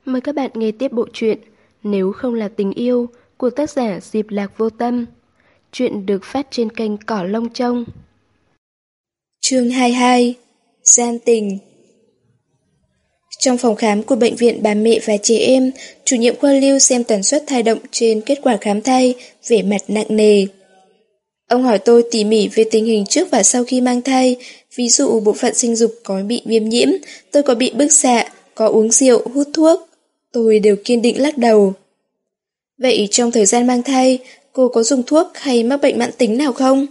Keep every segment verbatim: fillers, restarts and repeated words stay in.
Mời các bạn nghe tiếp bộ truyện Nếu không là tình yêu của tác giả Diệp Lạc Vô Tâm. Truyện được phát trên kênh Cỏ Lông Trông. Chương hai mươi hai. Gian tình. Trong phòng khám của bệnh viện bà mẹ và trẻ em, chủ nhiệm khoa Lưu xem tần suất thai động trên kết quả khám thai, vẻ mặt nặng nề. Ông hỏi tôi tỉ mỉ về tình hình trước và sau khi mang thai, ví dụ bộ phận sinh dục có bị viêm nhiễm, tôi có bị bức xạ, có uống rượu, hút thuốc. Tôi đều kiên định lắc đầu. Vậy trong thời gian mang thai, cô có dùng thuốc hay mắc bệnh mãn tính nào không?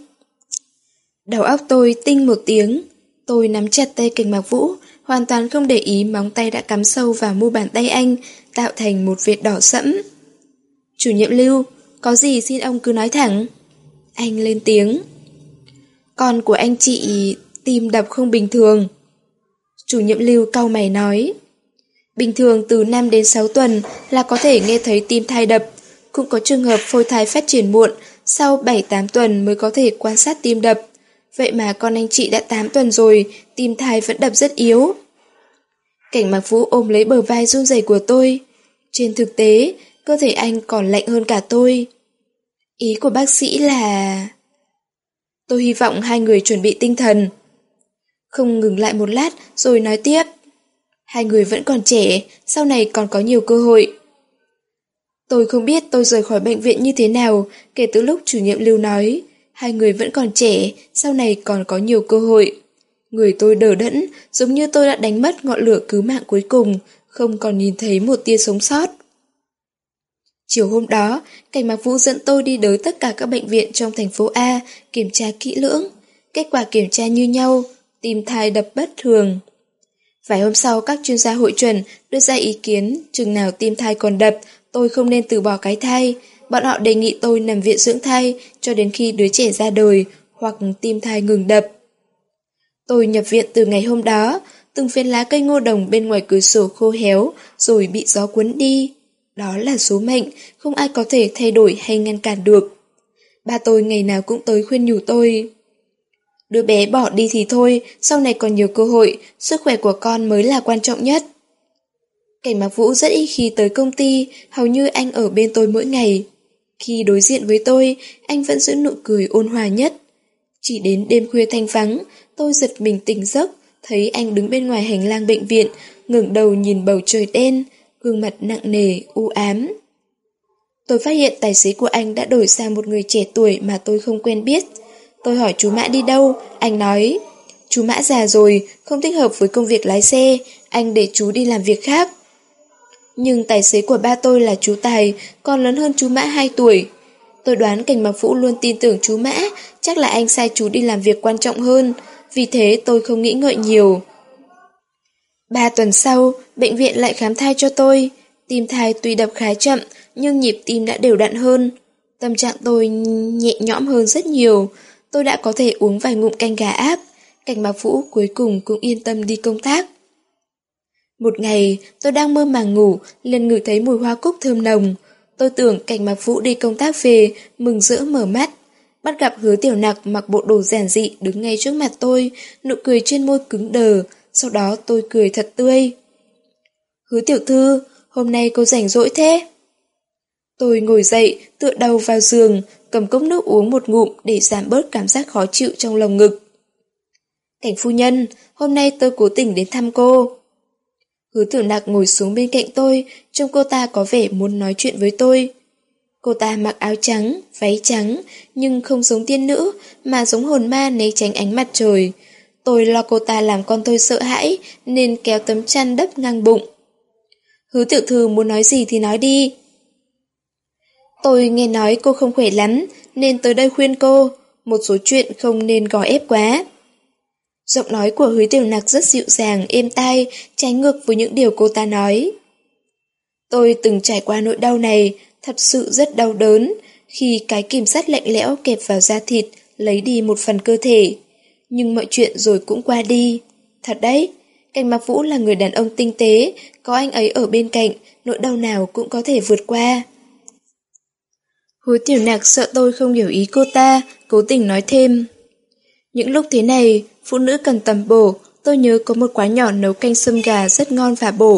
Đầu óc tôi tinh một tiếng. Tôi nắm chặt tay Kình Mạc Vũ, hoàn toàn không để ý móng tay đã cắm sâu vào mu bàn tay anh, tạo thành một vệt đỏ sẫm. Chủ nhiệm Lưu, có gì xin ông cứ nói thẳng. Anh lên tiếng. Con của anh chị tim đập không bình thường. Chủ nhiệm Lưu cau mày nói. Bình thường từ năm đến sáu tuần là có thể nghe thấy tim thai đập, cũng có trường hợp phôi thai phát triển muộn, sau bảy tám tuần mới có thể quan sát tim đập. Vậy mà con anh chị đã tám tuần rồi, tim thai vẫn đập rất yếu. Cảnh Mạc Vũ ôm lấy bờ vai run rẩy của tôi. Trên thực tế, cơ thể anh còn lạnh hơn cả tôi. Ý của bác sĩ là... Tôi hy vọng hai người chuẩn bị tinh thần. Không ngừng lại một lát rồi nói tiếp. Hai người vẫn còn trẻ, sau này còn có nhiều cơ hội. Tôi không biết tôi rời khỏi bệnh viện như thế nào kể từ lúc chủ nhiệm Lưu nói. Hai người vẫn còn trẻ, sau này còn có nhiều cơ hội. Người tôi đờ đẫn, giống như tôi đã đánh mất ngọn lửa cứu mạng cuối cùng, không còn nhìn thấy một tia sống sót. Chiều hôm đó, Cảnh Mạc Vũ dẫn tôi đi tới tất cả các bệnh viện trong thành phố A, kiểm tra kỹ lưỡng. Kết quả kiểm tra như nhau, tim thai đập bất thường. Vài hôm sau, các chuyên gia hội chẩn đưa ra ý kiến chừng nào tim thai còn đập, tôi không nên từ bỏ cái thai. Bọn họ đề nghị tôi nằm viện dưỡng thai cho đến khi đứa trẻ ra đời hoặc tim thai ngừng đập. Tôi nhập viện từ ngày hôm đó, từng phiến lá cây ngô đồng bên ngoài cửa sổ khô héo rồi bị gió cuốn đi. Đó là số mệnh, không ai có thể thay đổi hay ngăn cản được. Ba tôi ngày nào cũng tới khuyên nhủ tôi. Đứa bé bỏ đi thì thôi, sau này còn nhiều cơ hội, sức khỏe của con mới là quan trọng nhất. Cảnh Mạc Vũ rất ít khi tới công ty, hầu như anh ở bên tôi mỗi ngày. Khi đối diện với tôi, anh vẫn giữ nụ cười ôn hòa nhất. Chỉ đến đêm khuya thanh vắng, tôi giật mình tỉnh giấc, thấy anh đứng bên ngoài hành lang bệnh viện, ngẩng đầu nhìn bầu trời đen, gương mặt nặng nề, u ám. Tôi phát hiện tài xế của anh đã đổi sang một người trẻ tuổi mà tôi không quen biết. Tôi hỏi chú Mã đi đâu, anh nói, chú Mã già rồi, không thích hợp với công việc lái xe, anh để chú đi làm việc khác. Nhưng tài xế của ba tôi là chú Tài, còn lớn hơn chú Mã hai tuổi. Tôi đoán Cảnh Mạc Vũ luôn tin tưởng chú Mã, chắc là anh sai chú đi làm việc quan trọng hơn, vì thế tôi không nghĩ ngợi nhiều. Ba tuần sau, bệnh viện lại khám thai cho tôi. Tim thai tuy đập khá chậm, nhưng nhịp tim đã đều đặn hơn. Tâm trạng tôi nhẹ nhõm hơn rất nhiều. Tôi đã có thể uống vài ngụm canh gà áp. Cảnh Mạc Vũ cuối cùng cũng yên tâm đi công tác. Một ngày, tôi đang mơ màng ngủ, liền ngửi thấy mùi hoa cúc thơm nồng. Tôi tưởng Cảnh Mạc Vũ đi công tác về, mừng rỡ mở mắt. Bắt gặp Hứa Tiểu Nặc mặc bộ đồ giản dị đứng ngay trước mặt tôi, nụ cười trên môi cứng đờ. Sau đó tôi cười thật tươi. Hứa tiểu thư, hôm nay cô rảnh rỗi thế? Tôi ngồi dậy, tựa đầu vào giường, cầm cốc nước uống một ngụm để giảm bớt cảm giác khó chịu trong lồng ngực. Cảnh phu nhân, hôm nay tôi cố tình đến thăm cô. Hứa Tiểu Nặc ngồi xuống bên cạnh tôi, trông cô ta có vẻ muốn nói chuyện với tôi. Cô ta mặc áo trắng, váy trắng, nhưng không giống tiên nữ, mà giống hồn ma né tránh ánh mặt trời. Tôi lo cô ta làm con tôi sợ hãi, nên kéo tấm chăn đắp ngang bụng. Hứa tiểu thư muốn nói gì thì nói đi. Tôi nghe nói cô không khỏe lắm, nên tới đây khuyên cô, một số chuyện không nên gò ép quá. Giọng nói của Hứa Tiểu Nặc rất dịu dàng, êm tai, trái ngược với những điều cô ta nói. Tôi từng trải qua nỗi đau này, thật sự rất đau đớn, khi cái kìm sắt lạnh lẽo kẹp vào da thịt, lấy đi một phần cơ thể. Nhưng mọi chuyện rồi cũng qua đi. Thật đấy, Cảnh Mạc Vũ là người đàn ông tinh tế, có anh ấy ở bên cạnh, nỗi đau nào cũng có thể vượt qua. Hứa Tiểu Nặc sợ tôi không hiểu ý cô ta, cố tình nói thêm. Những lúc thế này, phụ nữ cần tầm bổ, tôi nhớ có một quán nhỏ nấu canh sâm gà rất ngon và bổ,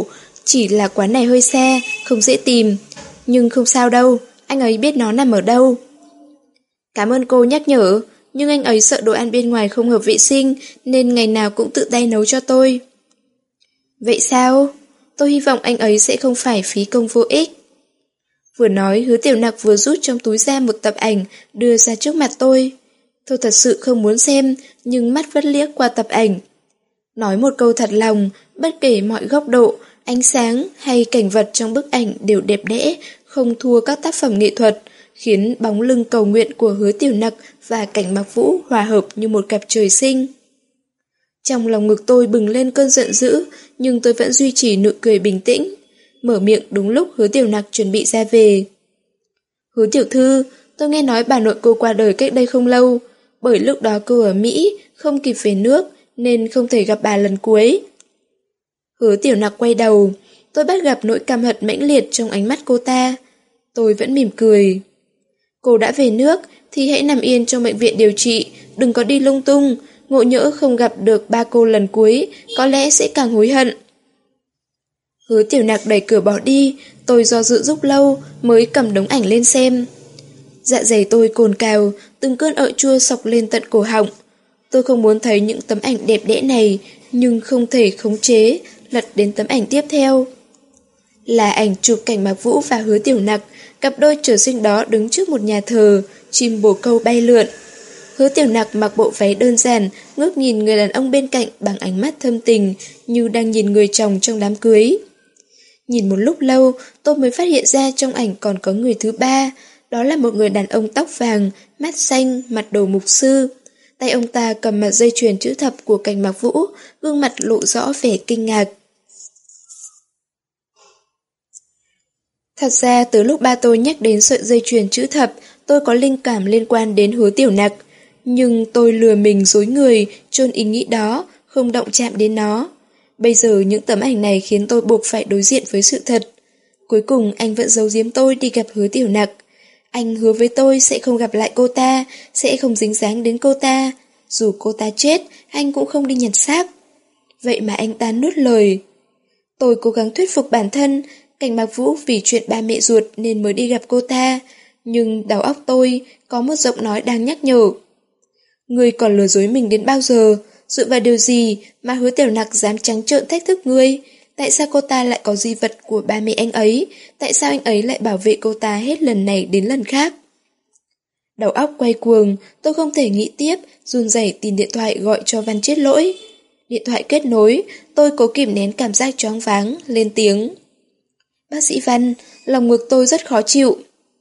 Chỉ là quán này hơi xa, không dễ tìm. Nhưng không sao đâu, anh ấy biết nó nằm ở đâu. Cảm ơn cô nhắc nhở, nhưng anh ấy sợ đồ ăn bên ngoài không hợp vệ sinh nên ngày nào cũng tự tay nấu cho tôi. Vậy sao? Tôi hy vọng anh ấy sẽ không phải phí công vô ích. Vừa nói, Hứa Tiểu Nặc vừa rút trong túi ra một tập ảnh đưa ra trước mặt tôi. Tôi thật sự không muốn xem, nhưng mắt vẫn liếc qua tập ảnh. Nói một câu thật lòng, bất kể mọi góc độ, ánh sáng hay cảnh vật trong bức ảnh đều đẹp đẽ, không thua các tác phẩm nghệ thuật, khiến bóng lưng cầu nguyện của Hứa Tiểu Nặc và cảnh Mạc Vũ hòa hợp như một cặp trời sinh. Trong lòng ngực tôi bừng lên cơn giận dữ, nhưng tôi vẫn duy trì nụ cười bình tĩnh. Mở miệng đúng lúc Hứa Tiểu Nặc chuẩn bị ra về. Hứa tiểu thư, tôi nghe nói bà nội cô qua đời cách đây không lâu, bởi lúc đó cô ở Mỹ, không kịp về nước, nên không thể gặp bà lần cuối. Hứa Tiểu Nặc quay đầu, tôi bắt gặp nỗi căm hận mãnh liệt trong ánh mắt cô ta. Tôi vẫn mỉm cười. Cô đã về nước, thì hãy nằm yên trong bệnh viện điều trị, đừng có đi lung tung, ngộ nhỡ không gặp được ba cô lần cuối, có lẽ sẽ càng hối hận. Hứa Tiểu Nặc đẩy cửa bỏ đi, tôi do dự rất lâu mới cầm đống ảnh lên xem. Dạ dày tôi cồn cào, từng cơn ợ chua sộc lên tận cổ họng. Tôi không muốn thấy những tấm ảnh đẹp đẽ này, nhưng không thể khống chế, lật đến tấm ảnh tiếp theo. Là ảnh chụp cảnh Mạc Vũ và Hứa Tiểu Nặc, cặp đôi trở sinh đó đứng trước một nhà thờ, chim bồ câu bay lượn. Hứa Tiểu Nặc mặc bộ váy đơn giản, ngước nhìn người đàn ông bên cạnh bằng ánh mắt thâm tình, như đang nhìn người chồng trong đám cưới. Nhìn một lúc lâu, tôi mới phát hiện ra trong ảnh còn có người thứ ba, đó là một người đàn ông tóc vàng, mắt xanh, mặt đồ mục sư. Tay ông ta cầm mặt dây chuyền chữ thập của cảnh Mạc Vũ, gương mặt lộ rõ vẻ kinh ngạc. Thật ra từ lúc ba tôi nhắc đến sợi dây chuyền chữ thập, tôi có linh cảm liên quan đến Hứa Tiểu Nặc. Nhưng tôi lừa mình dối người, chôn ý nghĩ đó, không động chạm đến nó. Bây giờ những tấm ảnh này khiến tôi buộc phải đối diện với sự thật. Cuối cùng anh vẫn giấu giếm tôi đi gặp Hứa Tiểu Nặc. Anh hứa với tôi sẽ không gặp lại cô ta, sẽ không dính dáng đến cô ta. Dù cô ta chết, anh cũng không đi nhặt xác. Vậy mà anh ta nuốt lời. Tôi cố gắng thuyết phục bản thân, cảnh Mạc Vũ vì chuyện ba mẹ ruột nên mới đi gặp cô ta. Nhưng đầu óc tôi có một giọng nói đang nhắc nhở. Ngươi còn lừa dối mình đến bao giờ? Dựa vào điều gì mà Hứa Tiểu Nặc dám trắng trợn thách thức ngươi? Tại sao cô ta lại có di vật của ba mẹ anh ấy? Tại sao anh ấy lại bảo vệ cô ta hết lần này đến lần khác? Đầu óc quay cuồng, tôi không thể nghĩ tiếp, run rẩy tìm điện thoại gọi cho Văn Chết Lỗi. Điện thoại kết nối, tôi cố kìm nén cảm giác choáng váng, lên tiếng. Bác sĩ Văn, lòng ngực tôi rất khó chịu.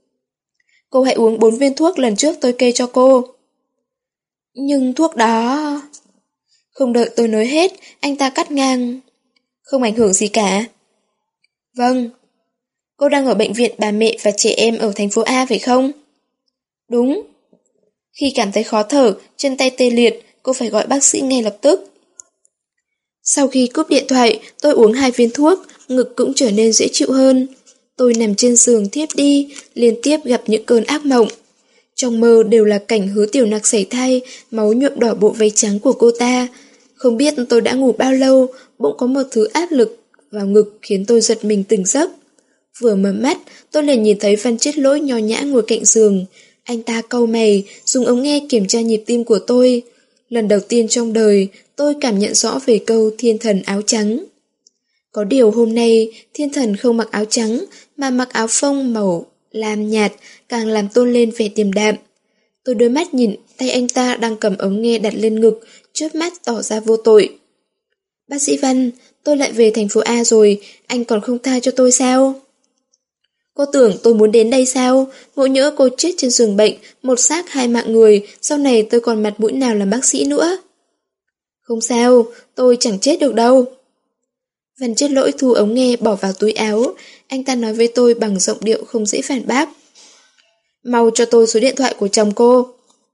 Cô hãy uống bốn viên thuốc lần trước tôi kê cho cô. Nhưng thuốc đó... Không đợi tôi nói hết, anh ta cắt ngang. Không ảnh hưởng gì cả. Vâng. Cô đang ở bệnh viện bà mẹ và trẻ em ở thành phố A phải không? Đúng. Khi cảm thấy khó thở, chân tay tê liệt, cô phải gọi bác sĩ ngay lập tức. Sau khi cúp điện thoại, tôi uống hai viên thuốc, ngực cũng trở nên dễ chịu hơn. Tôi nằm trên giường thiếp đi, liên tiếp gặp những cơn ác mộng. Trong mơ đều là cảnh Hứa Tiểu Nặc sảy thai, máu nhuộm đỏ bộ váy trắng của cô ta. Không biết tôi đã ngủ bao lâu, bỗng có một thứ áp lực vào ngực khiến tôi giật mình tỉnh giấc. Vừa mở mắt, tôi liền nhìn thấy Văn Chết Lỗi nho nhã ngồi cạnh giường. Anh ta cau mày, dùng ống nghe kiểm tra nhịp tim của tôi. Lần đầu tiên trong đời, tôi cảm nhận rõ về câu thiên thần áo trắng. Có điều hôm nay, thiên thần không mặc áo trắng, mà mặc áo phông màu lam nhạt, càng làm tôn lên vẻ điềm đạm. Tôi đôi mắt nhìn tay anh ta đang cầm ống nghe đặt lên ngực, chớp mắt tỏ ra vô tội. Bác sĩ Văn, tôi lại về thành phố A rồi, anh còn không tha cho tôi sao? Cô tưởng tôi muốn đến đây sao? Ngộ nhỡ cô chết trên giường bệnh, một xác hai mạng người, sau này tôi còn mặt mũi nào làm bác sĩ nữa? Không sao, tôi chẳng chết được đâu. Văn Chết Lỗi thu ống nghe bỏ vào túi áo, anh ta nói với tôi bằng giọng điệu không dễ phản bác. Mau cho tôi số điện thoại của chồng cô.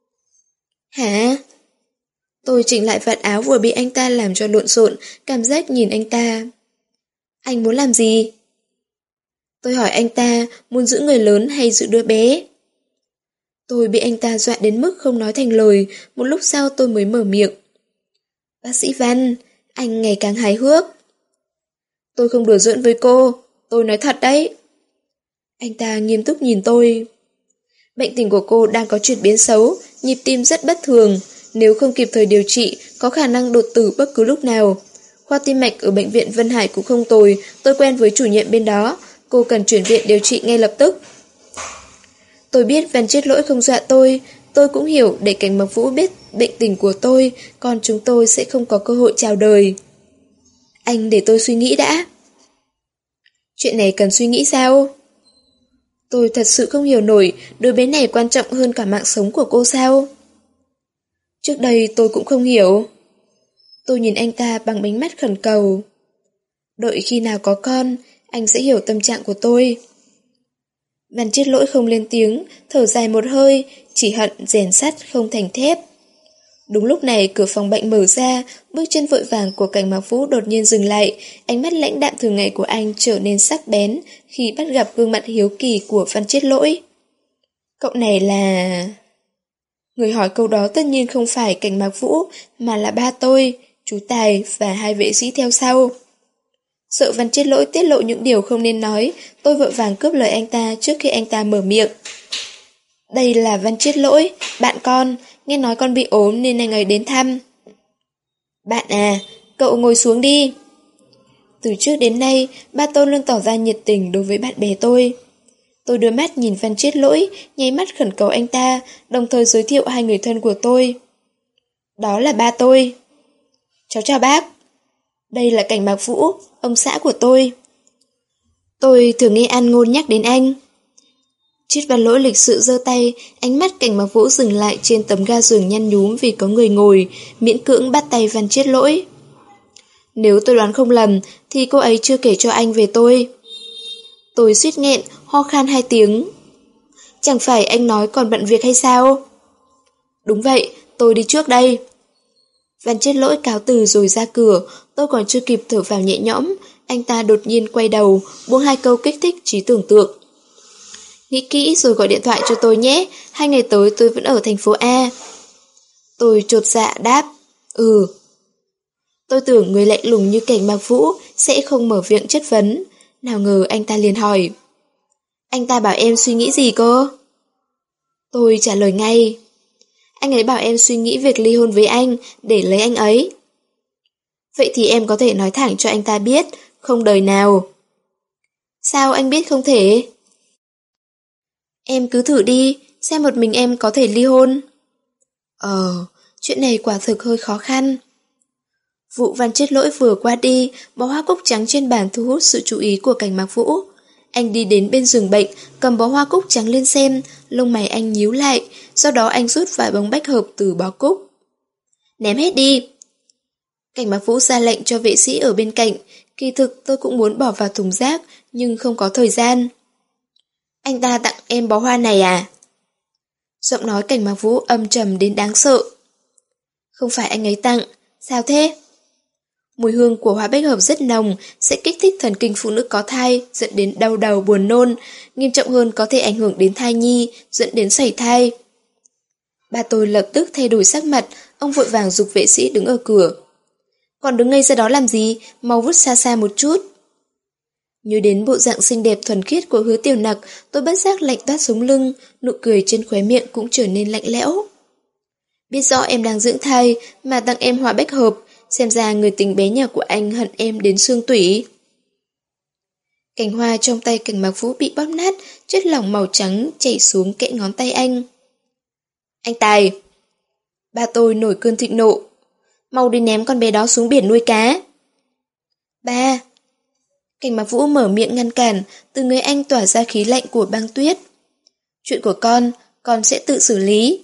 Hả? Tôi chỉnh lại vạt áo vừa bị anh ta làm cho lộn xộn, cảm giác nhìn anh ta. Anh muốn làm gì? Tôi hỏi anh ta muốn giữ người lớn hay giữ đứa bé. Tôi bị anh ta dọa đến mức không nói thành lời, một lúc sau tôi mới mở miệng. Bác sĩ Văn, anh ngày càng hài hước. Tôi không đùa giỡn với cô, tôi nói thật đấy. Anh ta nghiêm túc nhìn tôi. Bệnh tình của cô đang có chuyển biến xấu, nhịp tim rất bất thường. Nếu không kịp thời điều trị, có khả năng đột tử bất cứ lúc nào. Khoa tim mạch ở bệnh viện Vân Hải cũng không tồi, tôi quen với chủ nhiệm bên đó. Cô cần chuyển viện điều trị ngay lập tức. Tôi biết Văn Chết Lỗi không dọa tôi. Tôi cũng hiểu để Cảnh Mặc Vũ biết bệnh tình của tôi, còn chúng tôi sẽ không có cơ hội chào đời. Anh để tôi suy nghĩ đã. Chuyện này cần suy nghĩ sao? Tôi thật sự không hiểu nổi, đứa bé này quan trọng hơn cả mạng sống của cô sao? Trước đây tôi cũng không hiểu. Tôi nhìn anh ta bằng ánh mắt khẩn cầu. Đợi khi nào có con, anh sẽ hiểu tâm trạng của tôi. Văn Chết Lỗi không lên tiếng, thở dài một hơi, chỉ hận rèn sắt không thành thép. Đúng lúc này cửa phòng bệnh mở ra, bước chân vội vàng của Cảnh Mặc Vũ đột nhiên dừng lại, ánh mắt lãnh đạm thường ngày của anh trở nên sắc bén khi bắt gặp gương mặt hiếu kỳ của Văn Chết Lỗi. Cậu này là... Người hỏi câu đó tất nhiên không phải Cảnh Mặc Vũ, mà là ba tôi, chú Tài và hai vệ sĩ theo sau. Sợ Văn Chết Lỗi tiết lộ những điều không nên nói, tôi vội vàng cướp lời anh ta trước khi anh ta mở miệng. Đây là Văn Chết Lỗi, bạn con, nghe nói con bị ốm nên anh ấy đến thăm. Bạn à, cậu ngồi xuống đi. Từ trước đến nay, ba tôi luôn tỏ ra nhiệt tình đối với bạn bè tôi. Tôi đưa mắt nhìn Văn Chết Lỗi, nháy mắt khẩn cầu anh ta, đồng thời giới thiệu hai người thân của tôi. Đó là ba tôi. Cháu chào bác. Đây là Cảnh Mặc Vũ, ông xã của tôi. Tôi thường nghe An Ngôn nhắc đến anh. Triết Văn Lỗi lịch sự giơ tay, ánh mắt Cảnh Mặc Vũ dừng lại trên tấm ga giường nhăn nhúm vì có người ngồi, miễn cưỡng bắt tay Văn Chết Lỗi. Nếu tôi đoán không lầm, thì cô ấy chưa kể cho anh về tôi. Tôi suýt nghẹn, ho khan hai tiếng. Chẳng phải anh nói còn bận việc hay sao? Đúng vậy, tôi đi trước đây. Văn Chết Lỗi cáo từ rồi ra cửa, tôi còn chưa kịp thở vào nhẹ nhõm, anh ta đột nhiên quay đầu, buông hai câu kích thích trí tưởng tượng. Nghĩ kỹ rồi gọi điện thoại cho tôi nhé, hai ngày tới tôi vẫn ở thành phố A. Tôi chột dạ đáp, ừ. Tôi tưởng người lạnh lùng như Cảnh Mặc Vũ sẽ không mở miệng chất vấn, nào ngờ anh ta liền hỏi. Anh ta bảo em suy nghĩ gì cơ? Tôi trả lời ngay. Anh ấy bảo em suy nghĩ việc ly hôn với anh để lấy anh ấy. Vậy thì em có thể nói thẳng cho anh ta biết, không đời nào. Sao anh biết không thể? Em cứ thử đi, xem một mình em có thể ly hôn. Ờ, chuyện này quả thực hơi khó khăn. Vụ Văn Chết Lỗi vừa qua đi, bó hoa cúc trắng trên bàn thu hút sự chú ý của Cảnh Mặc Vũ. Anh đi đến bên giường bệnh, cầm bó hoa cúc trắng lên xem, lông mày anh nhíu lại, sau đó anh rút vài bông bách hợp từ bó cúc. Ném hết đi. Cảnh Mặc Vũ ra lệnh cho vệ sĩ ở bên cạnh, kỳ thực tôi cũng muốn bỏ vào thùng rác, nhưng không có thời gian. Anh ta tặng em bó hoa này à? Giọng nói Cảnh Mặc Vũ âm trầm đến đáng sợ. Không phải anh ấy tặng, sao thế? Mùi hương của hoa bách hợp rất nồng, sẽ kích thích thần kinh phụ nữ có thai, dẫn đến đau đầu buồn nôn, nghiêm trọng hơn có thể ảnh hưởng đến thai nhi, dẫn đến sảy thai. Ba tôi lập tức thay đổi sắc mặt, ông vội vàng giục vệ sĩ đứng ở cửa. Còn đứng ngây ra đó làm gì, mau vút xa xa một chút. Nhớ đến bộ dạng xinh đẹp thuần khiết của Hứa Tiểu Nặc, tôi bất giác lạnh toát sống lưng, nụ cười trên khóe miệng cũng trở nên lạnh lẽo. Biết rõ em đang dưỡng thai, mà tặng em hoa bách hợp, xem ra người tình bé nhỏ của anh hận em đến xương tủy. Cành hoa trong tay Cảnh Mặc Vũ bị bóp nát, chất lỏng màu trắng chảy xuống kẽ ngón tay anh. Anh Tài! Ba tôi nổi cơn thịnh nộ. Mau đi ném con bé đó xuống biển nuôi cá. Ba! Cảnh Mặc Vũ mở miệng ngăn cản, từ người anh tỏa ra khí lạnh của băng tuyết. Chuyện của con, con sẽ tự xử lý.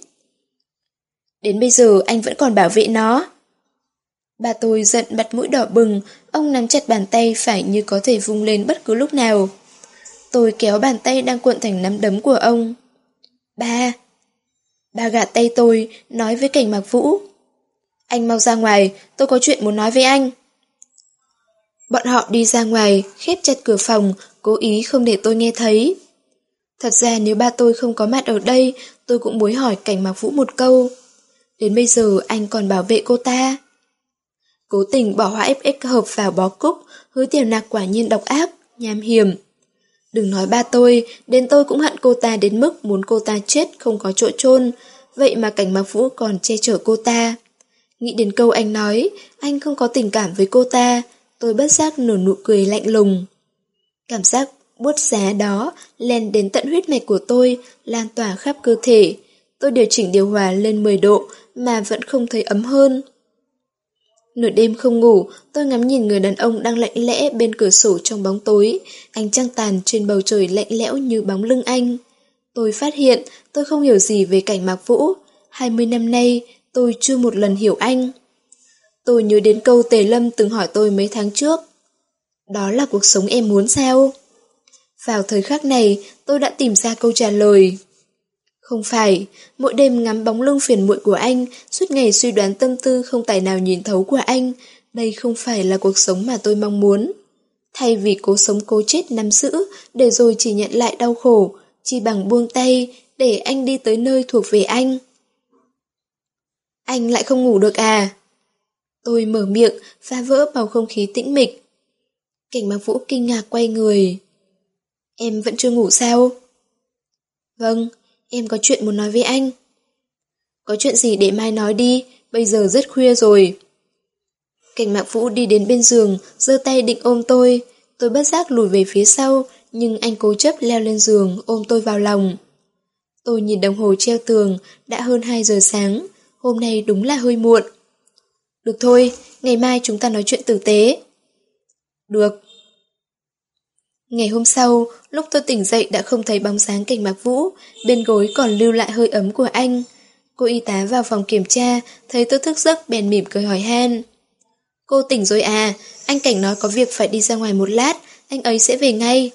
Đến bây giờ anh vẫn còn bảo vệ nó. Ba tôi giận mặt mũi đỏ bừng, ông nắm chặt bàn tay phải như có thể vung lên bất cứ lúc nào. Tôi kéo bàn tay đang cuộn thành nắm đấm của ông. Ba! Ba gạt tay tôi, nói với Cảnh Mặc Vũ. Anh mau ra ngoài, tôi có chuyện muốn nói với anh. Bọn họ đi ra ngoài, khép chặt cửa phòng, cố ý không để tôi nghe thấy. Thật ra nếu ba tôi không có mặt ở đây, tôi cũng muốn hỏi Cảnh Mặc Vũ một câu. Đến bây giờ anh còn bảo vệ cô ta. Cố tình bỏ hoa ép ích hợp vào bó cúc, Hứa Tiểu Nặc quả nhiên độc ác, nham hiểm. Đừng nói ba tôi, đến tôi cũng hận cô ta đến mức muốn cô ta chết không có chỗ chôn. Vậy mà Cảnh Mạc Vũ còn che chở cô ta. Nghĩ đến câu anh nói, anh không có tình cảm với cô ta, tôi bất giác nở nụ cười lạnh lùng. Cảm giác buốt giá đó len đến tận huyết mạch của tôi, lan tỏa khắp cơ thể. Tôi điều chỉnh điều hòa lên mười độ mà vẫn không thấy ấm hơn. Nửa đêm không ngủ, tôi ngắm nhìn người đàn ông đang lạnh lẽ bên cửa sổ trong bóng tối, ánh trăng tàn trên bầu trời lạnh lẽo như bóng lưng anh. Tôi phát hiện tôi không hiểu gì về Cảnh Mạc Vũ. Hai mươi năm nay, tôi chưa một lần hiểu anh. Tôi nhớ đến câu Tề Lâm từng hỏi tôi mấy tháng trước. Đó là cuộc sống em muốn sao? Vào thời khắc này, tôi đã tìm ra câu trả lời. Không phải, mỗi đêm ngắm bóng lưng phiền muội của anh, suốt ngày suy đoán tâm tư không tài nào nhìn thấu của anh, đây không phải là cuộc sống mà tôi mong muốn. Thay vì cố sống cố chết nắm giữ, để rồi chỉ nhận lại đau khổ, chỉ bằng buông tay, để anh đi tới nơi thuộc về anh. Anh lại không ngủ được à? Tôi mở miệng, phá vỡ bầu không khí tĩnh mịch. Cảnh Mạc Vũ kinh ngạc quay người. Em vẫn chưa ngủ sao? Vâng, em có chuyện muốn nói với anh. Có chuyện gì để mai nói đi, bây giờ rất khuya rồi. Cảnh Mạc Vũ đi đến bên giường, giơ tay định ôm tôi. Tôi bất giác lùi về phía sau, nhưng anh cố chấp leo lên giường, ôm tôi vào lòng. Tôi nhìn đồng hồ treo tường, đã hơn hai giờ sáng. Hôm nay đúng là hơi muộn. Được thôi, ngày mai chúng ta nói chuyện tử tế. Được. Ngày hôm sau, lúc tôi tỉnh dậy đã không thấy bóng dáng Cảnh Mạc Vũ, bên gối còn lưu lại hơi ấm của anh. Cô y tá vào phòng kiểm tra, thấy tôi thức giấc bèn mỉm cười hỏi han. Cô tỉnh rồi à, anh Cảnh nói có việc phải đi ra ngoài một lát, anh ấy sẽ về ngay.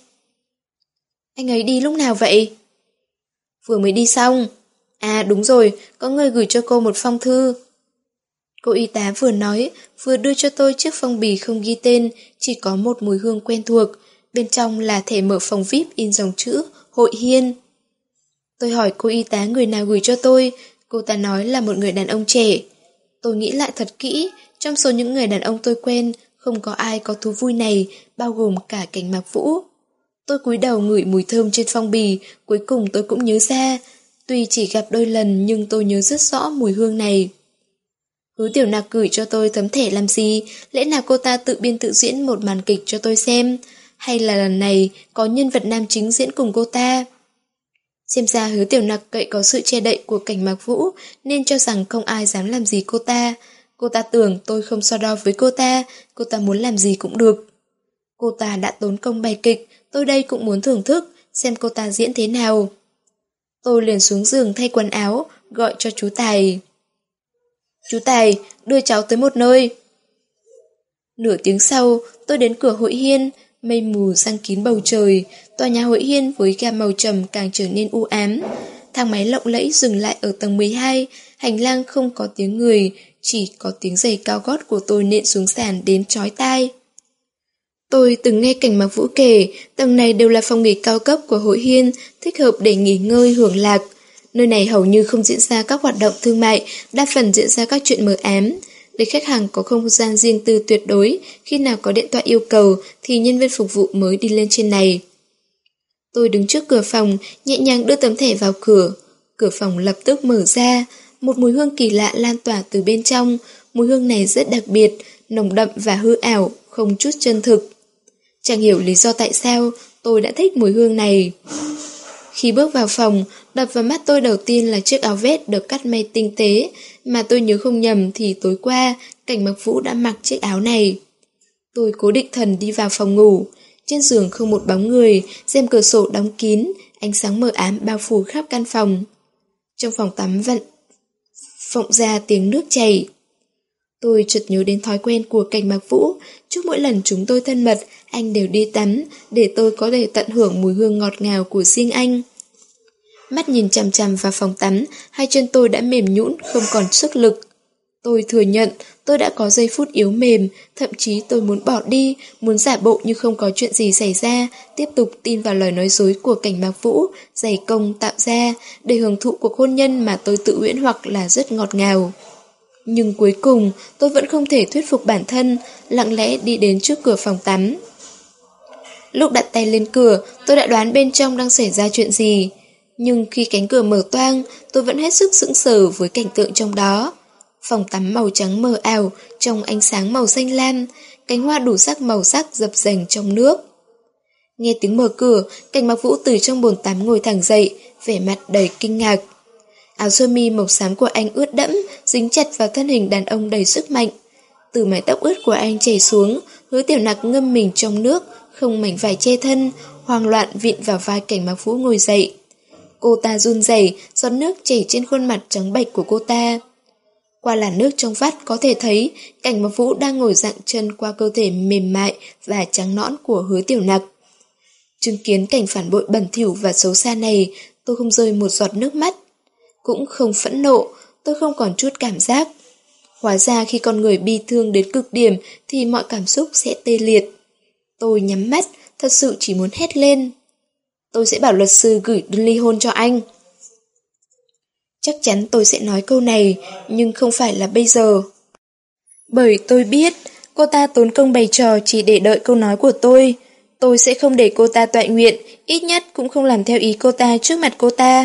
Anh ấy đi lúc nào vậy? Vừa mới đi xong. À đúng rồi, có người gửi cho cô một phong thư. Cô y tá vừa nói, vừa đưa cho tôi chiếc phong bì không ghi tên, chỉ có một mùi hương quen thuộc. Bên trong là thẻ mở phòng vi ai pi in dòng chữ Hội Hiên. Tôi hỏi cô y tá người nào gửi cho tôi, cô ta nói là một người đàn ông trẻ. Tôi nghĩ lại thật kỹ, trong số những người đàn ông tôi quen, không có ai có thú vui này, bao gồm cả Cảnh Mạc Vũ. Tôi cúi đầu ngửi mùi thơm trên phong bì, cuối cùng tôi cũng nhớ ra. Tuy chỉ gặp đôi lần nhưng tôi nhớ rất rõ mùi hương này. Hứa Tiểu Nặc gửi cho tôi tấm thẻ làm gì, lẽ nào cô ta tự biên tự diễn một màn kịch cho tôi xem, hay là lần này có nhân vật nam chính diễn cùng cô ta? Xem ra Hứa Tiểu Nặc cậy có sự che đậy của Cảnh Mạc Vũ nên cho rằng không ai dám làm gì cô ta. Cô ta tưởng tôi không so đo với cô ta, cô ta muốn làm gì cũng được. Cô ta đã tốn công bày kịch, tôi đây cũng muốn thưởng thức, xem cô ta diễn thế nào. Tôi liền xuống giường thay quần áo, gọi cho chú Tài. Chú Tài, đưa cháu tới một nơi. Nửa tiếng sau, tôi đến cửa Hội Hiên, mây mù giăng kín bầu trời, tòa nhà Hội Hiên với gam màu trầm càng trở nên u ám. Thang máy lộng lẫy dừng lại ở tầng mười hai, hành lang không có tiếng người, chỉ có tiếng giày cao gót của tôi nện xuống sàn đến chói tai. Tôi từng nghe Cảnh Mạc Vũ kể, tầng này đều là phòng nghỉ cao cấp của Hội Hiên, thích hợp để nghỉ ngơi hưởng lạc. Nơi này hầu như không diễn ra các hoạt động thương mại, đa phần diễn ra các chuyện mờ ám. Để khách hàng có không gian riêng tư tuyệt đối, khi nào có điện thoại yêu cầu thì nhân viên phục vụ mới đi lên trên này. Tôi đứng trước cửa phòng, nhẹ nhàng đưa tấm thẻ vào cửa. Cửa phòng lập tức mở ra, một mùi hương kỳ lạ lan tỏa từ bên trong. Mùi hương này rất đặc biệt, nồng đậm và hư ảo, không chút chân thực. Chẳng hiểu lý do tại sao tôi đã thích mùi hương này. Khi bước vào phòng, đập vào mắt tôi đầu tiên là chiếc áo vest được cắt may tinh tế, mà tôi nhớ không nhầm thì tối qua Cảnh Mạc Vũ đã mặc chiếc áo này. Tôi cố định thần đi vào phòng ngủ. Trên giường không một bóng người, rèm cửa sổ đóng kín, ánh sáng mờ ám bao phủ khắp căn phòng. Trong phòng tắm vặn vọng ra tiếng nước chảy. Tôi chợt nhớ đến thói quen của Cảnh Mạc Vũ, trước mỗi lần chúng tôi thân mật, anh đều đi tắm, để tôi có thể tận hưởng mùi hương ngọt ngào của riêng anh. Mắt nhìn chằm chằm vào phòng tắm, hai chân tôi đã mềm nhũn, không còn sức lực. Tôi thừa nhận, tôi đã có giây phút yếu mềm, thậm chí tôi muốn bỏ đi, muốn giả bộ như không có chuyện gì xảy ra, tiếp tục tin vào lời nói dối của Cảnh Mạc Vũ, dày công tạo ra, để hưởng thụ cuộc hôn nhân mà tôi tự huyễn hoặc là rất ngọt ngào. Nhưng cuối cùng, tôi vẫn không thể thuyết phục bản thân, lặng lẽ đi đến trước cửa phòng tắm. Lúc đặt tay lên cửa, tôi đã đoán bên trong đang xảy ra chuyện gì. Nhưng khi cánh cửa mở toang, tôi vẫn hết sức sững sờ với cảnh tượng trong đó. Phòng tắm màu trắng mờ ảo, trong ánh sáng màu xanh lam, cánh hoa đủ sắc màu sắc dập dềnh trong nước. Nghe tiếng mở cửa, Cảnh Mặc Vũ từ trong bồn tắm ngồi thẳng dậy, vẻ mặt đầy kinh ngạc. Áo sơ mi màu xám của anh ướt đẫm, dính chặt vào thân hình đàn ông đầy sức mạnh. Từ mái tóc ướt của anh chảy xuống, Hứa Tiểu Nặc ngâm mình trong nước, không mảnh vải che thân, hoang loạn vịn vào vai Cảnh Mặc Vũ ngồi dậy. Cô ta run rẩy, giọt nước chảy trên khuôn mặt trắng bệch của cô ta. Qua làn nước trong vắt có thể thấy Cảnh Mặc Vũ đang ngồi dặn chân qua cơ thể mềm mại và trắng nõn của Hứa Tiểu Nặc. Chứng kiến cảnh phản bội bẩn thỉu và xấu xa này, tôi không rơi một giọt nước mắt. Cũng không phẫn nộ, tôi không còn chút cảm giác. Hóa ra khi con người bi thương đến cực điểm thì mọi cảm xúc sẽ tê liệt. Tôi nhắm mắt, thật sự chỉ muốn hét lên. Tôi sẽ bảo luật sư gửi đơn ly hôn cho anh. Chắc chắn tôi sẽ nói câu này, nhưng không phải là bây giờ. Bởi tôi biết, cô ta tốn công bày trò chỉ để đợi câu nói của tôi. Tôi sẽ không để cô ta toại nguyện, ít nhất cũng không làm theo ý cô ta trước mặt cô ta.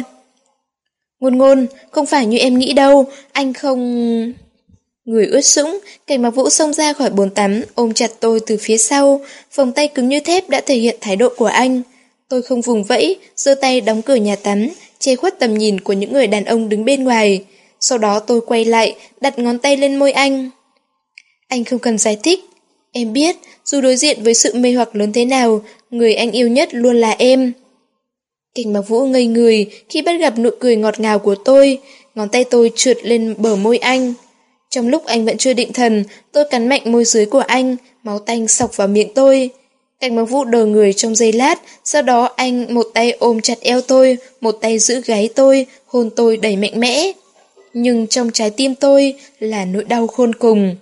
Ngôn Ngôn, không phải như em nghĩ đâu, anh không... Người ướt sũng, Cảnh Mặc Vũ xông ra khỏi bồn tắm, ôm chặt tôi từ phía sau, vòng tay cứng như thép đã thể hiện thái độ của anh. Tôi không vùng vẫy, giơ tay đóng cửa nhà tắm, che khuất tầm nhìn của những người đàn ông đứng bên ngoài. Sau đó tôi quay lại, đặt ngón tay lên môi anh. Anh không cần giải thích. Em biết, dù đối diện với sự mê hoặc lớn thế nào, người anh yêu nhất luôn là em. Cảnh Mặc Vũ ngây người khi bắt gặp nụ cười ngọt ngào của tôi, ngón tay tôi trượt lên bờ môi anh. Trong lúc anh vẫn chưa định thần, tôi cắn mạnh môi dưới của anh, máu tanh xộc vào miệng tôi. Cảnh Mặc Vũ đờ người trong giây lát, sau đó anh một tay ôm chặt eo tôi, một tay giữ gáy tôi, hôn tôi đầy mạnh mẽ. Nhưng trong trái tim tôi là nỗi đau khôn cùng.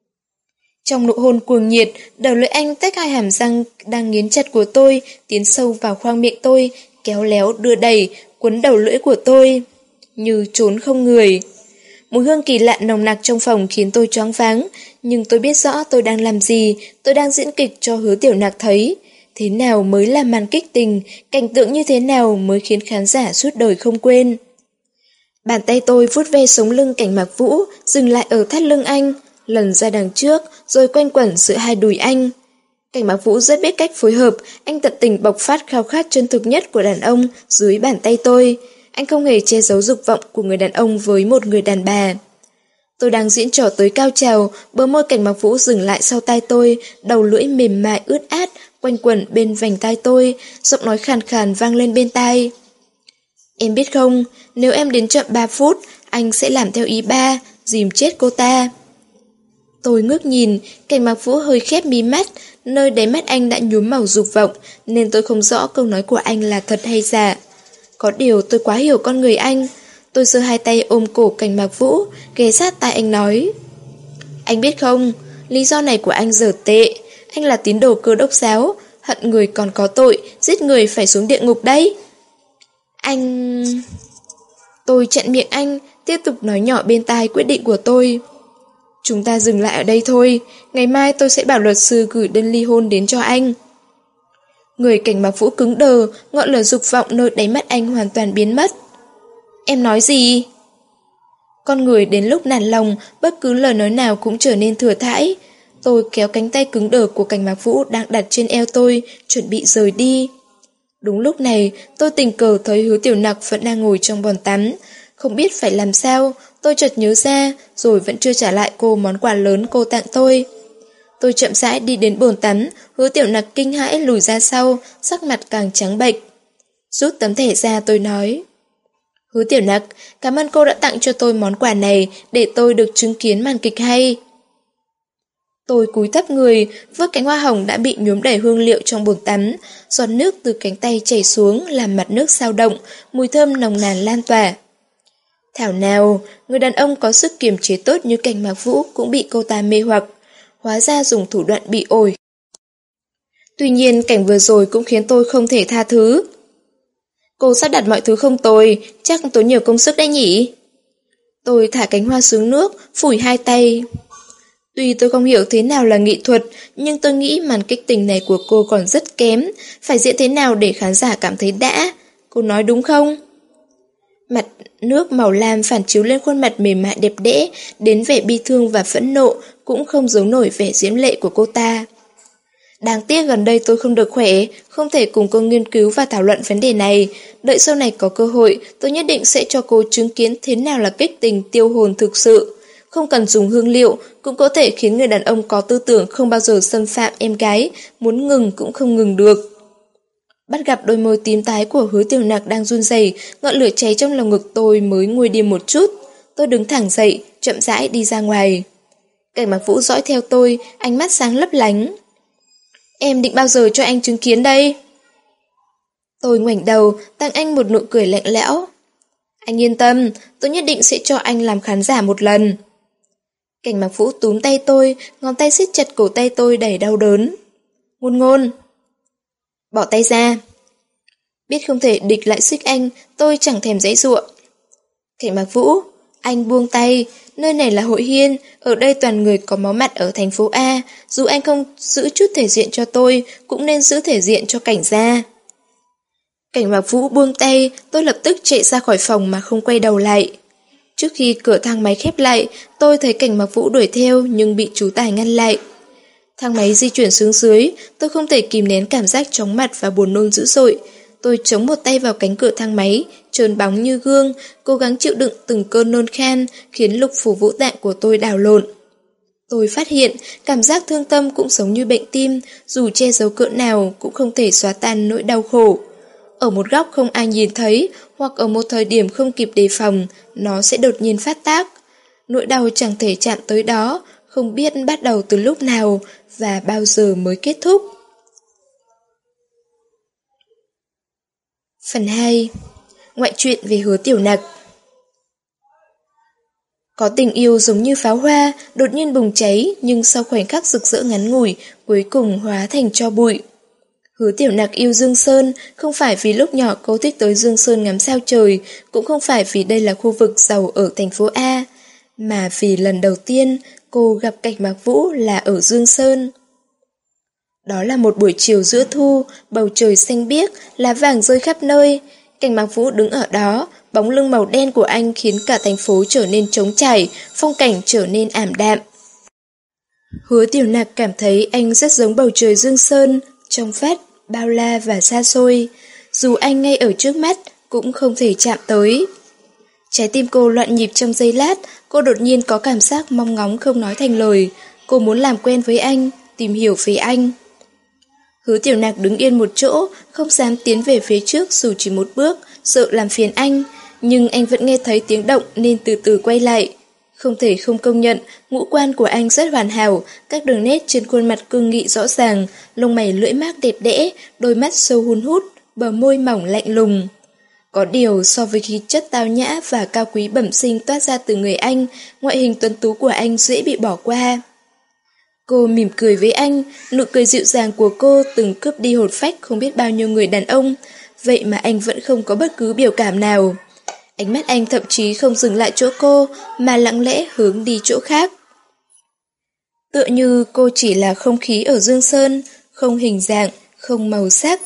Trong nụ hôn cuồng nhiệt, đầu lưỡi anh tách hai hàm răng đang nghiến chặt của tôi, tiến sâu vào khoang miệng tôi, kéo léo đưa đẩy, cuốn đầu lưỡi của tôi, như trốn không người. Mùi hương kỳ lạ nồng nặc trong phòng khiến tôi choáng váng, nhưng tôi biết rõ tôi đang làm gì, tôi đang diễn kịch cho Hứa Tiểu Nặc thấy. Thế nào mới là màn kích tình, cảnh tượng như thế nào mới khiến khán giả suốt đời không quên. Bàn tay tôi vuốt ve sống lưng Cảnh Mặc Vũ, dừng lại ở thắt lưng anh, lần ra đằng trước, rồi quanh quẩn giữa hai đùi anh. Cảnh Mặc Vũ rất biết cách phối hợp, anh tận tình bộc phát khao khát chân thực nhất của đàn ông dưới bàn tay tôi. Anh không hề che giấu dục vọng của người đàn ông với một người đàn bà. Tôi đang diễn trò tới cao trào, bờ môi Cảnh Mặc Vũ dừng lại sau tai tôi, đầu lưỡi mềm mại ướt át, quanh quẩn bên vành tai tôi, giọng nói khàn khàn vang lên bên tai. Em biết không, nếu em đến chậm ba phút, anh sẽ làm theo ý ba, dìm chết cô ta. Tôi ngước nhìn, Cảnh Mặc Vũ hơi khép mí mắt, nơi đáy mắt anh đã nhuốm màu dục vọng, nên tôi không rõ câu nói của anh là thật hay giả. Có điều tôi quá hiểu con người anh. Tôi giơ hai tay ôm cổ Cảnh Mặc Vũ, ghé sát tai anh nói. Anh biết không, lý do này của anh dở tệ. Anh là tín đồ Cơ Đốc giáo, hận người còn có tội, giết người phải xuống địa ngục đấy. Anh... Tôi chặn miệng anh, tiếp tục nói nhỏ bên tai quyết định của tôi. Chúng ta dừng lại ở đây thôi, ngày mai tôi sẽ bảo luật sư gửi đơn ly hôn đến cho anh. Người Cảnh Mặc Vũ cứng đờ, ngọn lửa dục vọng nơi đáy mắt anh hoàn toàn biến mất. Em nói gì? Con người đến lúc nản lòng, bất cứ lời nói nào cũng trở nên thừa thãi. Tôi kéo cánh tay cứng đờ của Cảnh Mặc Vũ đang đặt trên eo tôi, chuẩn bị rời đi. Đúng lúc này, tôi tình cờ thấy Hứa Tiểu Nặc vẫn đang ngồi trong bồn tắm. Không biết phải làm sao, tôi chợt nhớ ra, rồi vẫn chưa trả lại cô món quà lớn cô tặng tôi. Tôi chậm rãi đi đến bồn tắm, Hứa Tiểu Nặc kinh hãi lùi ra sau, sắc mặt càng trắng bệch. Rút tấm thẻ ra tôi nói. Hứa Tiểu Nặc, cảm ơn cô đã tặng cho tôi món quà này để tôi được chứng kiến màn kịch hay. Tôi cúi thấp người, vớt cánh hoa hồng đã bị nhuốm đầy hương liệu trong bồn tắm, giọt nước từ cánh tay chảy xuống làm mặt nước dao động, mùi thơm nồng nàn lan tỏa. Thảo nào, người đàn ông có sức kiềm chế tốt như Cảnh Mặc Vũ cũng bị cô ta mê hoặc, hóa ra dùng thủ đoạn bị ổi. Tuy nhiên cảnh vừa rồi cũng khiến tôi không thể tha thứ. Cô sắp đặt mọi thứ không tồi, chắc tốn nhiều công sức đấy nhỉ? Tôi thả cánh hoa xuống nước, phủi hai tay. Tuy tôi không hiểu thế nào là nghệ thuật, nhưng tôi nghĩ màn kịch tình này của cô còn rất kém, phải diễn thế nào để khán giả cảm thấy đã. Cô nói đúng không? Mặt nước màu lam phản chiếu lên khuôn mặt mềm mại đẹp đẽ, đến vẻ bi thương và phẫn nộ, cũng không giấu nổi vẻ diễm lệ của cô ta. Đáng tiếc gần đây tôi không được khỏe, không thể cùng cô nghiên cứu và thảo luận vấn đề này. Đợi sau này có cơ hội, tôi nhất định sẽ cho cô chứng kiến thế nào là kích tình tiêu hồn thực sự. Không cần dùng hương liệu, cũng có thể khiến người đàn ông có tư tưởng không bao giờ xâm phạm em gái, muốn ngừng cũng không ngừng được. Bắt gặp đôi môi tím tái của Hứa Tiểu Nặc đang run rẩy, ngọn lửa cháy trong lòng ngực tôi mới nguôi đi một chút. Tôi đứng thẳng dậy, chậm rãi đi ra ngoài. Cảnh Mạc Vũ dõi theo tôi, ánh mắt sáng lấp lánh. Em định bao giờ cho anh chứng kiến đây? Tôi ngoảnh đầu, tặng anh một nụ cười lạnh lẽo. Anh yên tâm, tôi nhất định sẽ cho anh làm khán giả một lần. Cảnh Mạc Vũ túm tay tôi, ngón tay siết chặt cổ tay tôi đầy đau đớn. Ngôn ngôn. Bỏ tay ra. Biết không thể địch lại xích anh, tôi chẳng thèm giãy giụa. Cảnh Mạc Vũ, anh buông tay, nơi này là Hội Hiên, ở đây toàn người có máu mặt ở thành phố A, dù anh không giữ chút thể diện cho tôi, cũng nên giữ thể diện cho Cảnh gia. Cảnh Mạc Vũ buông tay, tôi lập tức chạy ra khỏi phòng mà không quay đầu lại. Trước khi cửa thang máy khép lại, tôi thấy Cảnh Mạc Vũ đuổi theo nhưng bị chú Tài ngăn lại. Thang máy di chuyển xuống dưới, tôi không thể kìm nén cảm giác chóng mặt và buồn nôn dữ dội. Tôi chống một tay vào cánh cửa thang máy, trơn bóng như gương, cố gắng chịu đựng từng cơn nôn khan, khiến lục phủ vũ tạng của tôi đảo lộn. Tôi phát hiện, cảm giác thương tâm cũng giống như bệnh tim, dù che giấu cỡ nào cũng không thể xóa tan nỗi đau khổ. Ở một góc không ai nhìn thấy, hoặc ở một thời điểm không kịp đề phòng, nó sẽ đột nhiên phát tác. Nỗi đau chẳng thể chạm tới đó, không biết bắt đầu từ lúc nào và bao giờ mới kết thúc. Phần hai. Ngoại truyện về Hứa Tiểu Nặc. Có tình yêu giống như pháo hoa, đột nhiên bùng cháy, nhưng sau khoảnh khắc rực rỡ ngắn ngủi, cuối cùng hóa thành tro bụi. Hứa Tiểu Nặc yêu Dương Sơn, không phải vì lúc nhỏ cô thích tới Dương Sơn ngắm sao trời, cũng không phải vì đây là khu vực giàu ở thành phố A, mà vì lần đầu tiên cô gặp Cảnh Mạc Vũ là ở Dương Sơn. Đó là một buổi chiều giữa thu, bầu trời xanh biếc, lá vàng rơi khắp nơi. Cảnh Mạc Vũ đứng ở đó, bóng lưng màu đen của anh khiến cả thành phố trở nên trống trải, phong cảnh trở nên ảm đạm. Hứa Tiểu Nặc cảm thấy anh rất giống bầu trời Dương Sơn, trong vắt, bao la và xa xôi. Dù anh ngay ở trước mắt, cũng không thể chạm tới. Trái tim cô loạn nhịp trong giây lát, cô đột nhiên có cảm giác mong ngóng không nói thành lời. Cô muốn làm quen với anh, tìm hiểu về anh. Hứa Tiểu Nặc đứng yên một chỗ, không dám tiến về phía trước dù chỉ một bước, sợ làm phiền anh. Nhưng anh vẫn nghe thấy tiếng động nên từ từ quay lại. Không thể không công nhận, ngũ quan của anh rất hoàn hảo, các đường nét trên khuôn mặt cương nghị rõ ràng, lông mày lưỡi mác đẹp đẽ, đôi mắt sâu hun hút, bờ môi mỏng lạnh lùng. Có điều so với khí chất tao nhã và cao quý bẩm sinh toát ra từ người anh, ngoại hình tuấn tú của anh dễ bị bỏ qua. Cô mỉm cười với anh, nụ cười dịu dàng của cô từng cướp đi hồn phách không biết bao nhiêu người đàn ông, vậy mà anh vẫn không có bất cứ biểu cảm nào. Ánh mắt anh thậm chí không dừng lại chỗ cô, mà lặng lẽ hướng đi chỗ khác. Tựa như cô chỉ là không khí ở Dương Sơn, không hình dạng, không màu sắc.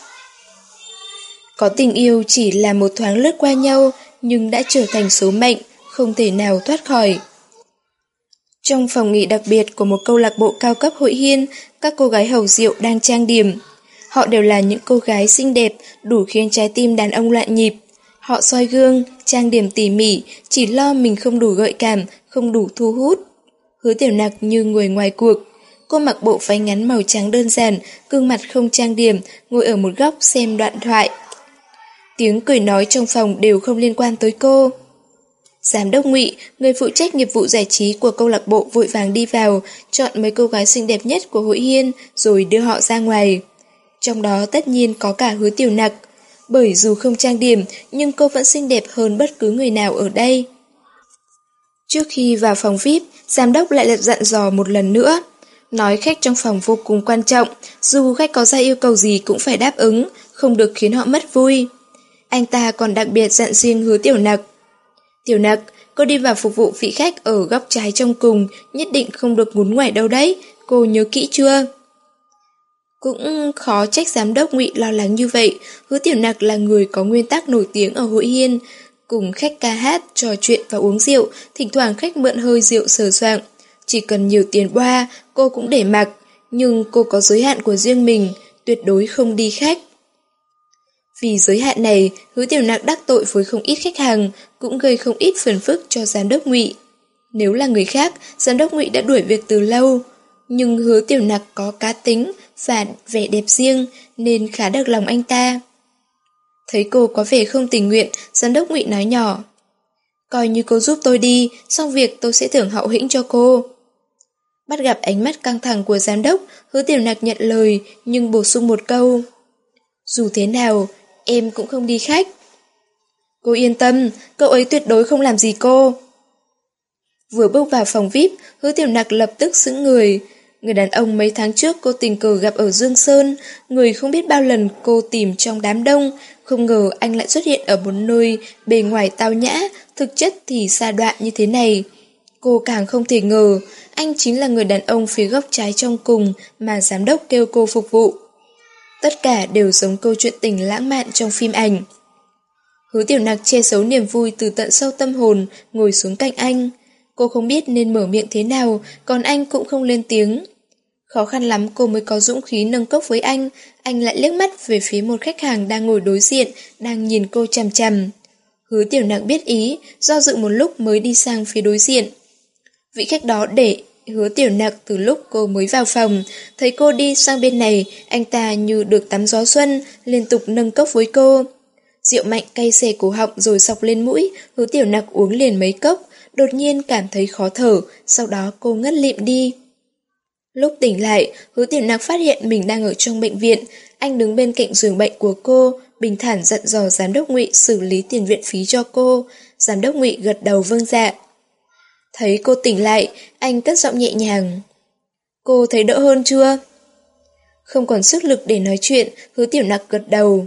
Có tình yêu chỉ là một thoáng lướt qua nhau, nhưng đã trở thành số mệnh, không thể nào thoát khỏi. Trong phòng nghỉ đặc biệt của một câu lạc bộ cao cấp Hội Hiên, các cô gái hầu rượu đang trang điểm. Họ đều là những cô gái xinh đẹp, đủ khiến trái tim đàn ông loạn nhịp. Họ soi gương, trang điểm tỉ mỉ, chỉ lo mình không đủ gợi cảm, không đủ thu hút. Hứa Tiểu Nặc như người ngoài cuộc. Cô mặc bộ váy ngắn màu trắng đơn giản, gương mặt không trang điểm, ngồi ở một góc xem đoạn thoại. Tiếng cười nói trong phòng đều không liên quan tới cô. Giám đốc Ngụy, người phụ trách nghiệp vụ giải trí của câu lạc bộ vội vàng đi vào, chọn mấy cô gái xinh đẹp nhất của Hội Hiên rồi đưa họ ra ngoài. Trong đó tất nhiên có cả Hứa Tiểu Nặc, bởi dù không trang điểm nhưng cô vẫn xinh đẹp hơn bất cứ người nào ở đây. Trước khi vào phòng vi ai pi, giám đốc lại dặn dò một lần nữa, nói khách trong phòng vô cùng quan trọng, dù khách có ra yêu cầu gì cũng phải đáp ứng, không được khiến họ mất vui. Anh ta còn đặc biệt dặn riêng Hứa Tiểu Nặc. Tiểu Nặc, cô đi vào phục vụ vị khách ở góc trái trong cùng, nhất định không được ngốn ngoài đâu đấy, cô nhớ kỹ chưa? Cũng khó trách giám đốc Ngụy lo lắng như vậy, Hứa Tiểu Nặc là người có nguyên tắc nổi tiếng ở Hội Hiên, cùng khách ca hát, trò chuyện và uống rượu, thỉnh thoảng khách mượn hơi rượu sờ soạng. Chỉ cần nhiều tiền boa, cô cũng để mặc, nhưng cô có giới hạn của riêng mình, tuyệt đối không đi khách. Vì giới hạn này, Hứa Tiểu Nặc đắc tội với không ít khách hàng, cũng gây không ít phiền phức cho giám đốc Ngụy. Nếu là người khác, giám đốc Ngụy đã đuổi việc từ lâu, nhưng Hứa Tiểu Nặc có cá tính và vẻ đẹp riêng nên khá được lòng anh ta. Thấy cô có vẻ không tình nguyện, giám đốc Ngụy nói nhỏ: "Coi như cô giúp tôi đi, xong việc tôi sẽ thưởng hậu hĩnh cho cô." Bắt gặp ánh mắt căng thẳng của giám đốc, Hứa Tiểu Nặc nhận lời nhưng bổ sung một câu: "Dù thế nào, em cũng không đi khách." "Cô yên tâm, cậu ấy tuyệt đối không làm gì cô." Vừa bước vào phòng vi ai pi, Hứa Tiểu Nặc lập tức sững người. Người đàn ông mấy tháng trước cô tình cờ gặp ở Dương Sơn, người không biết bao lần cô tìm trong đám đông, không ngờ anh lại xuất hiện ở một nơi bề ngoài tao nhã, thực chất thì sa đọa như thế này. Cô càng không thể ngờ, anh chính là người đàn ông phía góc trái trong cùng mà giám đốc kêu cô phục vụ. Tất cả đều giống câu chuyện tình lãng mạn trong phim ảnh. Hứa Tiểu Nặc che giấu niềm vui từ tận sâu tâm hồn, ngồi xuống cạnh anh. Cô không biết nên mở miệng thế nào, còn anh cũng không lên tiếng. Khó khăn lắm cô mới có dũng khí nâng cốc với anh, anh lại liếc mắt về phía một khách hàng đang ngồi đối diện, đang nhìn cô chằm chằm. Hứa Tiểu Nặc biết ý, do dự một lúc mới đi sang phía đối diện. Vị khách đó để Hứa Tiểu Nặc từ lúc cô mới vào phòng, thấy cô đi sang bên này, anh ta như được tắm gió xuân, liên tục nâng cốc với cô. Rượu mạnh cay xè cổ họng rồi sọc lên mũi, Hứa Tiểu Nặc uống liền mấy cốc, đột nhiên cảm thấy khó thở, sau đó cô ngất lịm đi. Lúc tỉnh lại, Hứa Tiểu Nặc phát hiện mình đang ở trong bệnh viện, anh đứng bên cạnh giường bệnh của cô, bình thản dặn dò giám đốc Ngụy xử lý tiền viện phí cho cô. Giám đốc Ngụy gật đầu vâng dạ. Thấy cô tỉnh lại, anh cất giọng nhẹ nhàng: "Cô thấy đỡ hơn chưa?" Không còn sức lực để nói chuyện, Hứa Tiểu Nặc gật đầu.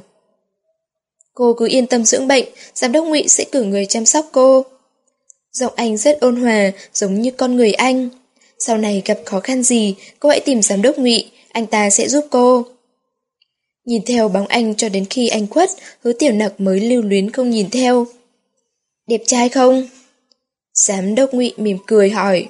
"Cô cứ yên tâm dưỡng bệnh, giám đốc Ngụy sẽ cử người chăm sóc cô." Giọng anh rất ôn hòa, giống như con người anh. Sau này gặp khó khăn gì, cô hãy tìm giám đốc Ngụy, anh ta sẽ giúp cô. Nhìn theo bóng anh cho đến khi anh khuất, Hứa Tiểu Nặc mới lưu luyến không nhìn theo. "Đẹp trai không?" Giám đốc Ngụy mỉm cười hỏi.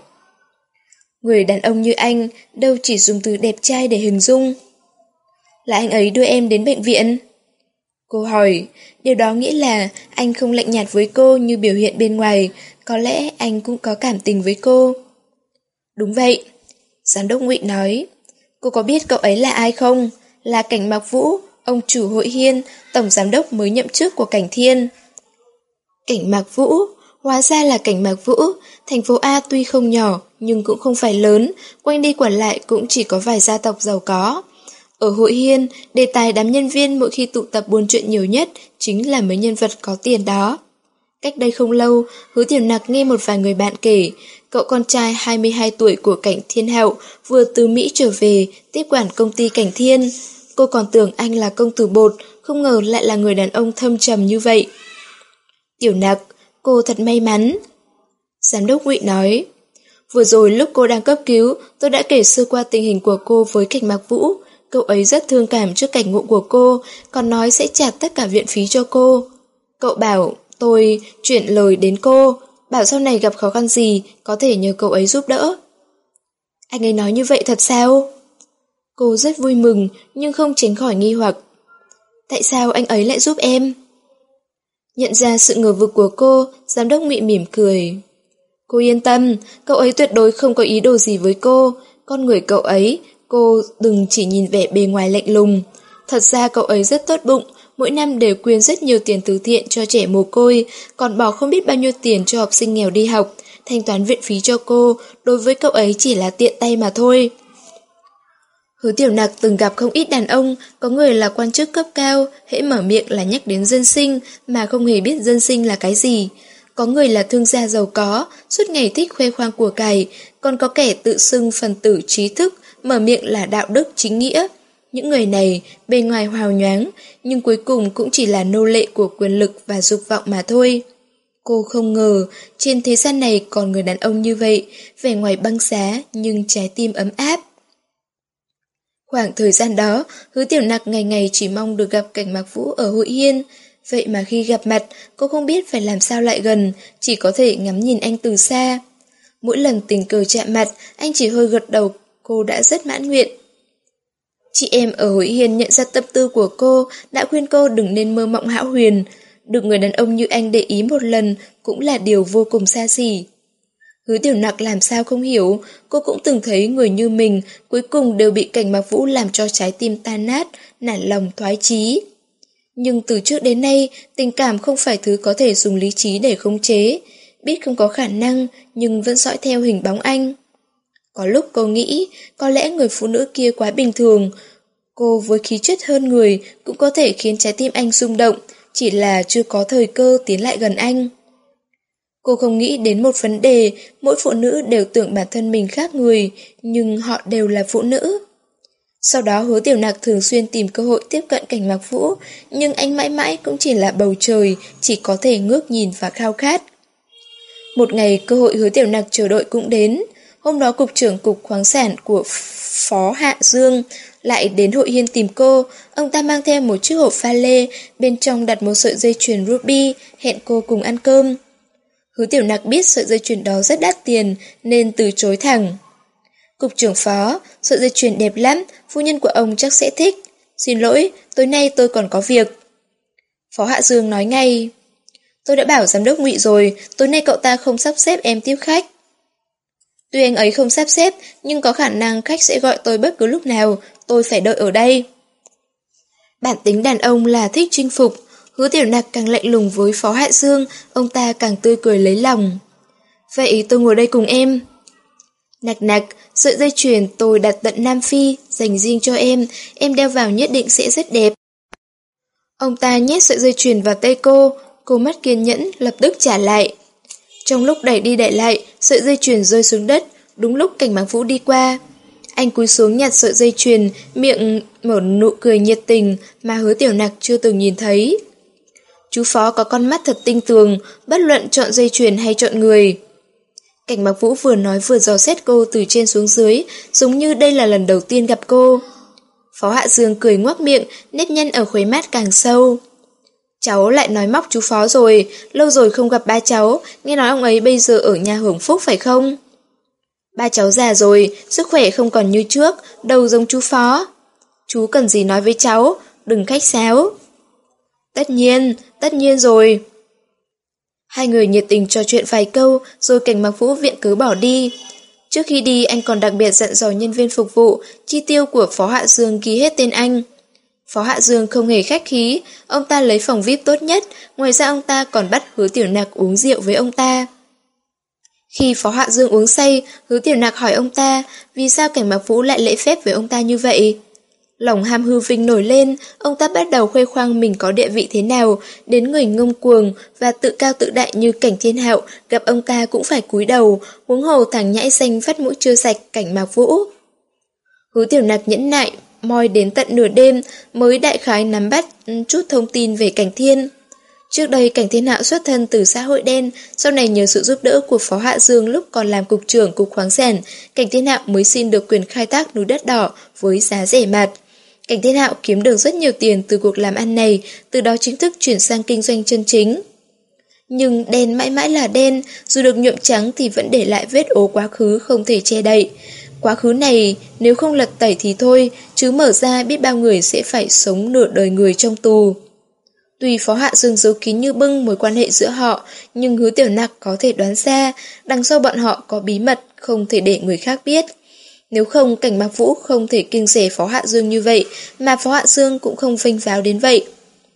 Người đàn ông như anh đâu chỉ dùng từ đẹp trai để hình dung. "Là anh ấy đưa em đến bệnh viện?" Cô hỏi, điều đó nghĩa là anh không lạnh nhạt với cô như biểu hiện bên ngoài, có lẽ anh cũng có cảm tình với cô. "Đúng vậy," giám đốc Ngụy nói. "Cô có biết cậu ấy là ai không? Là Cảnh Mạc Vũ, ông chủ Hội Hiên, tổng giám đốc mới nhậm chức của Cảnh Thiên." Cảnh Mạc Vũ, hóa ra là Cảnh Mạc Vũ. Thành phố A tuy không nhỏ nhưng cũng không phải lớn, quanh đi quẩn lại cũng chỉ có vài gia tộc giàu có. Ở Hội Hiên, đề tài đám nhân viên mỗi khi tụ tập buôn chuyện nhiều nhất chính là mấy nhân vật có tiền đó. Cách đây không lâu, Hứa Tiểu Nặc nghe một vài người bạn kể, cậu con trai hai mươi hai tuổi của Cảnh Thiên Hạo vừa từ Mỹ trở về tiếp quản công ty Cảnh Thiên. Cô còn tưởng anh là công tử bột, không ngờ lại là người đàn ông thâm trầm như vậy. "Tiểu Nặc, cô thật may mắn." Giám đốc Ngụy nói. "Vừa rồi lúc cô đang cấp cứu, tôi đã kể sơ qua tình hình của cô với Cảnh Mạc Vũ. Cậu ấy rất thương cảm trước cảnh ngộ của cô, còn nói sẽ trả tất cả viện phí cho cô. Cậu bảo tôi chuyển lời đến cô, bảo sau này gặp khó khăn gì có thể nhờ cậu ấy giúp đỡ." "Anh ấy nói như vậy thật sao?" Cô rất vui mừng nhưng không tránh khỏi nghi hoặc. "Tại sao anh ấy lại giúp em?" Nhận ra sự ngờ vực của cô, giám đốc Ngụy mỉm cười. "Cô yên tâm, cậu ấy tuyệt đối không có ý đồ gì với cô. Con người cậu ấy, cô đừng chỉ nhìn vẻ bề ngoài lạnh lùng. Thật ra cậu ấy rất tốt bụng, mỗi năm đều quyên rất nhiều tiền từ thiện cho trẻ mồ côi, còn bỏ không biết bao nhiêu tiền cho học sinh nghèo đi học, thanh toán viện phí cho cô, đối với cậu ấy chỉ là tiện tay mà thôi." Hứa Tiểu Nặc từng gặp không ít đàn ông, có người là quan chức cấp cao, hễ mở miệng là nhắc đến dân sinh, mà không hề biết dân sinh là cái gì. Có người là thương gia giàu có, suốt ngày thích khoe khoang của cải, còn có kẻ tự xưng phần tử trí thức, mở miệng là đạo đức chính nghĩa. Những người này, bề ngoài hào nhoáng, nhưng cuối cùng cũng chỉ là nô lệ của quyền lực và dục vọng mà thôi. Cô không ngờ, trên thế gian này còn người đàn ông như vậy, vẻ ngoài băng giá nhưng trái tim ấm áp. Khoảng thời gian đó, Hứa Tiểu Nặc ngày ngày chỉ mong được gặp Cảnh Mạc Vũ ở Hội Hiên. Vậy mà khi gặp mặt, cô không biết phải làm sao lại gần, chỉ có thể ngắm nhìn anh từ xa. Mỗi lần tình cờ chạm mặt, anh chỉ hơi gật đầu, cô đã rất mãn nguyện. Chị em ở Hội Hiên nhận ra tâm tư của cô, đã khuyên cô đừng nên mơ mộng hão huyền. Được người đàn ông như anh để ý một lần cũng là điều vô cùng xa xỉ. Hứa Tiểu Nặc làm sao không hiểu, cô cũng từng thấy người như mình cuối cùng đều bị Cảnh Mạc Vũ làm cho trái tim tan nát, nản lòng thoái chí. Nhưng từ trước đến nay, tình cảm không phải thứ có thể dùng lý trí để khống chế, biết không có khả năng nhưng vẫn dõi theo hình bóng anh. Có lúc cô nghĩ, có lẽ người phụ nữ kia quá bình thường, cô với khí chất hơn người cũng có thể khiến trái tim anh rung động, chỉ là chưa có thời cơ tiến lại gần anh. Cô không nghĩ đến một vấn đề, mỗi phụ nữ đều tưởng bản thân mình khác người, nhưng họ đều là phụ nữ. Sau đó Hứa Tiểu Nặc thường xuyên tìm cơ hội tiếp cận Cảnh Mạc Vũ, nhưng anh mãi mãi cũng chỉ là bầu trời, chỉ có thể ngước nhìn và khao khát. Một ngày cơ hội Hứa Tiểu Nặc chờ đợi cũng đến. Hôm đó cục trưởng cục khoáng sản của Phó Hạ Dương lại đến Hội Hiên tìm cô. Ông ta mang theo một chiếc hộp pha lê, bên trong đặt một sợi dây chuyền ruby, hẹn cô cùng ăn cơm. Hứa Tiểu Nặc biết sợi dây chuyền đó rất đắt tiền nên từ chối thẳng. Cục trưởng Phó, sợi dây chuyền đẹp lắm, phu nhân của ông chắc sẽ thích. Xin lỗi, tối nay tôi còn có việc. Phó Hạ Dương nói ngay. Tôi đã bảo giám đốc Ngụy rồi, tối nay cậu ta không sắp xếp em tiếp khách. Tuy anh ấy không sắp xếp, nhưng có khả năng khách sẽ gọi tôi bất cứ lúc nào, tôi phải đợi ở đây. Bản tính đàn ông là thích chinh phục, Hứa Tiểu Nặc càng lạnh lùng với Phó Hạ Dương, ông ta càng tươi cười lấy lòng. Vậy tôi ngồi đây cùng em. Nặc nặc, sợi dây chuyền tôi đặt tận Nam Phi, dành riêng cho em, em đeo vào nhất định sẽ rất đẹp. Ông ta nhét sợi dây chuyền vào tay cô, cô mất kiên nhẫn, lập tức trả lại. Trong lúc đẩy đi đẩy lại, sợi dây chuyền rơi xuống đất, đúng lúc Cảnh Mạc Vũ đi qua. Anh cúi xuống nhặt sợi dây chuyền, miệng mở nụ cười nhiệt tình mà Hứa Tiểu Nặc chưa từng nhìn thấy. Chú Phó có con mắt thật tinh tường, bất luận chọn dây chuyền hay chọn người. Cảnh Mạc Vũ vừa nói vừa dò xét cô từ trên xuống dưới, giống như đây là lần đầu tiên gặp cô. Phó Hạ Dương cười ngoác miệng, nếp nhăn ở khuấy mắt càng sâu. Cháu lại nói móc chú Phó rồi, lâu rồi không gặp ba cháu, nghe nói ông ấy bây giờ ở nhà hưởng phúc phải không? Ba cháu già rồi, sức khỏe không còn như trước, đâu giống chú Phó. Chú cần gì nói với cháu, đừng khách sáo. Tất nhiên, tất nhiên rồi. Hai người nhiệt tình trò chuyện vài câu, rồi Cảnh Mạc Vũ viện cớ bỏ đi. Trước khi đi, anh còn đặc biệt dặn dò nhân viên phục vụ, chi tiêu của Phó Hạ Dương ghi hết tên anh. Phó Hạ Dương không hề khách khí, ông ta lấy phòng vi ai pi tốt nhất, ngoài ra ông ta còn bắt Hứa Tiểu Nặc uống rượu với ông ta. Khi Phó Hạ Dương uống say, Hứa Tiểu Nặc hỏi ông ta, vì sao Cảnh Mạc Vũ lại lễ phép với ông ta như vậy? Lòng ham hư vinh nổi lên, ông ta bắt đầu khoe khoang mình có địa vị thế nào, đến người ngông cuồng và tự cao tự đại như Cảnh Thiên Hạo, gặp ông ta cũng phải cúi đầu, huống hồ thằng nhãi xanh vắt mũi chưa sạch Cảnh Mạc Vũ. Hứa Tiểu Nặc nhẫn nại, moi đến tận nửa đêm mới đại khái nắm bắt chút thông tin về Cảnh Thiên. Trước đây Cảnh Thiên Hạo xuất thân từ xã hội đen, sau này nhờ sự giúp đỡ của Phó Hạ Dương lúc còn làm cục trưởng cục khoáng sản, Cảnh Thiên Hạo mới xin được quyền khai thác núi đất đỏ với giá rẻ mạt. Cảnh Thiên Hạo kiếm được rất nhiều tiền từ cuộc làm ăn này, từ đó chính thức chuyển sang kinh doanh chân chính. Nhưng đen mãi mãi là đen, dù được nhuộm trắng thì vẫn để lại vết ố quá khứ không thể che đậy. Quá khứ này nếu không lật tẩy thì thôi, chứ mở ra biết bao người sẽ phải sống nửa đời người trong tù. Tuy Phó Hạ Dương giấu kín như bưng mối quan hệ giữa họ, nhưng Hứa Tiểu Nặc có thể đoán ra đằng sau bọn họ có bí mật không thể để người khác biết. Nếu không, Cảnh Mạc Vũ không thể kiêng dè Phó Hạ Dương như vậy, mà Phó Hạ Dương cũng không vênh váo đến vậy.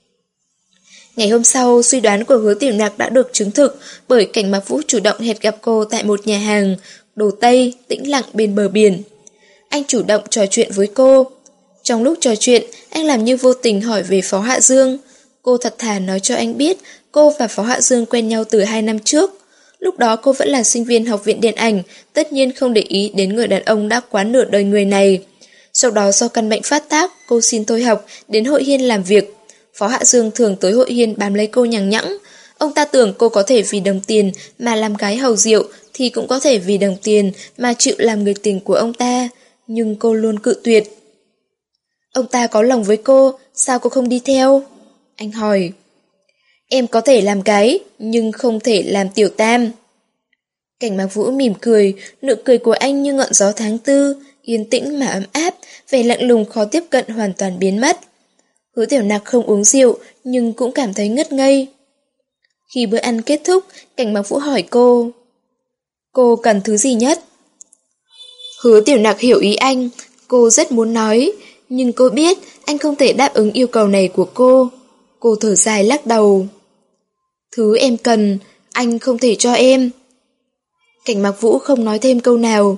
Ngày hôm sau, suy đoán của Hứa Tiểu Nặc đã được chứng thực bởi Cảnh Mạc Vũ chủ động hẹn gặp cô tại một nhà hàng đồ Tây, tĩnh lặng bên bờ biển. Anh chủ động trò chuyện với cô. Trong lúc trò chuyện, anh làm như vô tình hỏi về Phó Hạ Dương. Cô thật thà nói cho anh biết cô và Phó Hạ Dương quen nhau từ hai năm trước. Lúc đó cô vẫn là sinh viên học viện điện ảnh, tất nhiên không để ý đến người đàn ông đã quá nửa đời người này. Sau đó do căn bệnh phát tác, cô xin thôi học, đến Hội Hiên làm việc. Phó Hạ Dương thường tới Hội Hiên bám lấy cô nhằng nhẵng. Ông ta tưởng cô có thể vì đồng tiền mà làm gái hầu rượu, thì cũng có thể vì đồng tiền mà chịu làm người tình của ông ta, nhưng cô luôn cự tuyệt. Ông ta có lòng với cô, sao cô không đi theo? Anh hỏi. Em có thể làm gái, nhưng không thể làm tiểu tam. Cảnh Mạc Vũ mỉm cười, nụ cười của anh như ngọn gió tháng tư, yên tĩnh mà ấm áp, vẻ lạnh lùng khó tiếp cận hoàn toàn biến mất. Hứa Tiểu Nặc không uống rượu, nhưng cũng cảm thấy ngất ngây. Khi bữa ăn kết thúc, Cảnh Mạc Vũ hỏi cô. Cô cần thứ gì nhất? Hứa Tiểu Nặc hiểu ý anh, cô rất muốn nói, nhưng cô biết anh không thể đáp ứng yêu cầu này của cô. Cô thở dài lắc đầu. Thứ em cần, anh không thể cho em. Cảnh Mạc Vũ không nói thêm câu nào.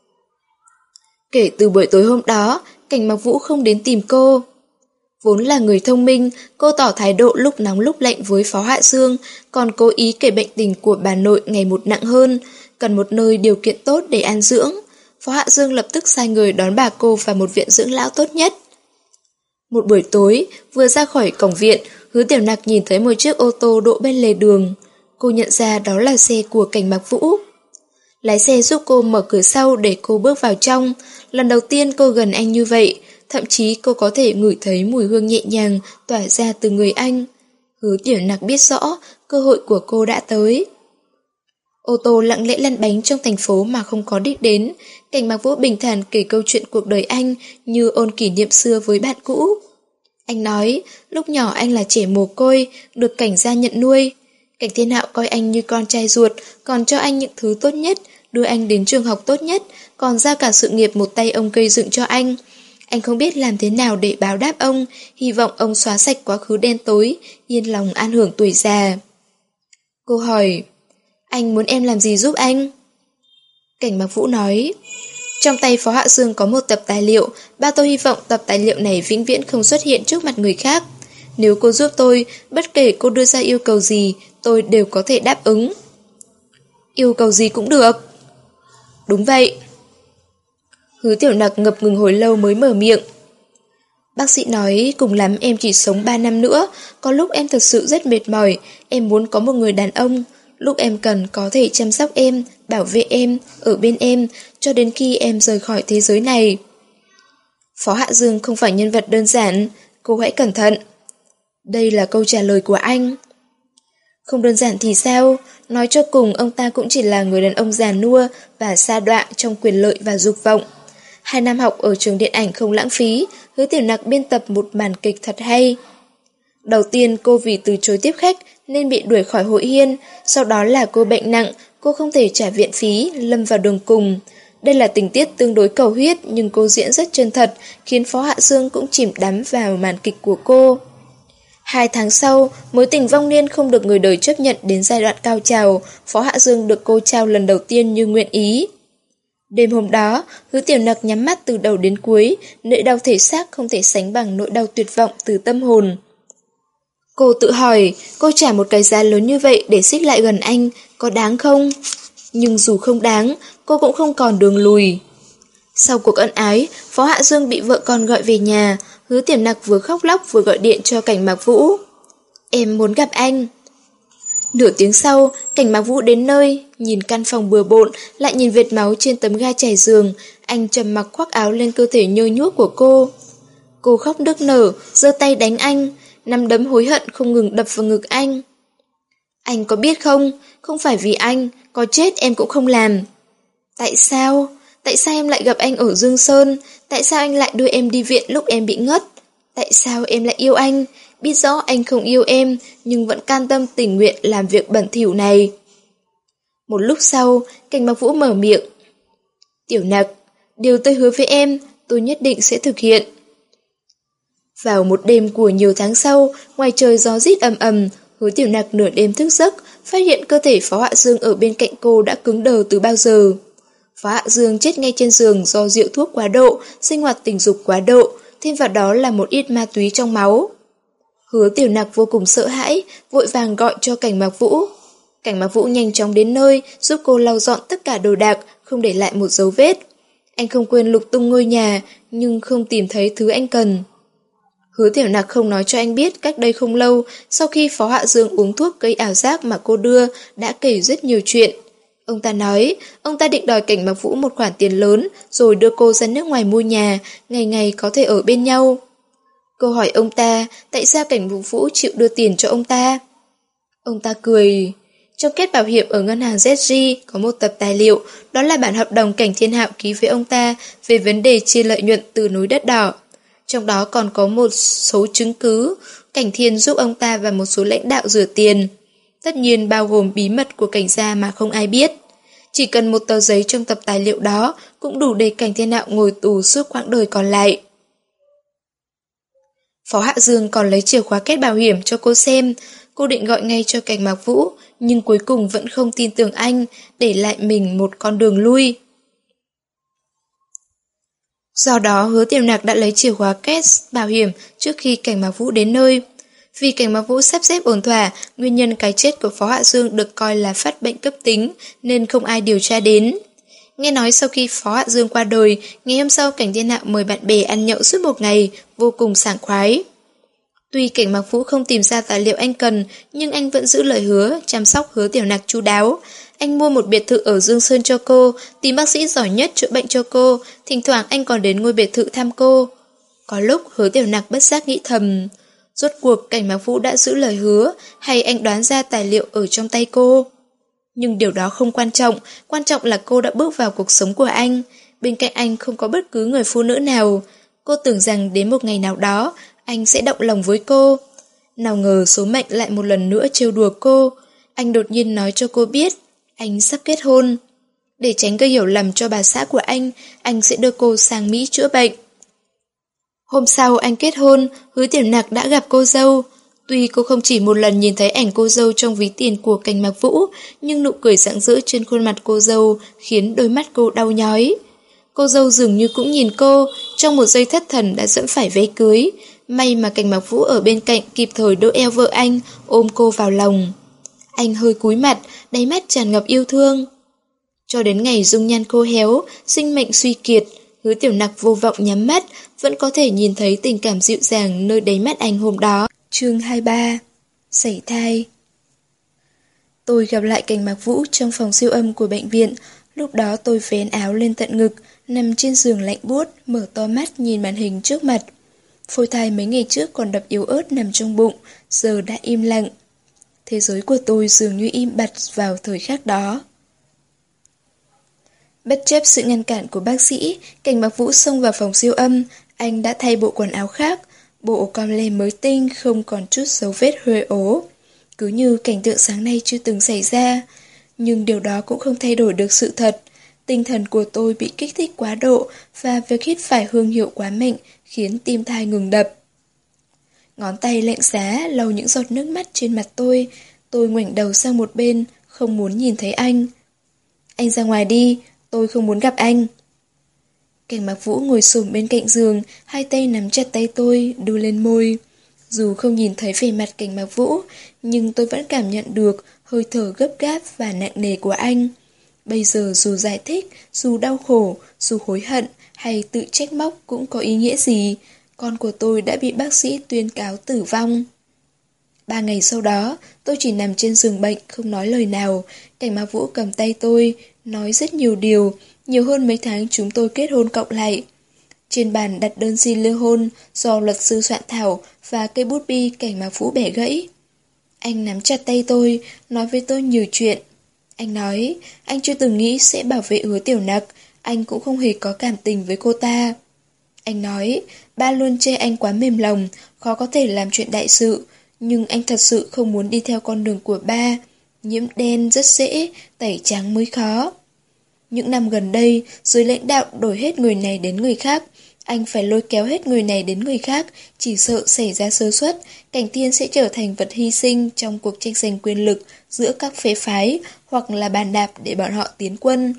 Kể từ buổi tối hôm đó, Cảnh Mạc Vũ không đến tìm cô. Vốn là người thông minh, cô tỏ thái độ lúc nóng lúc lạnh với Phó Hạ Dương, còn cố ý kể bệnh tình của bà nội ngày một nặng hơn, cần một nơi điều kiện tốt để an dưỡng. Phó Hạ Dương lập tức sai người đón bà cô vào một viện dưỡng lão tốt nhất. Một buổi tối, vừa ra khỏi cổng viện, Hứa Tiểu Nặc nhìn thấy một chiếc ô tô đỗ bên lề đường. Cô nhận ra đó là xe của Cảnh Mạc Vũ. Lái xe giúp cô mở cửa sau để cô bước vào trong. Lần đầu tiên cô gần anh như vậy, thậm chí cô có thể ngửi thấy mùi hương nhẹ nhàng tỏa ra từ người anh. Hứa Tiểu Nặc biết rõ, cơ hội của cô đã tới. Ô tô lặng lẽ lăn bánh trong thành phố mà không có đích đến. Cảnh Mạc Vũ bình thản kể câu chuyện cuộc đời anh như ôn kỷ niệm xưa với bạn cũ. Anh nói, lúc nhỏ anh là trẻ mồ côi, được Cảnh gia nhận nuôi. Cảnh Thiên Hạo coi anh như con trai ruột, còn cho anh những thứ tốt nhất, đưa anh đến trường học tốt nhất, còn ra cả sự nghiệp một tay ông gây dựng cho anh. Anh không biết làm thế nào để báo đáp ông, hy vọng ông xóa sạch quá khứ đen tối, yên lòng an hưởng tuổi già. Cô hỏi, anh muốn em làm gì giúp anh? Cảnh Mạc Vũ nói, trong tay Phó Hạ Dương có một tập tài liệu, ba tôi hy vọng tập tài liệu này vĩnh viễn không xuất hiện trước mặt người khác. Nếu cô giúp tôi, bất kể cô đưa ra yêu cầu gì, tôi đều có thể đáp ứng. Yêu cầu gì cũng được. Đúng vậy. Hứa Tiểu Nặc ngập ngừng hồi lâu mới mở miệng. Bác sĩ nói cùng lắm em chỉ sống ba năm nữa, có lúc em thật sự rất mệt mỏi, em muốn có một người đàn ông, lúc em cần có thể chăm sóc em, bảo vệ em, ở bên em, cho đến khi em rời khỏi thế giới này. Phó Hạ Dương không phải nhân vật đơn giản, cô hãy cẩn thận. Đây là câu trả lời của anh. Không đơn giản thì sao? Nói cho cùng ông ta cũng chỉ là người đàn ông già nua và sa đọa trong quyền lợi và dục vọng. Hai năm học ở trường điện ảnh không lãng phí, Hứa Tiểu Nặc biên tập một màn kịch thật hay. Đầu tiên cô vì từ chối tiếp khách nên bị đuổi khỏi hội Hiên, sau đó là cô bệnh nặng, cô không thể trả viện phí, lâm vào đường cùng. Đây là tình tiết tương đối cầu huyết nhưng cô diễn rất chân thật, khiến Phó Hạ Dương cũng chìm đắm vào màn kịch của cô. Hai tháng sau, mối tình vong niên không được người đời chấp nhận đến giai đoạn cao trào, Phó Hạ Dương được cô trao lần đầu tiên như nguyện ý. Đêm hôm đó, Hứa Tiểu Nặc nhắm mắt từ đầu đến cuối, nỗi đau thể xác không thể sánh bằng nỗi đau tuyệt vọng từ tâm hồn. Cô tự hỏi, cô trả một cái giá lớn như vậy để xích lại gần anh, có đáng không? Nhưng dù không đáng, cô cũng không còn đường lùi. Sau cuộc ân ái, Phó Hạ Dương bị vợ con gọi về nhà, Hứa Tiểu Nặc vừa khóc lóc vừa gọi điện cho Cảnh Mạc Vũ. Em muốn gặp anh. Nửa tiếng sau, Cảnh Mạc Vũ đến nơi, nhìn căn phòng bừa bộn, lại nhìn vệt máu trên tấm ga trải giường, anh trầm mặc khoác áo lên cơ thể nhô nhuốc của cô. Cô khóc nức nở, giơ tay đánh anh, nắm đấm hối hận không ngừng đập vào ngực anh. Anh có biết không, không phải vì anh, có chết em cũng không làm. Tại sao? Tại sao em lại gặp anh ở Dương Sơn? Tại sao anh lại đưa em đi viện lúc em bị ngất? Tại sao em lại yêu anh? Biết rõ anh không yêu em, nhưng vẫn can tâm tình nguyện làm việc bẩn thỉu này. Một lúc sau, Cảnh Mạc Vũ mở miệng. Tiểu Nặc, điều tôi hứa với em, tôi nhất định sẽ thực hiện. Vào một đêm của nhiều tháng sau, ngoài trời gió rít ầm ầm, Hứa Tiểu Nặc nửa đêm thức giấc, phát hiện cơ thể Phó Hạ Dương ở bên cạnh cô đã cứng đờ từ bao giờ. Phó Hạ Dương chết ngay trên giường do rượu thuốc quá độ, sinh hoạt tình dục quá độ, thêm vào đó là một ít ma túy trong máu. Hứa Tiểu Nặc vô cùng sợ hãi, vội vàng gọi cho Cảnh Mạc Vũ. Cảnh Mạc Vũ nhanh chóng đến nơi, giúp cô lau dọn tất cả đồ đạc, không để lại một dấu vết. Anh không quên lục tung ngôi nhà, nhưng không tìm thấy thứ anh cần. Hứa Tiểu Nặc không nói cho anh biết cách đây không lâu, sau khi Phó Hạ Dương uống thuốc gây ảo giác mà cô đưa, đã kể rất nhiều chuyện. Ông ta nói, ông ta định đòi Cảnh Mặc Vũ một khoản tiền lớn, rồi đưa cô ra nước ngoài mua nhà, ngày ngày có thể ở bên nhau. Cô hỏi ông ta, tại sao Cảnh Mặc Vũ chịu đưa tiền cho ông ta? Ông ta cười. Trong kết bảo hiểm ở ngân hàng Z G có một tập tài liệu, đó là bản hợp đồng Cảnh Thiên Hạo ký với ông ta về vấn đề chia lợi nhuận từ núi đất đỏ. Trong đó còn có một số chứng cứ, Cảnh Thiên giúp ông ta và một số lãnh đạo rửa tiền. Tất nhiên bao gồm bí mật của Cảnh gia mà không ai biết. Chỉ cần một tờ giấy trong tập tài liệu đó cũng đủ để Cảnh Thiên Hạo ngồi tù suốt quãng đời còn lại. Phó Hạ Dương còn lấy chìa khóa kết bảo hiểm cho cô xem. Cô định gọi ngay cho Cảnh Mạc Vũ, nhưng cuối cùng vẫn không tin tưởng anh, để lại mình một con đường lui. Do đó Hứa Tiểu Nặc đã lấy chìa khóa kết bảo hiểm trước khi Cảnh Mạc Vũ đến nơi. Vì Cảnh Mạc Vũ sắp xếp ổn thỏa, nguyên nhân cái chết của Phó Hạ Dương được coi là phát bệnh cấp tính, nên không ai điều tra đến. Nghe nói sau khi Phó Hạ Dương qua đời, ngày hôm sau Cảnh Thiên Hạo mời bạn bè ăn nhậu suốt một ngày, vô cùng sảng khoái. Tuy Cảnh Mạc Vũ không tìm ra tài liệu anh cần, nhưng anh vẫn giữ lời hứa, chăm sóc Hứa Tiểu Nặc chu đáo. Anh mua một biệt thự ở Dương Sơn cho cô, tìm bác sĩ giỏi nhất chữa bệnh cho cô, thỉnh thoảng anh còn đến ngôi biệt thự thăm cô. Có lúc Hứa Tiểu Nặc bất giác nghĩ thầm, rốt cuộc Cảnh Mạc Vũ đã giữ lời hứa, hay anh đoán ra tài liệu ở trong tay cô? Nhưng điều đó không quan trọng, quan trọng là cô đã bước vào cuộc sống của anh. Bên cạnh anh không có bất cứ người phụ nữ nào. Cô tưởng rằng đến một ngày nào đó, anh sẽ động lòng với cô. Nào ngờ số mệnh lại một lần nữa trêu đùa cô. Anh đột nhiên nói cho cô biết, anh sắp kết hôn. Để tránh gây hiểu lầm cho bà xã của anh, anh sẽ đưa cô sang Mỹ chữa bệnh. Hôm sau anh kết hôn, Hứa Tiểu Nặc đã gặp cô dâu. Tuy cô không chỉ một lần nhìn thấy ảnh cô dâu trong ví tiền của Cảnh Mạc Vũ, nhưng nụ cười rạng rỡ trên khuôn mặt cô dâu khiến đôi mắt cô đau nhói. Cô dâu dường như cũng nhìn cô, trong một giây thất thần đã dẫm phải váy cưới. May mà Cảnh Mạc Vũ ở bên cạnh kịp thời đỡ eo vợ anh, ôm cô vào lòng. Anh hơi cúi mặt, đáy mắt tràn ngập yêu thương. Cho đến ngày dung nhan khô héo, sinh mệnh suy kiệt, Hứa Tiểu Nặc vô vọng nhắm mắt, vẫn có thể nhìn thấy tình cảm dịu dàng nơi đáy mắt anh hôm đó. Chương hai mươi ba. Sảy thai. Tôi gặp lại Cảnh Mạc Vũ trong phòng siêu âm của bệnh viện. Lúc đó tôi vén áo lên tận ngực, nằm trên giường lạnh buốt, mở to mắt nhìn màn hình trước mặt. Phôi thai mấy ngày trước còn đập yếu ớt nằm trong bụng, giờ đã im lặng. Thế giới của tôi dường như im bặt vào thời khắc đó. Bất chấp sự ngăn cản của bác sĩ, Cảnh Mạc Vũ xông vào phòng siêu âm. Anh đã thay bộ quần áo khác, bộ com lê mới tinh không còn chút dấu vết huê ố. Cứ như cảnh tượng sáng nay chưa từng xảy ra. Nhưng điều đó cũng không thay đổi được sự thật. Tinh thần của tôi bị kích thích quá độ và việc hít phải hương hiệu quá mạnh khiến tim thai ngừng đập. Ngón tay lạnh giá lau những giọt nước mắt trên mặt tôi. Tôi ngoảnh đầu sang một bên, không muốn nhìn thấy anh. Anh ra ngoài đi, tôi không muốn gặp anh. Cảnh Mạc Vũ ngồi xổm bên cạnh giường, hai tay nắm chặt tay tôi, đưa lên môi. Dù không nhìn thấy vẻ mặt Cảnh Mạc Vũ, nhưng tôi vẫn cảm nhận được hơi thở gấp gáp và nặng nề của anh. Bây giờ dù giải thích, dù đau khổ, dù hối hận hay tự trách móc cũng có ý nghĩa gì. Con của tôi đã bị bác sĩ tuyên cáo tử vong. Ba ngày sau đó, tôi chỉ nằm trên giường bệnh, không nói lời nào. Cảnh Mạc Vũ cầm tay tôi, nói rất nhiều điều, nhiều hơn mấy tháng chúng tôi kết hôn cộng lại. Trên bàn đặt đơn xin ly hôn do luật sư soạn thảo và cây bút bi Cảnh Mạc Vũ bẻ gãy. Anh nắm chặt tay tôi, nói với tôi nhiều chuyện. Anh nói, anh chưa từng nghĩ sẽ bảo vệ Hứa Tiểu Nặc, anh cũng không hề có cảm tình với cô ta. Anh nói, ba luôn chê anh quá mềm lòng, khó có thể làm chuyện đại sự, nhưng anh thật sự không muốn đi theo con đường của ba. Nhiễm đen rất dễ, tẩy trắng mới khó. Những năm gần đây, giới lãnh đạo đổi hết người này đến người khác. Anh phải lôi kéo hết người này đến người khác, chỉ sợ xảy ra sơ suất, Cảnh Thiên sẽ trở thành vật hy sinh trong cuộc tranh giành quyền lực giữa các phế phái, hoặc là bàn đạp để bọn họ tiến quân.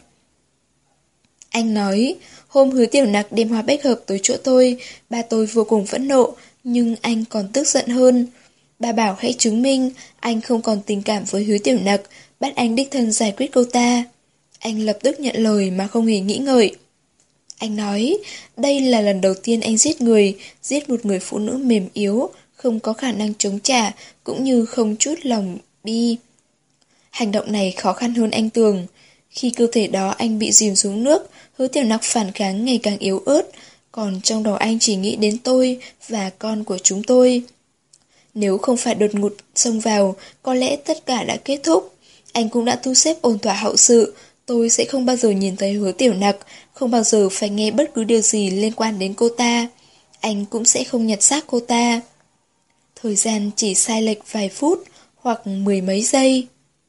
Anh nói, hôm Hứa Tiểu Nặc đem hoa bách hợp tới chỗ tôi, ba tôi vô cùng phẫn nộ, nhưng anh còn tức giận hơn. Ba bảo hãy chứng minh anh không còn tình cảm với Hứa Tiểu Nặc, bắt anh đích thân giải quyết cô ta. Anh lập tức nhận lời mà không hề nghĩ ngợi. Anh nói, đây là lần đầu tiên anh giết người, giết một người phụ nữ mềm yếu, không có khả năng chống trả, cũng như không chút lòng bi. Hành động này khó khăn hơn anh tưởng. Khi cơ thể đó anh bị dìm xuống nước, Hứa Tiểu Nặc phản kháng ngày càng yếu ớt, còn trong đầu anh chỉ nghĩ đến tôi và con của chúng tôi. Nếu không phải đột ngột xông vào, có lẽ tất cả đã kết thúc. Anh cũng đã thu xếp ổn thỏa hậu sự, tôi sẽ không bao giờ nhìn thấy Hứa Tiểu Nặc, không bao giờ phải nghe bất cứ điều gì liên quan đến cô ta. Anh cũng sẽ không nhặt xác cô ta. Thời gian chỉ sai lệch vài phút, hoặc mười mấy giây.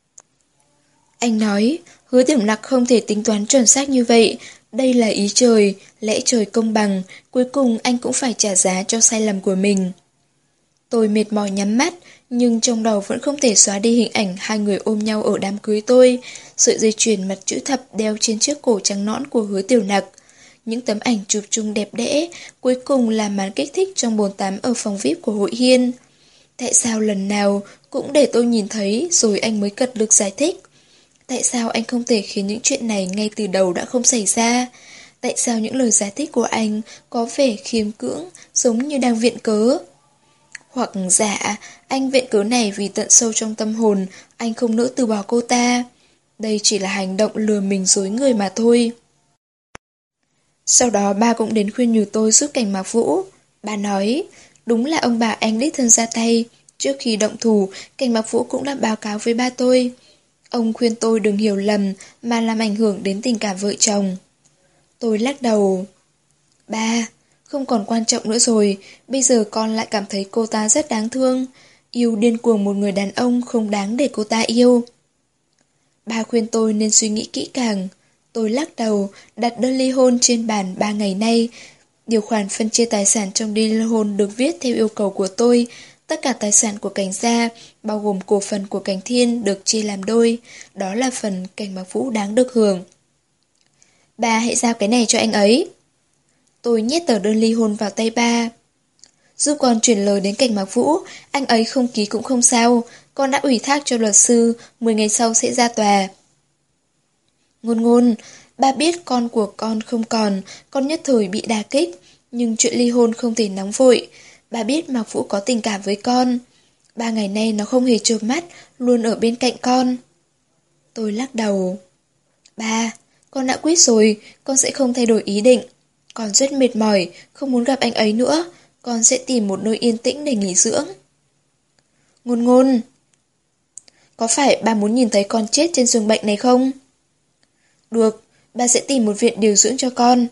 Anh nói, Hứa Tiểu Nặc không thể tính toán chuẩn xác như vậy. Đây là ý trời, lẽ trời công bằng, cuối cùng anh cũng phải trả giá cho sai lầm của mình. Tôi mệt mỏi nhắm mắt, nhưng trong đầu vẫn không thể xóa đi hình ảnh hai người ôm nhau ở đám cưới tôi, sợi dây chuyền mặt chữ thập đeo trên chiếc cổ trắng nõn của Hứa Tiểu Nặc. Những tấm ảnh chụp chung đẹp đẽ, cuối cùng là màn kích thích trong bồn tắm ở phòng vi ai pi của hội Hiên. Tại sao lần nào cũng để tôi nhìn thấy rồi anh mới cật lực giải thích? Tại sao anh không thể khiến những chuyện này ngay từ đầu đã không xảy ra? Tại sao những lời giải thích của anh có vẻ khiêm cưỡng, giống như đang viện cớ? Hoặc giả, anh viện cớ này vì tận sâu trong tâm hồn, anh không nỡ từ bỏ cô ta. Đây chỉ là hành động lừa mình dối người mà thôi. Sau đó ba cũng đến khuyên nhủ tôi giúp Cảnh Mạc Vũ. Ba nói, đúng là ông bà anh đích thân ra tay. Trước khi động thủ, Cảnh Mạc Vũ cũng đã báo cáo với ba tôi. Ông khuyên tôi đừng hiểu lầm mà làm ảnh hưởng đến tình cảm vợ chồng. Tôi lắc đầu. Ba, không còn quan trọng nữa rồi, bây giờ con lại cảm thấy cô ta rất đáng thương. Yêu điên cuồng một người đàn ông không đáng để cô ta yêu. Ba khuyên tôi nên suy nghĩ kỹ càng. Tôi lắc đầu, đặt đơn ly hôn trên bàn ba ngày nay. Điều khoản phân chia tài sản trong ly hôn được viết theo yêu cầu của tôi. Tất cả tài sản của Cảnh gia, bao gồm cổ phần của Cảnh Thiên, được chia làm đôi. Đó là phần Cảnh Mạc Vũ đáng được hưởng. Ba hãy giao cái này cho anh ấy. Tôi nhét tờ đơn ly hôn vào tay ba. Giúp con chuyển lời đến Cảnh Mạc Vũ, anh ấy không ký cũng không sao. Con đã ủy thác cho luật sư, mười ngày sau sẽ ra tòa. Ngôn Ngôn, ba biết con của con không còn, con nhất thời bị đả kích, nhưng chuyện ly hôn không thể nóng vội. Ba biết Mạc Vũ có tình cảm với con. Ba ngày nay nó không hề chợp mắt, luôn ở bên cạnh con. Tôi lắc đầu. Ba, con đã quyết rồi, con sẽ không thay đổi ý định. Con rất mệt mỏi, không muốn gặp anh ấy nữa. Con sẽ tìm một nơi yên tĩnh để nghỉ dưỡng. Ngôn Ngôn, có phải ba muốn nhìn thấy con chết trên giường bệnh này không? Được, ba sẽ tìm một viện điều dưỡng cho con.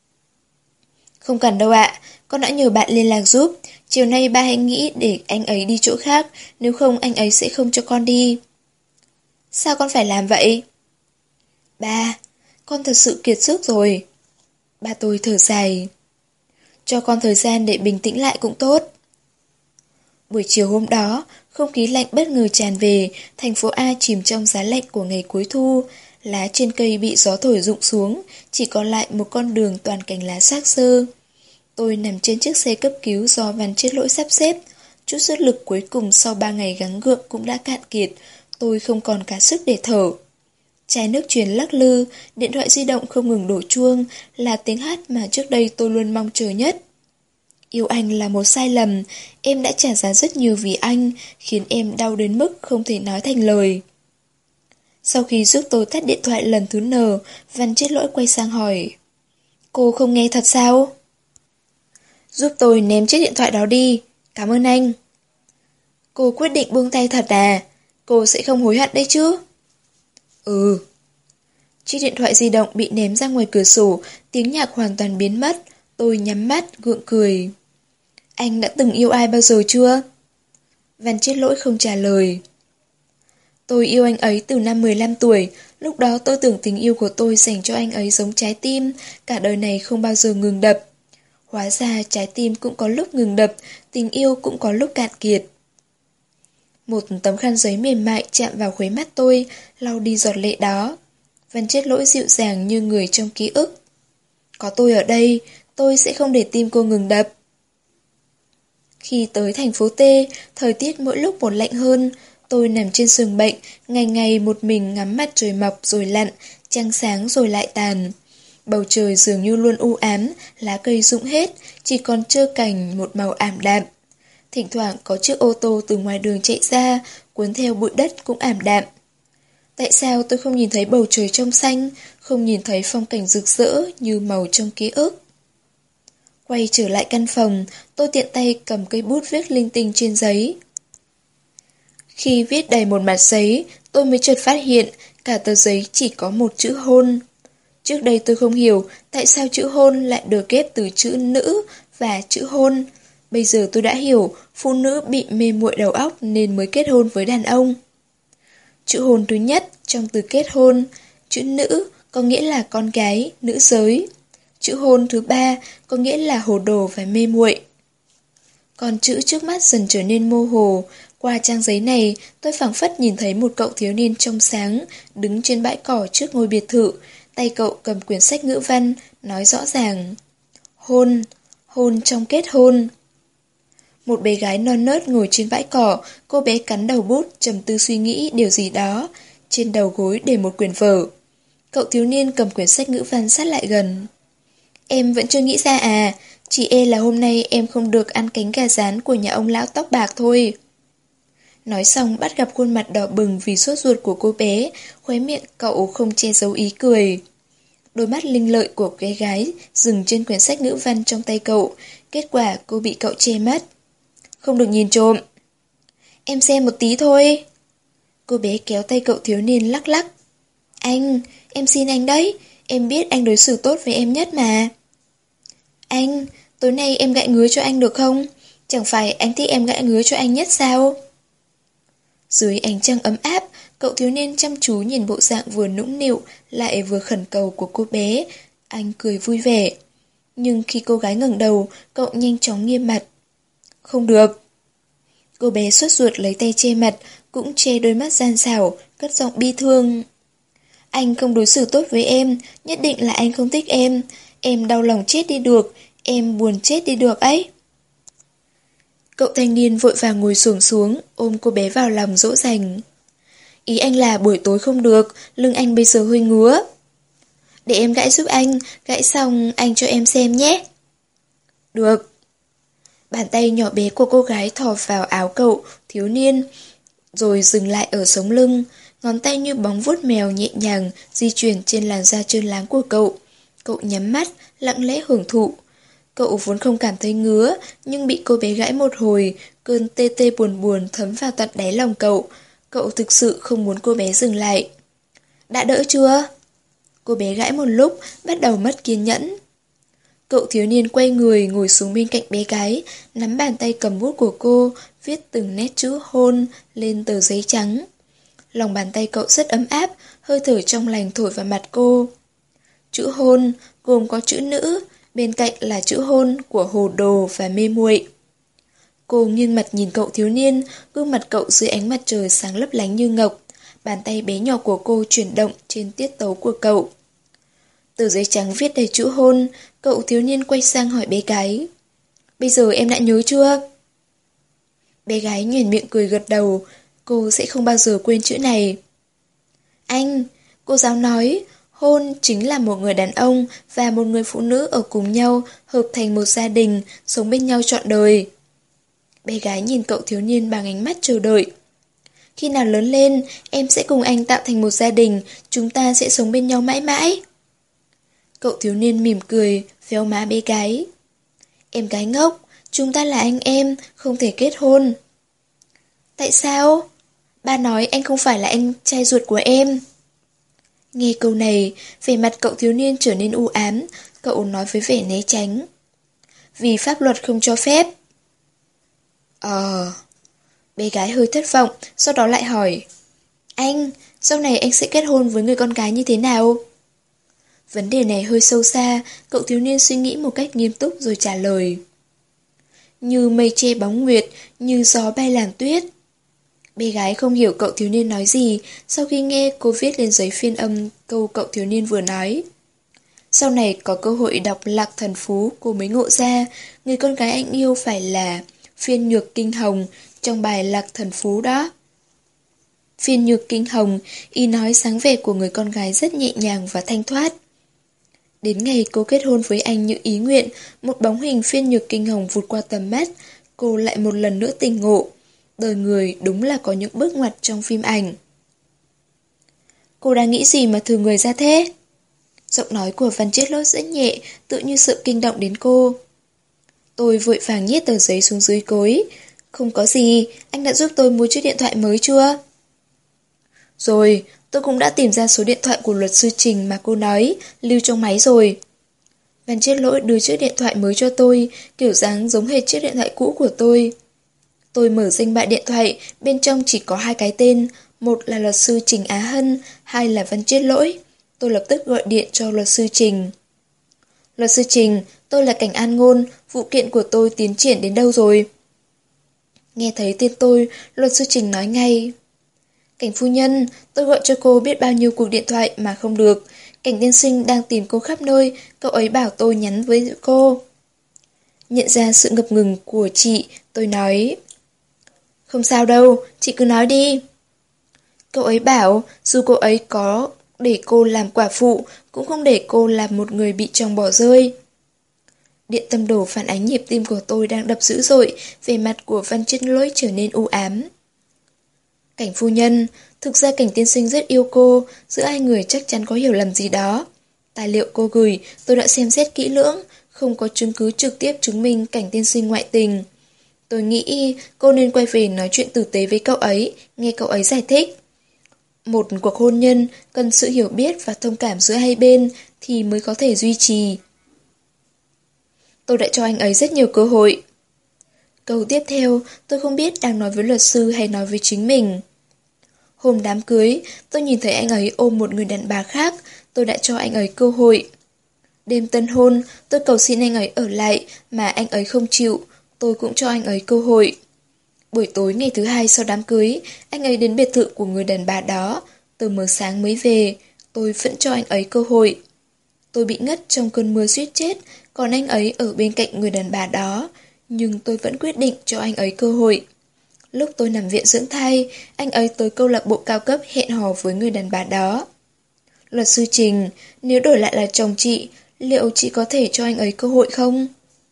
Không cần đâu ạ, con đã nhờ bạn liên lạc giúp. Chiều nay ba hãy nghĩ để anh ấy đi chỗ khác, nếu không anh ấy sẽ không cho con đi. Sao con phải làm vậy? Ba, con thật sự kiệt sức rồi. Ba tôi thở dài. Cho con thời gian để bình tĩnh lại cũng tốt. Buổi chiều hôm đó, không khí lạnh bất ngờ tràn về, thành phố A chìm trong giá lạnh của ngày cuối thu. Lá trên cây bị gió thổi rụng xuống, chỉ còn lại một con đường toàn cành lá xác xơ. Tôi nằm trên chiếc xe cấp cứu do Văn Chết Lỗi sắp xếp. Chút sức lực cuối cùng sau ba ngày gắng gượng cũng đã cạn kiệt, tôi không còn cả sức để thở. Chai nước truyền lắc lư, điện thoại di động không ngừng đổ chuông, là tiếng hát mà trước đây tôi luôn mong chờ nhất. Yêu anh là một sai lầm, em đã trả giá rất nhiều vì anh, khiến em đau đến mức không thể nói thành lời. Sau khi giúp tôi tắt điện thoại lần thứ N, Văn Chết Lỗi quay sang hỏi. Cô không nghe thật sao? Giúp tôi ném chiếc điện thoại đó đi, cảm ơn anh. Cô quyết định buông tay thật à? Cô sẽ không hối hận đấy chứ? Ừ. Chiếc điện thoại di động bị ném ra ngoài cửa sổ, tiếng nhạc hoàn toàn biến mất. Tôi nhắm mắt, gượng cười. Anh đã từng yêu ai bao giờ chưa? Văn Chết Lỗi không trả lời. Tôi yêu anh ấy từ năm mười lăm tuổi, lúc đó tôi tưởng tình yêu của tôi dành cho anh ấy giống trái tim, cả đời này không bao giờ ngừng đập. Hóa ra trái tim cũng có lúc ngừng đập, tình yêu cũng có lúc cạn kiệt. Một tấm khăn giấy mềm mại chạm vào khuấy mắt tôi, lau đi giọt lệ đó. Văn Chết Lỗi dịu dàng như người trong ký ức. Có tôi ở đây, tôi sẽ không để tim cô ngừng đập. Khi tới thành phố T, thời tiết mỗi lúc một lạnh hơn. Tôi nằm trên giường bệnh, ngày ngày một mình ngắm mặt trời mọc rồi lặn, trăng sáng rồi lại tàn. Bầu trời dường như luôn u ám, lá cây rụng hết, chỉ còn trơ cành một màu ảm đạm. Thỉnh thoảng có chiếc ô tô từ ngoài đường chạy ra, cuốn theo bụi đất cũng ảm đạm. Tại sao tôi không nhìn thấy bầu trời trong xanh, không nhìn thấy phong cảnh rực rỡ như màu trong ký ức? Quay trở lại căn phòng, tôi tiện tay cầm cây bút viết linh tinh trên giấy. Khi viết đầy một mặt giấy, tôi mới chợt phát hiện cả tờ giấy chỉ có một chữ hôn. Trước đây tôi không hiểu tại sao chữ hôn lại được ghép từ chữ nữ và chữ hôn. Bây giờ tôi đã hiểu, phụ nữ bị mê muội đầu óc nên mới kết hôn với đàn ông. Chữ hôn thứ nhất trong từ kết hôn, chữ nữ có nghĩa là con gái, nữ giới. Chữ hôn thứ ba có nghĩa là hồ đồ và mê muội. Còn chữ trước mắt dần trở nên mơ hồ. Qua trang giấy này, tôi phảng phất nhìn thấy một cậu thiếu niên trong sáng, đứng trên bãi cỏ trước ngôi biệt thự. Tay cậu cầm quyển sách ngữ văn, nói rõ ràng. Hôn, hôn trong kết hôn. Một bé gái non nớt ngồi trên bãi cỏ, cô bé cắn đầu bút, trầm tư suy nghĩ điều gì đó. Trên đầu gối để một quyển vở. Cậu thiếu niên cầm quyển sách ngữ văn sát lại gần. Em vẫn chưa nghĩ ra à, chỉ e là hôm nay em không được ăn cánh gà rán của nhà ông lão tóc bạc thôi. Nói xong bắt gặp khuôn mặt đỏ bừng vì sốt ruột của cô bé, khóe miệng cậu không che giấu ý cười. Đôi mắt linh lợi của bé gái dừng trên quyển sách ngữ văn trong tay cậu, kết quả cô bị cậu che mắt. Không được nhìn trộm. Em xem một tí thôi. Cô bé kéo tay cậu thiếu niên lắc lắc. Anh, em xin anh đấy, em biết anh đối xử tốt với em nhất mà. Anh, tối nay em gãi ngứa cho anh được không? Chẳng phải anh thích em gãi ngứa cho anh nhất sao? Dưới ánh trăng ấm áp, cậu thiếu niên chăm chú nhìn bộ dạng vừa nũng nịu lại vừa khẩn cầu của cô bé. Anh cười vui vẻ. Nhưng khi cô gái ngẩng đầu, cậu nhanh chóng nghiêm mặt. Không được. Cô bé sốt ruột lấy tay che mặt, cũng che đôi mắt gian xảo, cất giọng bi thương. Anh không đối xử tốt với em, nhất định là anh không thích em. Em đau lòng chết đi được, em buồn chết đi được ấy. Cậu thanh niên vội vàng ngồi xổm xuống, ôm cô bé vào lòng dỗ dành. Ý anh là buổi tối không được, lưng anh bây giờ hơi ngứa. Để em gãi giúp anh, gãi xong anh cho em xem nhé. Được. Bàn tay nhỏ bé của cô gái thò vào áo cậu, thiếu niên, rồi dừng lại ở sống lưng. Ngón tay như bóng vuốt mèo nhẹ nhàng di chuyển trên làn da trơn láng của cậu. Cậu nhắm mắt, lặng lẽ hưởng thụ. Cậu vốn không cảm thấy ngứa, nhưng bị cô bé gãi một hồi, cơn tê tê buồn buồn thấm vào tận đáy lòng cậu. Cậu thực sự không muốn cô bé dừng lại. Đã đỡ chưa? Cô bé gãi một lúc, bắt đầu mất kiên nhẫn. Cậu thiếu niên quay người ngồi xuống bên cạnh bé gái, nắm bàn tay cầm bút của cô, viết từng nét chữ hôn lên tờ giấy trắng. Lòng bàn tay cậu rất ấm áp, hơi thở trong lành thổi vào mặt cô. Chữ hôn gồm có chữ nữ, bên cạnh là chữ hôn của hồ đồ và mê muội. Cô nghiêng mặt nhìn cậu thiếu niên, gương mặt cậu dưới ánh mặt trời sáng lấp lánh như ngọc. Bàn tay bé nhỏ của cô chuyển động trên tiết tấu của cậu. Tờ giấy trắng viết đầy chữ hôn, cậu thiếu niên quay sang hỏi bé gái. Bây giờ em đã nhớ chưa? Bé gái nhoẻn miệng cười gật đầu, cô sẽ không bao giờ quên chữ này. Anh, cô giáo nói, hôn chính là một người đàn ông và một người phụ nữ ở cùng nhau, hợp thành một gia đình, sống bên nhau trọn đời. Bé gái nhìn cậu thiếu niên bằng ánh mắt chờ đợi. Khi nào lớn lên, em sẽ cùng anh tạo thành một gia đình, chúng ta sẽ sống bên nhau mãi mãi. Cậu thiếu niên mỉm cười, véo má bé gái. Em gái ngốc, chúng ta là anh em, không thể kết hôn. Tại sao? Ba nói anh không phải là anh trai ruột của em. Nghe câu này, vẻ mặt cậu thiếu niên trở nên u ám, cậu nói với vẻ né tránh. Vì pháp luật không cho phép. Ờ... Bé gái hơi thất vọng, sau đó lại hỏi. Anh, sau này anh sẽ kết hôn với người con gái như thế nào? Vấn đề này hơi sâu xa, cậu thiếu niên suy nghĩ một cách nghiêm túc rồi trả lời. Như mây che bóng nguyệt, như gió bay làn tuyết. Bé gái không hiểu cậu thiếu niên nói gì, sau khi nghe cô viết lên giấy phiên âm câu cậu thiếu niên vừa nói. Sau này có cơ hội đọc Lạc Thần Phú, cô mới ngộ ra, người con gái anh yêu phải là Phiên Nhược Kinh Hồng trong bài Lạc Thần Phú đó. Phiên Nhược Kinh Hồng, y nói dáng vẻ của người con gái rất nhẹ nhàng và thanh thoát. Đến ngày cô kết hôn với anh như ý nguyện, một bóng hình phiên nhược kinh hồng vụt qua tầm mắt, cô lại một lần nữa tỉnh ngộ. Đời người đúng là có những bước ngoặt trong phim ảnh. Cô đang nghĩ gì mà thừ người ra thế? Giọng nói của Văn Chiết Lốt rất nhẹ, tự như sự kinh động đến cô. Tôi vội vàng nhét tờ giấy xuống dưới gối. Không có gì, anh đã giúp tôi mua chiếc điện thoại mới chưa? Rồi, tôi cũng đã tìm ra số điện thoại của luật sư Trình mà cô nói, lưu trong máy rồi. Văn Chiết Lỗi đưa chiếc điện thoại mới cho tôi, kiểu dáng giống hệt chiếc điện thoại cũ của tôi. Tôi mở danh bạ điện thoại, bên trong chỉ có hai cái tên, một là luật sư Trình Á Hân, hai là Văn Chiết Lỗi. Tôi lập tức gọi điện cho luật sư Trình. Luật sư Trình, tôi là Cảnh An Ngôn, vụ kiện của tôi tiến triển đến đâu rồi? Nghe thấy tên tôi, luật sư Trình nói ngay. Cảnh phu nhân, tôi gọi cho cô biết bao nhiêu cuộc điện thoại mà không được. Cảnh tiên sinh đang tìm cô khắp nơi, cậu ấy bảo tôi nhắn với cô. Nhận ra sự ngập ngừng của chị, tôi nói. Không sao đâu, chị cứ nói đi. Cậu ấy bảo, dù cậu ấy có để cô làm quả phụ, cũng không để cô làm một người bị chồng bỏ rơi. Điện tâm đồ phản ánh nhịp tim của tôi đang đập dữ dội, vẻ mặt của Văn Chiết Lỗi trở nên u ám. Cảnh phu nhân, thực ra Cảnh tiên sinh rất yêu cô, giữa hai người chắc chắn có hiểu lầm gì đó. Tài liệu cô gửi, tôi đã xem xét kỹ lưỡng, không có chứng cứ trực tiếp chứng minh Cảnh tiên sinh ngoại tình. Tôi nghĩ cô nên quay về nói chuyện tử tế với cậu ấy, nghe cậu ấy giải thích. Một cuộc hôn nhân cần sự hiểu biết và thông cảm giữa hai bên thì mới có thể duy trì. Tôi đã cho anh ấy rất nhiều cơ hội. Câu tiếp theo, tôi không biết đang nói với luật sư hay nói với chính mình. Hôm đám cưới, tôi nhìn thấy anh ấy ôm một người đàn bà khác, tôi đã cho anh ấy cơ hội. Đêm tân hôn, tôi cầu xin anh ấy ở lại, mà anh ấy không chịu, tôi cũng cho anh ấy cơ hội. Buổi tối ngày thứ hai sau đám cưới, anh ấy đến biệt thự của người đàn bà đó, từ mờ sáng mới về, tôi vẫn cho anh ấy cơ hội. Tôi bị ngất trong cơn mưa suýt chết, còn anh ấy ở bên cạnh người đàn bà đó, nhưng tôi vẫn quyết định cho anh ấy cơ hội. Lúc tôi nằm viện dưỡng thai, anh ấy tới câu lạc bộ cao cấp hẹn hò với người đàn bà đó. Luật sư Trình, nếu đổi lại là chồng chị, liệu chị có thể cho anh ấy cơ hội không?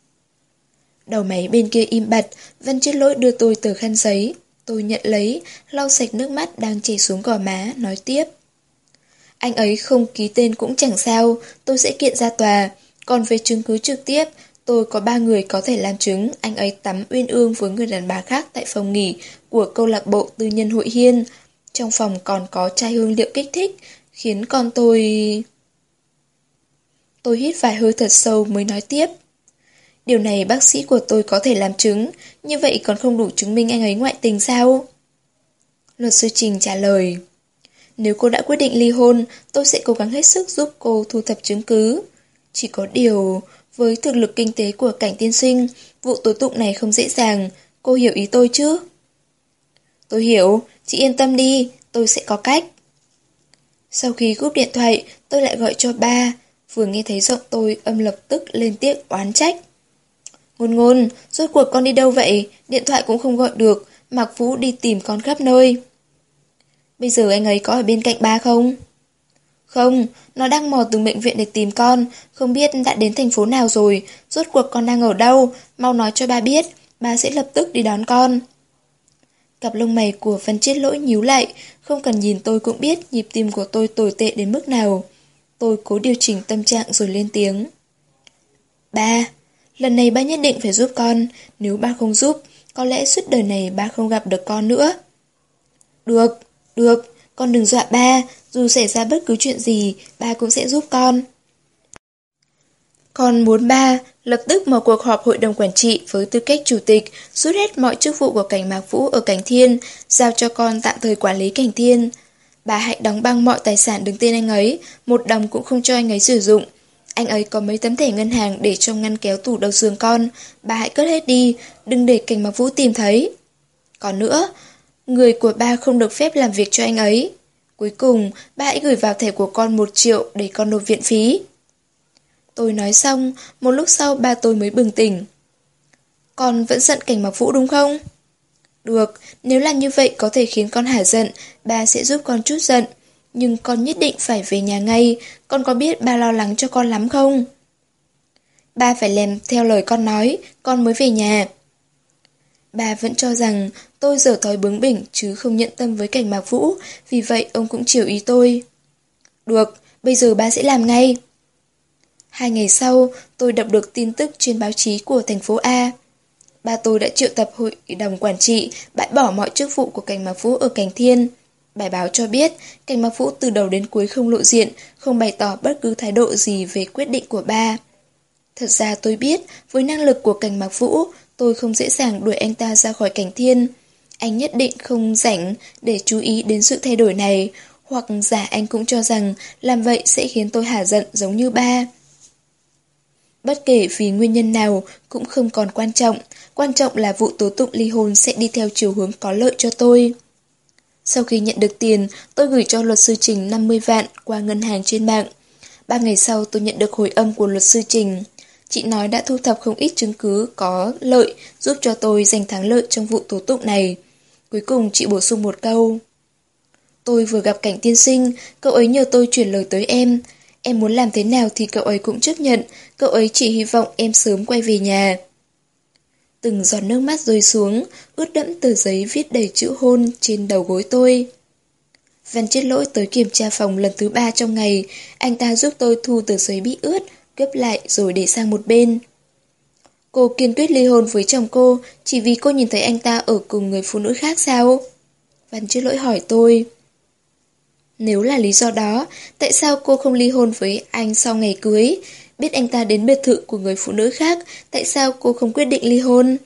Đầu máy bên kia im bặt, Văn Chiết Lỗi đưa tôi tờ khăn giấy. Tôi nhận lấy, lau sạch nước mắt đang chảy xuống gò má, nói tiếp. Anh ấy không ký tên cũng chẳng sao, tôi sẽ kiện ra tòa. Còn về chứng cứ trực tiếp, tôi có ba người có thể làm chứng anh ấy tắm uyên ương với người đàn bà khác tại phòng nghỉ của câu lạc bộ tư nhân Hội Hiên. Trong phòng còn có chai hương liệu kích thích, khiến con tôi... Tôi hít vài hơi thật sâu mới nói tiếp. Điều này bác sĩ của tôi có thể làm chứng, như vậy còn không đủ chứng minh anh ấy ngoại tình sao? Luật sư Trình trả lời. Nếu cô đã quyết định ly hôn, tôi sẽ cố gắng hết sức giúp cô thu thập chứng cứ. Chỉ có điều, với thực lực kinh tế của Cảnh tiên sinh, vụ tố tụng này không dễ dàng, cô hiểu ý tôi chứ? Tôi hiểu, chị yên tâm đi, tôi sẽ có cách. Sau khi cúp điện thoại, tôi lại gọi cho ba, vừa nghe thấy giọng tôi âm lập tức lên tiếng oán trách. Ngôn Ngôn, rốt cuộc con đi đâu vậy? Điện thoại cũng không gọi được, Mạc Vũ đi tìm con khắp nơi. Bây giờ anh ấy có ở bên cạnh ba không? Không, nó đang mò từng bệnh viện để tìm con, không biết đã đến thành phố nào rồi, rốt cuộc con đang ở đâu, mau nói cho ba biết, ba sẽ lập tức đi đón con. Cặp lông mày của Văn Chiết Lỗi nhíu lại, không cần nhìn tôi cũng biết nhịp tim của tôi tồi tệ đến mức nào. Tôi cố điều chỉnh tâm trạng rồi lên tiếng. Ba, lần này ba nhất định phải giúp con, nếu ba không giúp, có lẽ suốt đời này ba không gặp được con nữa. Được, được, con đừng dọa ba, dù xảy ra bất cứ chuyện gì, ba cũng sẽ giúp con. Con muốn ba lập tức mở cuộc họp hội đồng quản trị với tư cách chủ tịch, rút hết mọi chức vụ của Cảnh Mạc Vũ ở Cảnh Thiên, giao cho con tạm thời quản lý Cảnh Thiên. Bà hãy đóng băng mọi tài sản đứng tên anh ấy, một đồng cũng không cho anh ấy sử dụng. Anh ấy có mấy tấm thẻ ngân hàng để trong ngăn kéo tủ đầu giường con, bà hãy cất hết đi, đừng để Cảnh Mạc Vũ tìm thấy. Còn nữa, người của ba không được phép làm việc cho anh ấy. Cuối cùng, ba hãy gửi vào thẻ của con một triệu để con nộp viện phí. Tôi nói xong, một lúc sau ba tôi mới bừng tỉnh. Con vẫn giận Cảnh Mạc Vũ đúng không? Được, nếu làm như vậy có thể khiến con hả giận, ba sẽ giúp con chút giận. Nhưng con nhất định phải về nhà ngay, con có biết ba lo lắng cho con lắm không? Ba phải làm theo lời con nói, con mới về nhà. Ba vẫn cho rằng tôi dở thói bướng bỉnh chứ không nhận tâm với Cảnh Mạc Vũ, vì vậy ông cũng chiều ý tôi. Được, bây giờ ba sẽ làm ngay. Hai ngày sau, tôi đọc được tin tức trên báo chí của thành phố A. Ba tôi đã triệu tập hội đồng quản trị, bãi bỏ mọi chức vụ của Cảnh Mạc Vũ ở Cảnh Thiên. Bài báo cho biết, Cảnh Mạc Vũ từ đầu đến cuối không lộ diện, không bày tỏ bất cứ thái độ gì về quyết định của ba. Thật ra tôi biết, với năng lực của Cảnh Mạc Vũ, tôi không dễ dàng đuổi anh ta ra khỏi Cảnh Thiên. Anh nhất định không rảnh để chú ý đến sự thay đổi này, hoặc giả anh cũng cho rằng làm vậy sẽ khiến tôi hả giận giống như ba. Bất kể vì nguyên nhân nào cũng không còn quan trọng, quan trọng là vụ tố tụng ly hôn sẽ đi theo chiều hướng có lợi cho tôi. Sau khi nhận được tiền, tôi gửi cho luật sư Trình năm mươi vạn qua ngân hàng trên mạng. Ba ngày sau tôi nhận được hồi âm của luật sư Trình. Chị nói đã thu thập không ít chứng cứ có lợi giúp cho tôi giành thắng lợi trong vụ tố tụng này. Cuối cùng chị bổ sung một câu. Tôi vừa gặp Cảnh tiên sinh, cậu ấy nhờ tôi chuyển lời tới em. Em muốn làm thế nào thì cậu ấy cũng chấp nhận, cậu ấy chỉ hy vọng em sớm quay về nhà. Từng giọt nước mắt rơi xuống, ướt đẫm tờ giấy viết đầy chữ hôn trên đầu gối tôi. Văn Chết Lỗi tới kiểm tra phòng lần thứ ba trong ngày, anh ta giúp tôi thu tờ giấy bị ướt, gấp lại rồi để sang một bên. Cô kiên quyết ly hôn với chồng cô, chỉ vì cô nhìn thấy anh ta ở cùng người phụ nữ khác sao? Văn Chết Lỗi hỏi tôi. Nếu là lý do đó, tại sao cô không ly hôn với anh sau ngày cưới? Biết anh ta đến biệt thự của người phụ nữ khác, tại sao cô không quyết định ly hôn?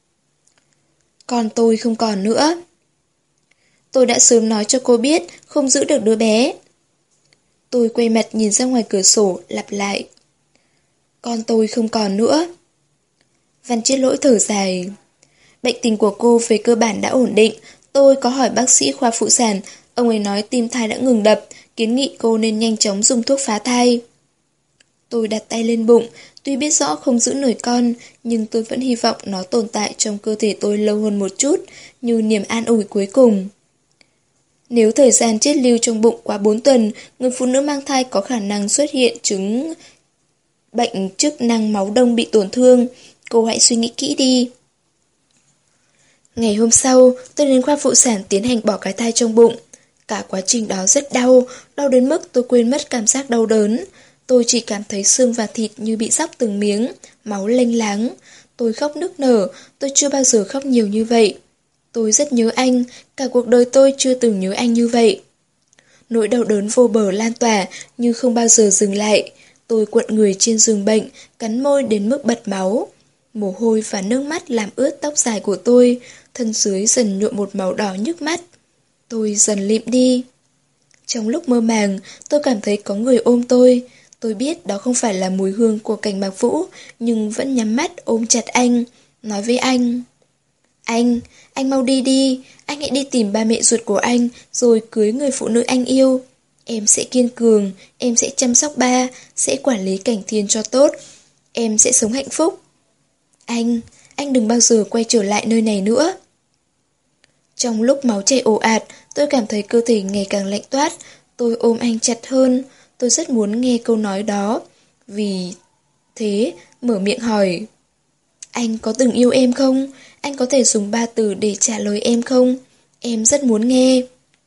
Còn tôi không còn nữa. Tôi đã sớm nói cho cô biết, không giữ được đứa bé. Tôi quay mặt nhìn ra ngoài cửa sổ, lặp lại. Con tôi không còn nữa. Văn Chết Lỗi thở dài. Bệnh tình của cô về cơ bản đã ổn định. Tôi có hỏi bác sĩ khoa phụ sản, ông ấy nói tim thai đã ngừng đập, kiến nghị cô nên nhanh chóng dùng thuốc phá thai. Tôi đặt tay lên bụng, tuy biết rõ không giữ nổi con, nhưng tôi vẫn hy vọng nó tồn tại trong cơ thể tôi lâu hơn một chút, như niềm an ủi cuối cùng. Nếu thời gian chết lưu trong bụng quá bốn tuần, người phụ nữ mang thai có khả năng xuất hiện chứng bệnh chức năng máu đông bị tổn thương. Cô hãy suy nghĩ kỹ đi. Ngày hôm sau, tôi đến khoa phụ sản tiến hành bỏ cái thai trong bụng. Cả quá trình đó rất đau, đau đến mức tôi quên mất cảm giác đau đớn. Tôi chỉ cảm thấy xương và thịt như bị róc từng miếng, máu lênh láng. Tôi khóc nức nở, tôi chưa bao giờ khóc nhiều như vậy. Tôi rất nhớ anh, cả cuộc đời tôi chưa từng nhớ anh như vậy. Nỗi đau đớn vô bờ lan tỏa như không bao giờ dừng lại. Tôi cuộn người trên giường bệnh, cắn môi đến mức bật máu. Mồ hôi và nước mắt làm ướt tóc dài của tôi, thân dưới dần nhuộm một màu đỏ nhức mắt. Tôi dần lịm đi. Trong lúc mơ màng, tôi cảm thấy có người ôm tôi. Tôi biết đó không phải là mùi hương của Cảnh Mạc Vũ, nhưng vẫn nhắm mắt ôm chặt anh, nói với anh. Anh, anh mau đi đi, anh hãy đi tìm ba mẹ ruột của anh, rồi cưới người phụ nữ anh yêu. Em sẽ kiên cường, em sẽ chăm sóc ba, sẽ quản lý Cảnh Thiên cho tốt. Em sẽ sống hạnh phúc. Anh, anh đừng bao giờ quay trở lại nơi này nữa. Trong lúc máu chảy ồ ạt, tôi cảm thấy cơ thể ngày càng lạnh toát. Tôi ôm anh chặt hơn. Tôi rất muốn nghe câu nói đó. Vì thế, mở miệng hỏi. Anh có từng yêu em không? Anh có thể dùng ba từ để trả lời em không? Em rất muốn nghe.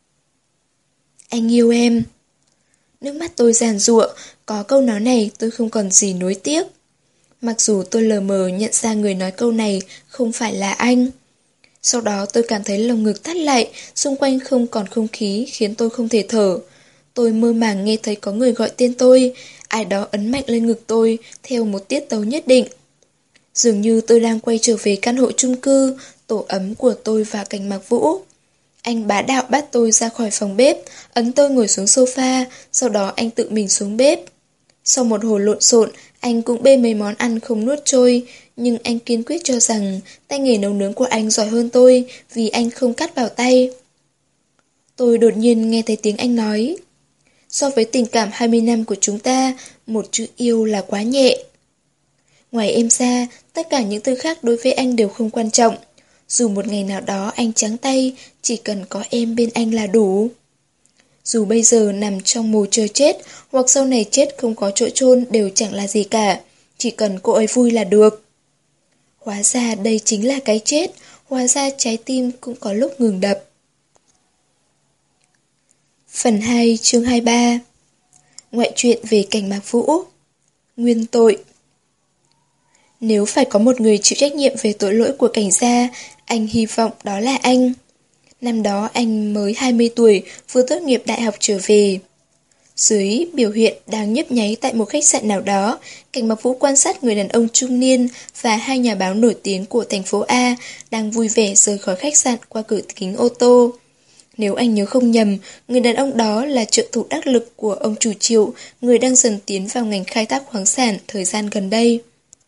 Anh yêu em. Nước mắt tôi giàn giụa. Có câu nói này tôi không còn gì nuối tiếc. Mặc dù tôi lờ mờ nhận ra người nói câu này không phải là anh. Sau đó tôi cảm thấy lồng ngực thắt lại, xung quanh không còn không khí khiến tôi không thể thở. Tôi mơ màng nghe thấy có người gọi tên tôi, ai đó ấn mạnh lên ngực tôi theo một tiết tấu nhất định. Dường như tôi đang quay trở về căn hộ chung cư, tổ ấm của tôi và Cảnh Mạc Vũ. Anh bá đạo bắt tôi ra khỏi phòng bếp, ấn tôi ngồi xuống sofa, sau đó anh tự mình xuống bếp. Sau một hồi lộn xộn, anh cũng bê mấy món ăn không nuốt trôi, nhưng anh kiên quyết cho rằng tay nghề nấu nướng của anh giỏi hơn tôi vì anh không cắt vào tay. Tôi đột nhiên nghe thấy tiếng anh nói. So với tình cảm hai mươi năm của chúng ta, một chữ yêu là quá nhẹ. Ngoài em ra, tất cả những thứ khác đối với anh đều không quan trọng. Dù một ngày nào đó anh trắng tay, chỉ cần có em bên anh là đủ. Dù bây giờ nằm trong mồ chờ chết, hoặc sau này chết không có chỗ chôn đều chẳng là gì cả. Chỉ cần cô ấy vui là được. Hóa ra đây chính là cái chết, hóa ra trái tim cũng có lúc ngừng đập. Phần hai chương hai mươi ba. Ngoại truyện về Cảnh Mạc Vũ. Nguyên tội. Nếu phải có một người chịu trách nhiệm về tội lỗi của Cảnh gia, anh hy vọng đó là anh. Năm đó anh mới hai mươi tuổi, vừa tốt nghiệp đại học trở về. Dưới biểu hiện đang nhấp nháy tại một khách sạn nào đó, Cảnh Mạc Vũ quan sát người đàn ông trung niên và hai nhà báo nổi tiếng của thành phố A đang vui vẻ rời khỏi khách sạn qua cửa kính ô tô. Nếu anh nhớ không nhầm, người đàn ông đó là trợ thủ đắc lực của ông chủ Triệu, người đang dần tiến vào ngành khai thác khoáng sản thời gian gần đây.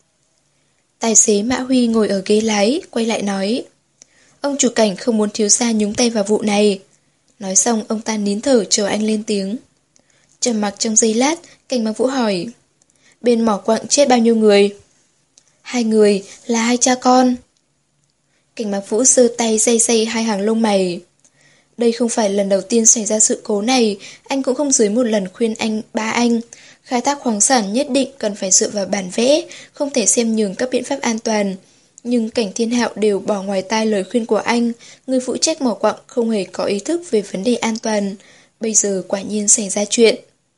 Tài xế Mã Huy ngồi ở ghế lái, quay lại nói: Ông chủ Cảnh không muốn thiếu gia nhúng tay vào vụ này. Nói xong ông ta nín thở chờ anh lên tiếng. Trầm mặc trong giây lát, Cảnh Mạc Vũ hỏi: Bên mỏ quặng chết bao nhiêu người? Hai người, là hai cha con. Cảnh Mạc Vũ giơ tay day day hai hàng lông mày. Đây không phải lần đầu tiên xảy ra sự cố này, anh cũng không dưới một lần khuyên anh ba anh. Khai thác khoáng sản nhất định cần phải dựa vào bản vẽ, không thể xem nhường các biện pháp an toàn. Nhưng Cảnh Thiên Hạo đều bỏ ngoài tai lời khuyên của anh, người phụ trách mỏ quặng không hề có ý thức về vấn đề an toàn. Bây giờ quả nhiên xảy ra chuyện.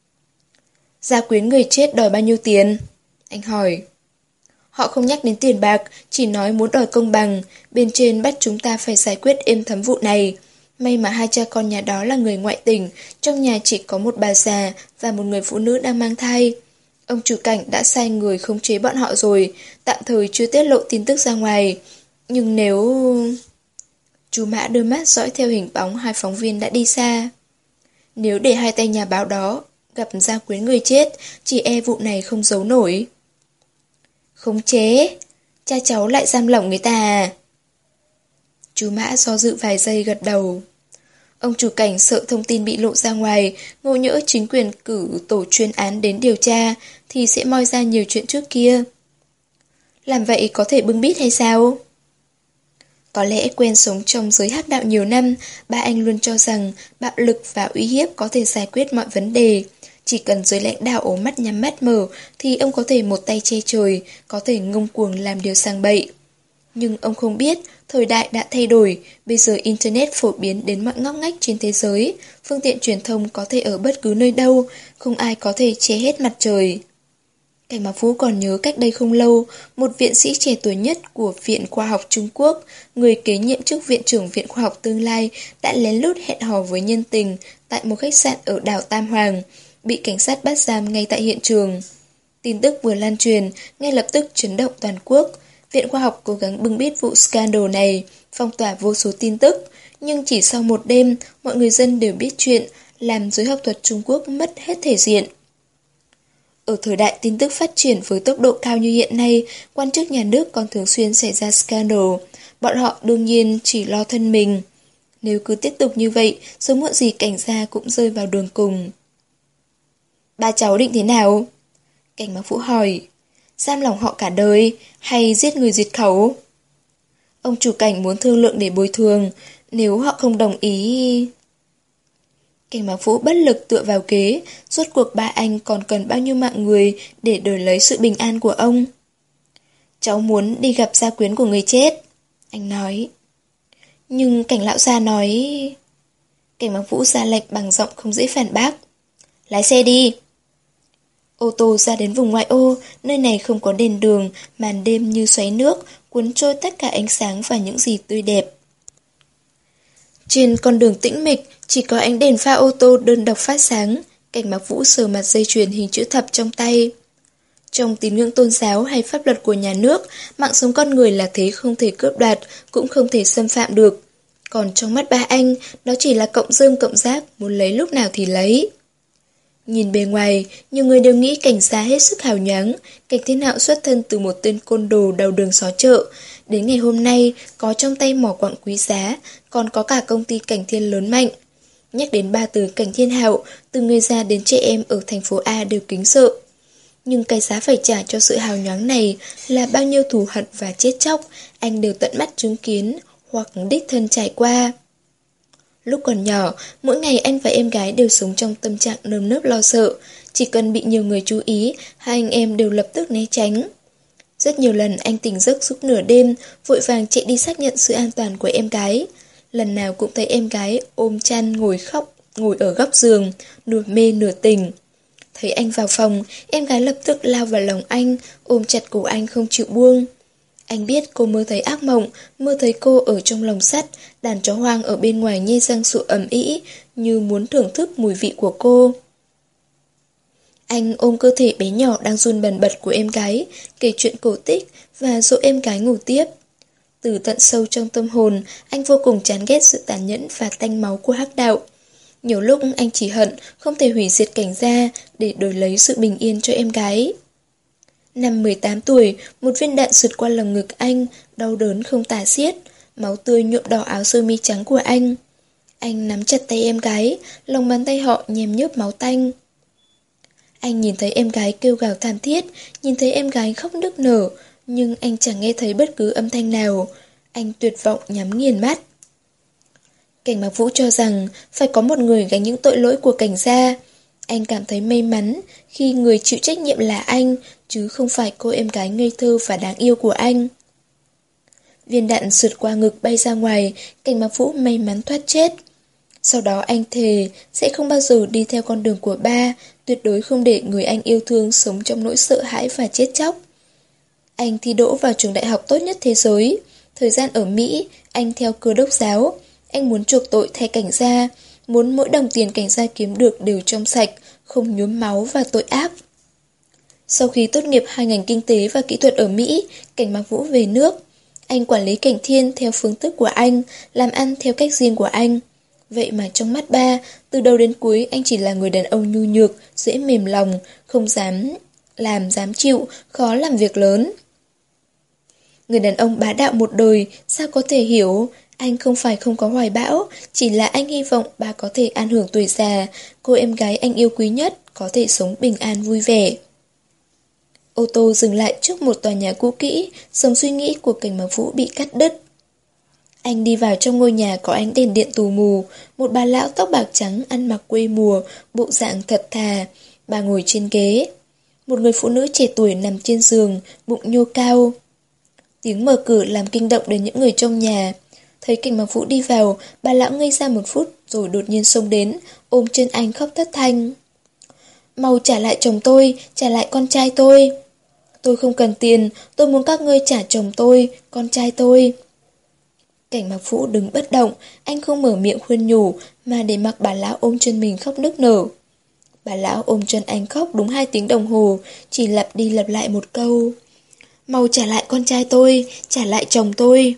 Gia quyến người chết đòi bao nhiêu tiền? Anh hỏi. Họ không nhắc đến tiền bạc, chỉ nói muốn đòi công bằng, bên trên bắt chúng ta phải giải quyết êm thấm vụ này. May mà hai cha con nhà đó là người ngoại tỉnh, trong nhà chỉ có một bà già và một người phụ nữ đang mang thai. Ông chủ Cảnh đã sai người khống chế bọn họ rồi, tạm thời chưa tiết lộ tin tức ra ngoài. Nhưng nếu... Chú Mã đưa mắt dõi theo hình bóng hai phóng viên đã đi xa. Nếu để hai tay nhà báo đó gặp gia quyến người chết, chỉ e vụ này không giấu nổi. Khống chế? Cha cháu lại giam lỏng người ta à? Chú Mã do dự vài giây gật đầu. Ông chủ Cảnh sợ thông tin bị lộ ra ngoài, ngộ nhỡ chính quyền cử tổ chuyên án đến điều tra, thì sẽ moi ra nhiều chuyện trước kia. Làm vậy có thể bưng bít hay sao? Có lẽ quen sống trong giới hắc đạo nhiều năm, ba anh luôn cho rằng bạo lực và uy hiếp có thể giải quyết mọi vấn đề. Chỉ cần giới lãnh đạo ố mắt nhắm mắt mở thì ông có thể một tay che trời, có thể ngông cuồng làm điều sang bậy. Nhưng ông không biết, thời đại đã thay đổi, bây giờ Internet phổ biến đến mọi ngóc ngách trên thế giới, phương tiện truyền thông có thể ở bất cứ nơi đâu, không ai có thể che hết mặt trời. Cảnh Mạc Vũ còn nhớ cách đây không lâu, một viện sĩ trẻ tuổi nhất của Viện Khoa học Trung Quốc, người kế nhiệm chức Viện trưởng Viện Khoa học Tương lai, đã lén lút hẹn hò với nhân tình tại một khách sạn ở đảo Tam Hoàng, bị cảnh sát bắt giam ngay tại hiện trường. Tin tức vừa lan truyền, ngay lập tức chấn động toàn quốc. Viện Khoa học cố gắng bưng bít vụ scandal này, phong tỏa vô số tin tức, nhưng chỉ sau một đêm, mọi người dân đều biết chuyện, làm giới học thuật Trung Quốc mất hết thể diện. Ở thời đại tin tức phát triển với tốc độ cao như hiện nay, quan chức nhà nước còn thường xuyên xảy ra scandal, bọn họ đương nhiên chỉ lo thân mình. Nếu cứ tiếp tục như vậy, sớm muộn gì Cảnh gia cũng rơi vào đường cùng. Ba cháu định thế nào? Cảnh Mạc Vũ hỏi. Giam lỏng họ cả đời, hay giết người diệt khẩu? Ông chủ Cảnh muốn thương lượng để bồi thường, nếu họ không đồng ý... Cảnh Mạc Vũ bất lực tựa vào ghế, rốt cuộc ba anh còn cần bao nhiêu mạng người để đổi lấy sự bình an của ông. Cháu muốn đi gặp gia quyến của người chết, anh nói. Nhưng Cảnh lão gia nói... Cảnh Mạc Vũ ra lệnh bằng giọng không dễ phản bác. Lái xe đi. Ô tô ra đến vùng ngoại ô, nơi này không có đèn đường, màn đêm như xoáy nước, cuốn trôi tất cả ánh sáng và những gì tươi đẹp. Trên con đường tĩnh mịch, chỉ có ánh đèn pha ô tô đơn độc phát sáng. Cảnh Mạc Vũ sờ mặt dây chuyền hình chữ thập trong tay. Trong tín ngưỡng tôn giáo hay pháp luật của nhà nước, mạng sống con người là thế không thể cướp đoạt, cũng không thể xâm phạm được. Còn trong mắt ba anh, đó chỉ là cộng dơm cộng rác, muốn lấy lúc nào thì lấy. Nhìn bề ngoài, nhiều người đều nghĩ Cảnh gia hết sức hào nhoáng. Cảnh Thiên Hạo xuất thân từ một tên côn đồ đầu đường xó chợ. Đến ngày hôm nay, có trong tay mỏ quặng quý giá, còn có cả công ty Cảnh Thiên lớn mạnh. Nhắc đến ba từ Cảnh Thiên Hạo, từ người già đến trẻ em ở thành phố A đều kính sợ. Nhưng cái giá phải trả cho sự hào nhoáng này là bao nhiêu thù hận và chết chóc, anh đều tận mắt chứng kiến hoặc đích thân trải qua. Lúc còn nhỏ, mỗi ngày anh và em gái đều sống trong tâm trạng nơm nớp lo sợ. Chỉ cần bị nhiều người chú ý, hai anh em đều lập tức né tránh. Rất nhiều lần anh tỉnh giấc lúc nửa đêm, vội vàng chạy đi xác nhận sự an toàn của em gái. Lần nào cũng thấy em gái ôm chăn ngồi khóc, ngồi ở góc giường, nửa mê nửa tỉnh. Thấy anh vào phòng, em gái lập tức lao vào lòng anh, ôm chặt cổ anh không chịu buông. Anh biết cô mơ thấy ác mộng, mơ thấy cô ở trong lồng sắt, đàn chó hoang ở bên ngoài nhe răng sủa ầm ĩ, như muốn thưởng thức mùi vị của cô. Anh ôm cơ thể bé nhỏ đang run bần bật của em gái, kể chuyện cổ tích và dỗ em gái ngủ tiếp. Từ tận sâu trong tâm hồn, anh vô cùng chán ghét sự tàn nhẫn và tanh máu của hắc đạo. Nhiều lúc anh chỉ hận không thể hủy diệt Cảnh Gia để đổi lấy sự bình yên cho em gái. Năm mười tám tuổi, một viên đạn sượt qua lồng ngực anh, đau đớn không tả xiết, máu tươi nhuộm đỏ áo sơ mi trắng của anh. Anh nắm chặt tay em gái, lòng bàn tay họ nhem nhớp máu tanh. Anh nhìn thấy em gái kêu gào thảm thiết, nhìn thấy em gái khóc nức nở, nhưng anh chẳng nghe thấy bất cứ âm thanh nào. Anh tuyệt vọng nhắm nghiền mắt. Cảnh Mạc Vũ cho rằng phải có một người gánh những tội lỗi của Cảnh Gia. Anh cảm thấy may mắn khi người chịu trách nhiệm là anh, chứ không phải cô em gái ngây thơ và đáng yêu của anh. Viên đạn sượt qua ngực bay ra ngoài, Cảnh Mạc Vũ may mắn thoát chết. Sau đó anh thề sẽ không bao giờ đi theo con đường của ba, tuyệt đối không để người anh yêu thương sống trong nỗi sợ hãi và chết chóc. Anh thi đỗ vào trường đại học tốt nhất thế giới. Thời gian ở Mỹ, anh theo Cơ đốc giáo. Anh muốn chuộc tội thay Cảnh Gia, muốn mỗi đồng tiền Cảnh Gia kiếm được đều trong sạch, không nhuốm máu và tội ác. Sau khi tốt nghiệp hai ngành kinh tế và kỹ thuật ở Mỹ, Cảnh Mạc Vũ về nước. Anh quản lý Cảnh Thiên theo phương thức của anh, làm ăn theo cách riêng của anh. Vậy mà trong mắt ba, từ đầu đến cuối anh chỉ là người đàn ông nhu nhược, dễ mềm lòng, không dám làm dám chịu, khó làm việc lớn. Người đàn ông bá đạo một đời, sao có thể hiểu? Anh không phải không có hoài bão, chỉ là anh hy vọng ba có thể an hưởng tuổi già, cô em gái anh yêu quý nhất có thể sống bình an vui vẻ. Ô tô dừng lại trước một tòa nhà cũ kỹ, dòng suy nghĩ của Cảnh Mạc Vũ bị cắt đứt. Anh đi vào trong ngôi nhà có ánh đèn điện tù mù, một bà lão tóc bạc trắng ăn mặc quê mùa, bộ dạng thật thà, bà ngồi trên ghế. Một người phụ nữ trẻ tuổi nằm trên giường, bụng nhô cao. Tiếng mở cửa làm kinh động đến những người trong nhà. Thấy Cảnh Mạc Vũ đi vào, bà lão ngây ra một phút rồi đột nhiên xông đến, ôm chân anh khóc thất thanh. Mau trả lại chồng tôi, trả lại con trai tôi. Tôi không cần tiền, tôi muốn các ngươi trả chồng tôi, con trai tôi. Cảnh Mạc Vũ đứng bất động, anh không mở miệng khuyên nhủ, mà để mặc bà lão ôm chân mình khóc nức nở. Bà lão ôm chân anh khóc đúng hai tiếng đồng hồ, chỉ lặp đi lặp lại một câu. Mau trả lại con trai tôi, trả lại chồng tôi.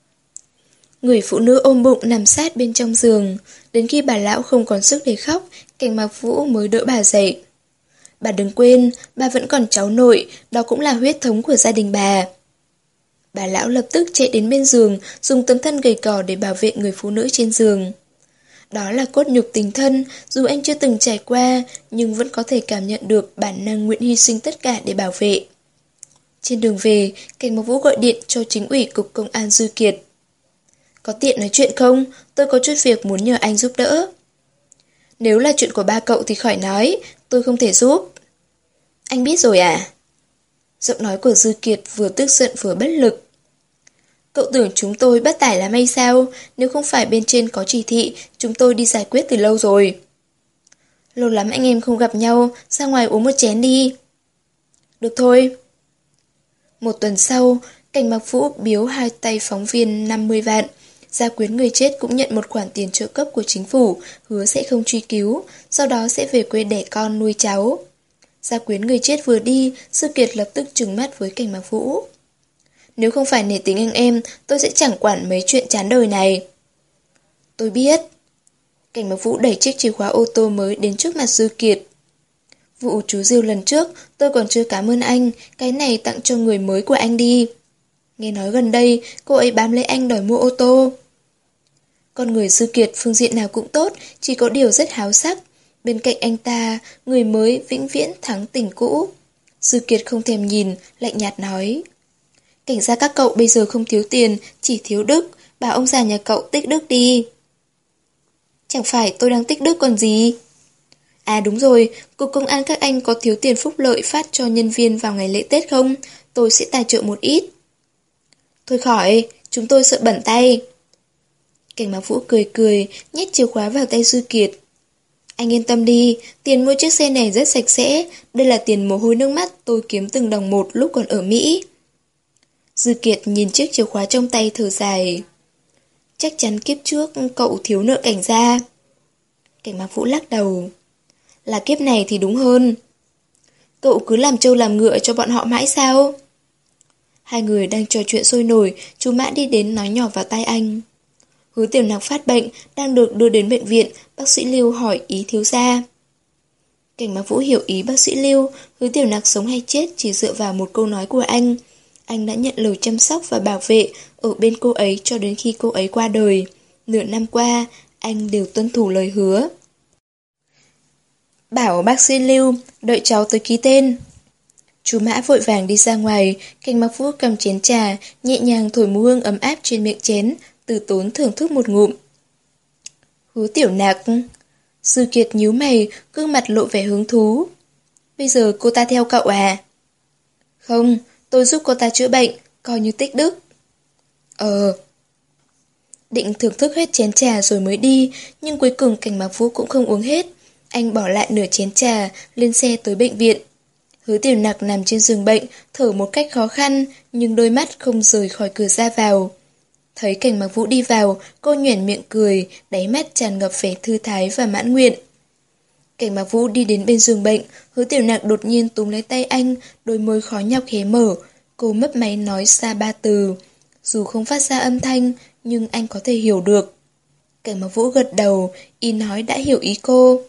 Người phụ nữ ôm bụng nằm sát bên trong giường. Đến khi bà lão không còn sức để khóc, Cảnh Mạc Vũ mới đỡ bà dậy. Bà đừng quên, bà vẫn còn cháu nội, đó cũng là huyết thống của gia đình bà. Bà lão lập tức chạy đến bên giường, dùng tấm thân gầy cò để bảo vệ người phụ nữ trên giường. Đó là cốt nhục tình thân, dù anh chưa từng trải qua, nhưng vẫn có thể cảm nhận được bản năng nguyện hy sinh tất cả để bảo vệ. Trên đường về, Cảnh Mạc Vũ gọi điện cho chính ủy cục công an Dư Kiệt. Có tiện nói chuyện không? Tôi có chút việc muốn nhờ anh giúp đỡ. Nếu là chuyện của ba cậu thì khỏi nói, tôi không thể giúp. Anh biết rồi à? Giọng nói của Dư Kiệt vừa tức giận vừa bất lực. Cậu tưởng chúng tôi bất tài lắm hay sao? Nếu không phải bên trên có chỉ thị, chúng tôi đi giải quyết từ lâu rồi. Lâu lắm anh em không gặp nhau, ra ngoài uống một chén đi. Được thôi. Một tuần sau, Cảnh Mạc Vũ biếu hai tay phóng viên năm mươi vạn. Gia quyến người chết cũng nhận một khoản tiền trợ cấp của chính phủ, hứa sẽ không truy cứu, sau đó sẽ về quê đẻ con nuôi cháu. Gia quyến người chết vừa đi, Sư Kiệt lập tức trừng mắt với Cảnh Mạc Vũ. Nếu không phải nể tình anh em, tôi sẽ chẳng quản mấy chuyện chán đời này. Tôi biết. Cảnh Mạc Vũ đẩy chiếc chìa khóa ô tô mới đến trước mặt Sư Kiệt. Vụ chú Diêu lần trước, tôi còn chưa cảm ơn anh, cái này tặng cho người mới của anh đi. Nghe nói gần đây, cô ấy bám lấy anh đòi mua ô tô. Con người Sư Kiệt phương diện nào cũng tốt, chỉ có điều rất háo sắc. Bên cạnh anh ta, người mới vĩnh viễn thắng tình cũ. Sư Kiệt không thèm nhìn, lạnh nhạt nói. Cảnh gia các cậu bây giờ không thiếu tiền, chỉ thiếu đức, bảo ông già nhà cậu tích đức đi. Chẳng phải tôi đang tích đức còn gì. À đúng rồi, cục công an các anh có thiếu tiền phúc lợi phát cho nhân viên vào ngày lễ Tết không? Tôi sẽ tài trợ một ít. Thôi khỏi, chúng tôi sợ bẩn tay. Cảnh Mạc Vũ cười cười, nhét chìa khóa vào tay Dư Kiệt. Anh yên tâm đi, tiền mua chiếc xe này rất sạch sẽ, đây là tiền mồ hôi nước mắt tôi kiếm từng đồng một lúc còn ở Mỹ. Dư Kiệt nhìn chiếc chìa khóa trong tay thở dài. Chắc chắn kiếp trước cậu thiếu nợ Cảnh gia. Cảnh Mạc Vũ lắc đầu. Là kiếp này thì đúng hơn. Cậu cứ làm trâu làm ngựa cho bọn họ mãi sao? Hai người đang trò chuyện sôi nổi, chú Mã đi đến nói nhỏ vào tai anh. Hứa Tiểu Nặc phát bệnh, đang được đưa đến bệnh viện, bác sĩ Lưu hỏi ý thiếu gia. Cảnh Mạc Vũ hiểu ý bác sĩ Lưu, Hứa Tiểu Nặc sống hay chết chỉ dựa vào một câu nói của anh. Anh đã nhận lời chăm sóc và bảo vệ ở bên cô ấy cho đến khi cô ấy qua đời. Nửa năm qua, anh đều tuân thủ lời hứa. Bảo bác sĩ Lưu, đợi cháu tới ký tên. Chú Mã vội vàng đi ra ngoài, Cảnh Mạc Vũ cầm chén trà, nhẹ nhàng thổi mùi hương ấm áp trên miệng chén, từ tốn thưởng thức một ngụm. Hứa Tiểu Nặc. Dư Kiệt nhíu mày, gương mặt lộ vẻ hứng thú. Bây giờ cô ta theo cậu à? Không, tôi giúp cô ta chữa bệnh, coi như tích đức. Ờ. Định thưởng thức hết chén trà rồi mới đi, nhưng cuối cùng Cảnh Mạc Vũ cũng không uống hết. Anh bỏ lại nửa chén trà, lên xe tới bệnh viện. Hứa Tiểu Nặc nằm trên giường bệnh, thở một cách khó khăn, nhưng đôi mắt không rời khỏi cửa ra vào. Thấy Cảnh Mạc Vũ đi vào, cô nhoẻn miệng cười, đáy mắt tràn ngập vẻ thư thái và mãn nguyện. Cảnh Mạc Vũ đi đến bên giường bệnh, Hứa Tiểu Nặc đột nhiên túm lấy tay anh, đôi môi khó nhọc hé mở. Cô mấp máy nói ra ba từ. Dù không phát ra âm thanh, nhưng anh có thể hiểu được. Cảnh Mạc Vũ gật đầu, ý nói đã hiểu ý cô.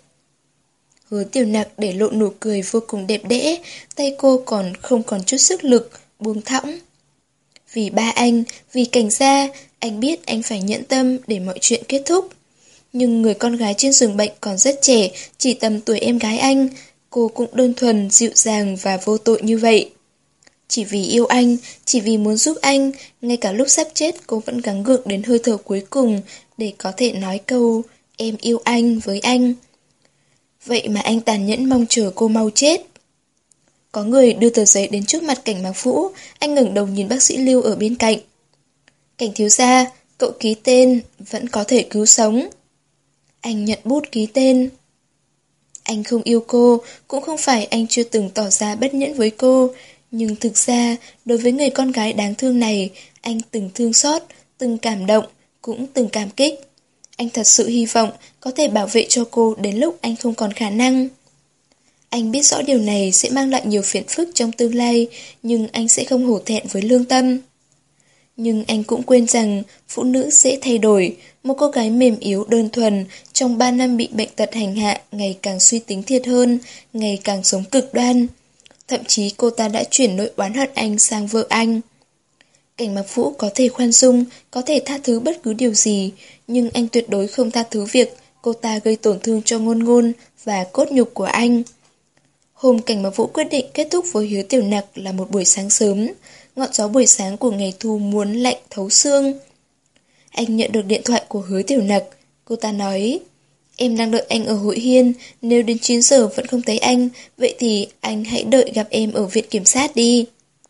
Hứa Tiểu Nặc để lộ nụ cười vô cùng đẹp đẽ, tay cô còn không còn chút sức lực, buông thõng. Vì ba anh, vì Cảnh gia, anh biết anh phải nhẫn tâm để mọi chuyện kết thúc. Nhưng người con gái trên giường bệnh còn rất trẻ, chỉ tầm tuổi em gái anh, cô cũng đơn thuần, dịu dàng và vô tội như vậy. Chỉ vì yêu anh, chỉ vì muốn giúp anh, ngay cả lúc sắp chết cô vẫn gắng gượng đến hơi thở cuối cùng để có thể nói câu em yêu anh với anh. Vậy mà anh tàn nhẫn mong chờ cô mau chết. Có người đưa tờ giấy đến trước mặt Cảnh Mạc Vũ, anh ngẩng đầu nhìn bác sĩ Lưu ở bên cạnh. Cảnh thiếu gia, cậu ký tên, vẫn có thể cứu sống. Anh nhận bút ký tên. Anh không yêu cô, cũng không phải anh chưa từng tỏ ra bất nhẫn với cô, nhưng thực ra, đối với người con gái đáng thương này, anh từng thương xót, từng cảm động, cũng từng cảm kích. Anh thật sự hy vọng có thể bảo vệ cho cô đến lúc anh không còn khả năng. Anh biết rõ điều này sẽ mang lại nhiều phiền phức trong tương lai, nhưng anh sẽ không hổ thẹn với lương tâm. Nhưng anh cũng quên rằng phụ nữ dễ thay đổi, một cô gái mềm yếu đơn thuần, trong ba năm bị bệnh tật hành hạ, ngày càng suy tính thiệt hơn, ngày càng sống cực đoan. Thậm chí cô ta đã chuyển nỗi oán hận anh sang vợ anh. Cảnh Mạc Vũ có thể khoan dung, có thể tha thứ bất cứ điều gì, nhưng anh tuyệt đối không tha thứ việc cô ta gây tổn thương cho ngôn ngôn và cốt nhục của anh. Hôm Cảnh Mạc Vũ quyết định kết thúc với Hứa Tiểu Nặc là một buổi sáng sớm, ngọn gió buổi sáng của ngày thu muốn lạnh thấu xương. Anh nhận được điện thoại của Hứa Tiểu Nặc, cô ta nói: Em đang đợi anh ở Hội Hiên, nếu đến chín giờ vẫn không thấy anh, vậy thì anh hãy đợi gặp em ở viện kiểm sát đi.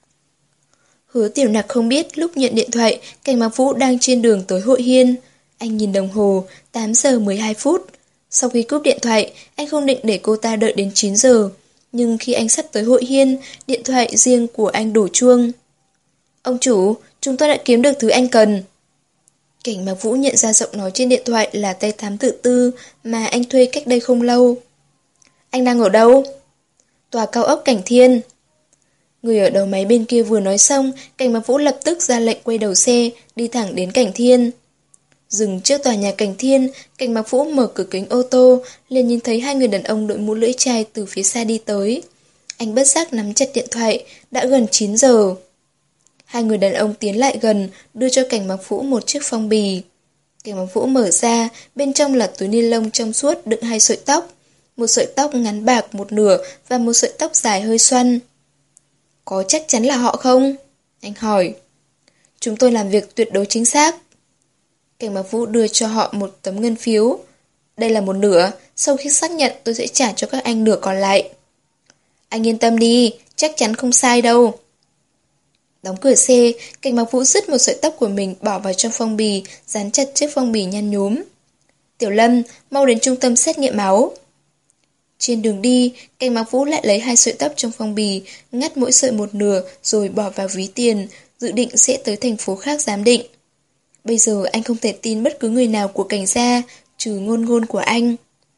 Hứa Tiểu Nặc không biết lúc nhận điện thoại, Cảnh Mạc Vũ đang trên đường tới Hội Hiên. Anh nhìn đồng hồ, tám giờ mười hai phút. Sau khi cúp điện thoại, anh không định để cô ta đợi đến chín giờ. Nhưng khi anh sắp tới Hội Hiên, điện thoại riêng của anh đổ chuông. Ông chủ, chúng tôi đã kiếm được thứ anh cần. Cảnh Mạc Vũ nhận ra giọng nói trên điện thoại là tay thám tử tư mà anh thuê cách đây không lâu. Anh đang ở đâu? Tòa cao ốc Cảnh Thiên. Người ở đầu máy bên kia vừa nói xong, Cảnh Mạc Vũ lập tức ra lệnh quay đầu xe, đi thẳng đến Cảnh Thiên. Dừng trước tòa nhà Cảnh Thiên, Cảnh Mạc Vũ mở cửa kính ô tô, liền nhìn thấy hai người đàn ông đội mũ lưỡi chai từ phía xa đi tới. Anh bất giác nắm chặt điện thoại, đã gần chín giờ. Hai người đàn ông tiến lại gần, đưa cho Cảnh Mạc Vũ một chiếc phong bì. Cảnh Mạc Vũ mở ra, bên trong là túi ni lông trong suốt đựng hai sợi tóc. Một sợi tóc ngắn bạc một nửa và một sợi tóc dài hơi xoăn. Có chắc chắn là họ không? Anh hỏi. Chúng tôi làm việc tuyệt đối chính xác. Cảnh Mạc Vũ đưa cho họ một tấm ngân phiếu. Đây là một nửa, sau khi xác nhận tôi sẽ trả cho các anh nửa còn lại. Anh yên tâm đi, chắc chắn không sai đâu. Đóng cửa xe, Cảnh Mặc Vũ dứt một sợi tóc của mình bỏ vào trong phong bì, dán chặt chiếc phong bì nhăn nhúm. Tiểu Lâm, mau đến trung tâm xét nghiệm máu. Trên đường đi, Cảnh Mặc Vũ lại lấy hai sợi tóc trong phong bì, ngắt mỗi sợi một nửa rồi bỏ vào ví tiền, dự định sẽ tới thành phố khác giám định. Bây giờ anh không thể tin bất cứ người nào của Cảnh gia, trừ Ngôn Ngôn của anh.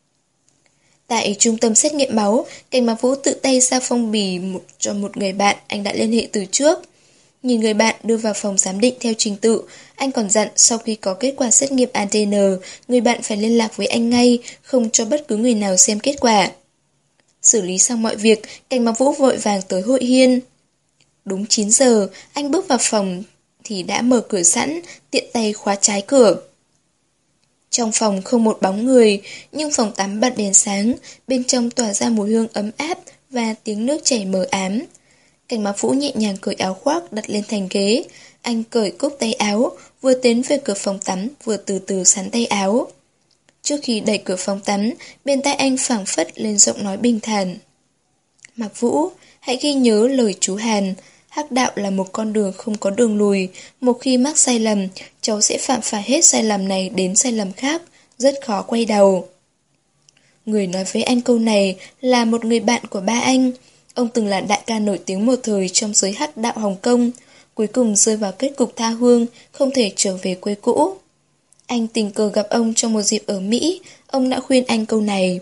Tại trung tâm xét nghiệm máu, Cảnh Mặc Vũ tự tay ra phong bì một, cho một người bạn anh đã liên hệ từ trước. Nhìn người bạn đưa vào phòng giám định theo trình tự, anh còn dặn sau khi có kết quả xét nghiệm a đê en, người bạn phải liên lạc với anh ngay, không cho bất cứ người nào xem kết quả. Xử lý xong mọi việc, Cảnh Mặc Vũ vội vàng tới hội Hiên. Đúng chín giờ, anh bước vào phòng thì đã mở cửa sẵn, tiện tay khóa trái cửa. Trong phòng không một bóng người, nhưng phòng tắm bật đèn sáng, bên trong tỏa ra mùi hương ấm áp và tiếng nước chảy mờ ám. Cảnh Mặc Vũ nhẹ nhàng cởi áo khoác đặt lên thành ghế, anh cởi cúc tay áo, vừa tiến về cửa phòng tắm vừa từ từ sắn tay áo. Trước khi đẩy cửa phòng tắm, bên tai anh phảng phất lên giọng nói bình thản. Mặc Vũ, hãy ghi nhớ lời chú Hàn, hắc đạo là một con đường không có đường lùi, một khi mắc sai lầm, cháu sẽ phạm phải hết sai lầm này đến sai lầm khác, rất khó quay đầu. Người nói với anh câu này là một người bạn của ba anh. Ông từng là đại ca nổi tiếng một thời trong giới hắc đạo Hồng Kông, cuối cùng rơi vào kết cục tha hương, không thể trở về quê cũ. Anh tình cờ gặp ông trong một dịp ở Mỹ, ông đã khuyên anh câu này.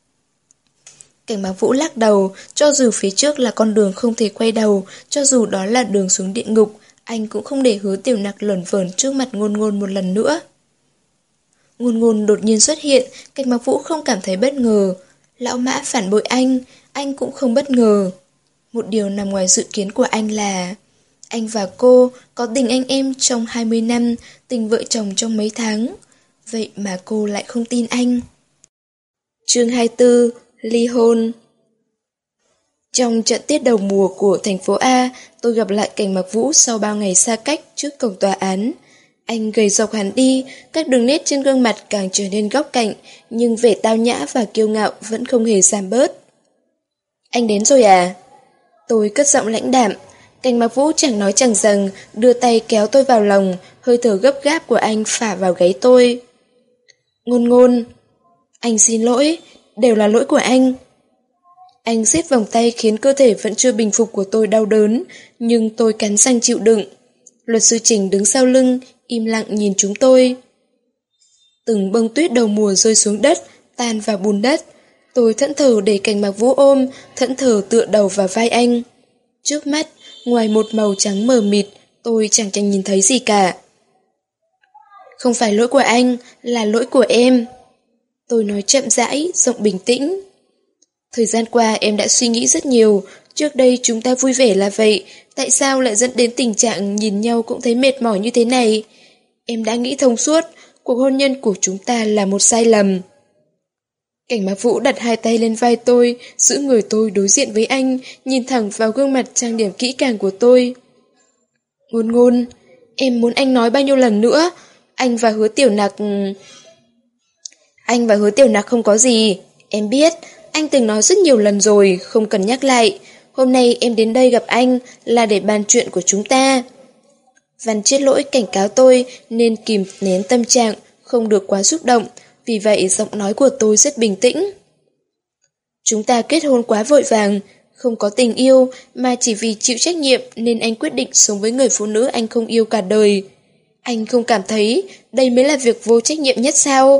Cảnh Mặc Vũ lắc đầu, cho dù phía trước là con đường không thể quay đầu, cho dù đó là đường xuống địa ngục, anh cũng không để Hứa Tiểu Nặc lởn vởn trước mặt Ngôn Ngôn một lần nữa. Ngôn Ngôn đột nhiên xuất hiện, Cảnh Mặc Vũ không cảm thấy bất ngờ. Lão Mã phản bội anh, anh cũng không bất ngờ. Một điều nằm ngoài dự kiến của anh là anh và cô có tình anh em trong hai mươi năm, tình vợ chồng trong mấy tháng. Vậy mà cô lại không tin anh. Chương hai mươi tư, ly hôn. Trong trận tiết đầu mùa của thành phố A, tôi gặp lại Cảnh Mặc Vũ sau bao ngày xa cách trước cổng tòa án. Anh gầy rộc hẳn đi, các đường nét trên gương mặt càng trở nên góc cạnh, nhưng vẻ tao nhã và kiêu ngạo vẫn không hề giảm bớt. Anh đến rồi à? Tôi cất giọng lãnh đạm. Cảnh Mặc Vũ chẳng nói chẳng rằng, đưa tay kéo tôi vào lòng, hơi thở gấp gáp của anh phả vào gáy tôi. Ngôn Ngôn. Anh xin lỗi, đều là lỗi của anh. Anh siết vòng tay khiến cơ thể vẫn chưa bình phục của tôi đau đớn, nhưng tôi cắn răng chịu đựng. Luật sư Trình đứng sau lưng, im lặng nhìn chúng tôi. Từng bông tuyết đầu mùa rơi xuống đất, tan vào bùn đất. Tôi thẫn thờ để Cảnh Mặc Vũ ôm, thẫn thờ tựa đầu vào vai anh. Trước mắt, ngoài một màu trắng mờ mịt, tôi chẳng chẳng nhìn thấy gì cả. Không phải lỗi của anh, là lỗi của em. Tôi nói chậm rãi, giọng bình tĩnh. Thời gian qua em đã suy nghĩ rất nhiều, trước đây chúng ta vui vẻ là vậy, tại sao lại dẫn đến tình trạng nhìn nhau cũng thấy mệt mỏi như thế này? Em đã nghĩ thông suốt, cuộc hôn nhân của chúng ta là một sai lầm. Cảnh Mặc Vũ đặt hai tay lên vai tôi, giữ người tôi đối diện với anh, nhìn thẳng vào gương mặt trang điểm kỹ càng của tôi. Ngôn Ngôn, em muốn anh nói bao nhiêu lần nữa? Anh và Hứa Tiểu Nặc... Anh và Hứa Tiểu Nặc không có gì. Em biết, anh từng nói rất nhiều lần rồi, không cần nhắc lại. Hôm nay em đến đây gặp anh là để bàn chuyện của chúng ta. Văn Chiết Lỗi cảnh cáo tôi nên kìm nén tâm trạng, không được quá xúc động. Vì vậy giọng nói của tôi rất bình tĩnh. Chúng ta kết hôn quá vội vàng, không có tình yêu mà chỉ vì chịu trách nhiệm nên anh quyết định sống với người phụ nữ anh không yêu cả đời. Anh không cảm thấy đây mới là việc vô trách nhiệm nhất sao?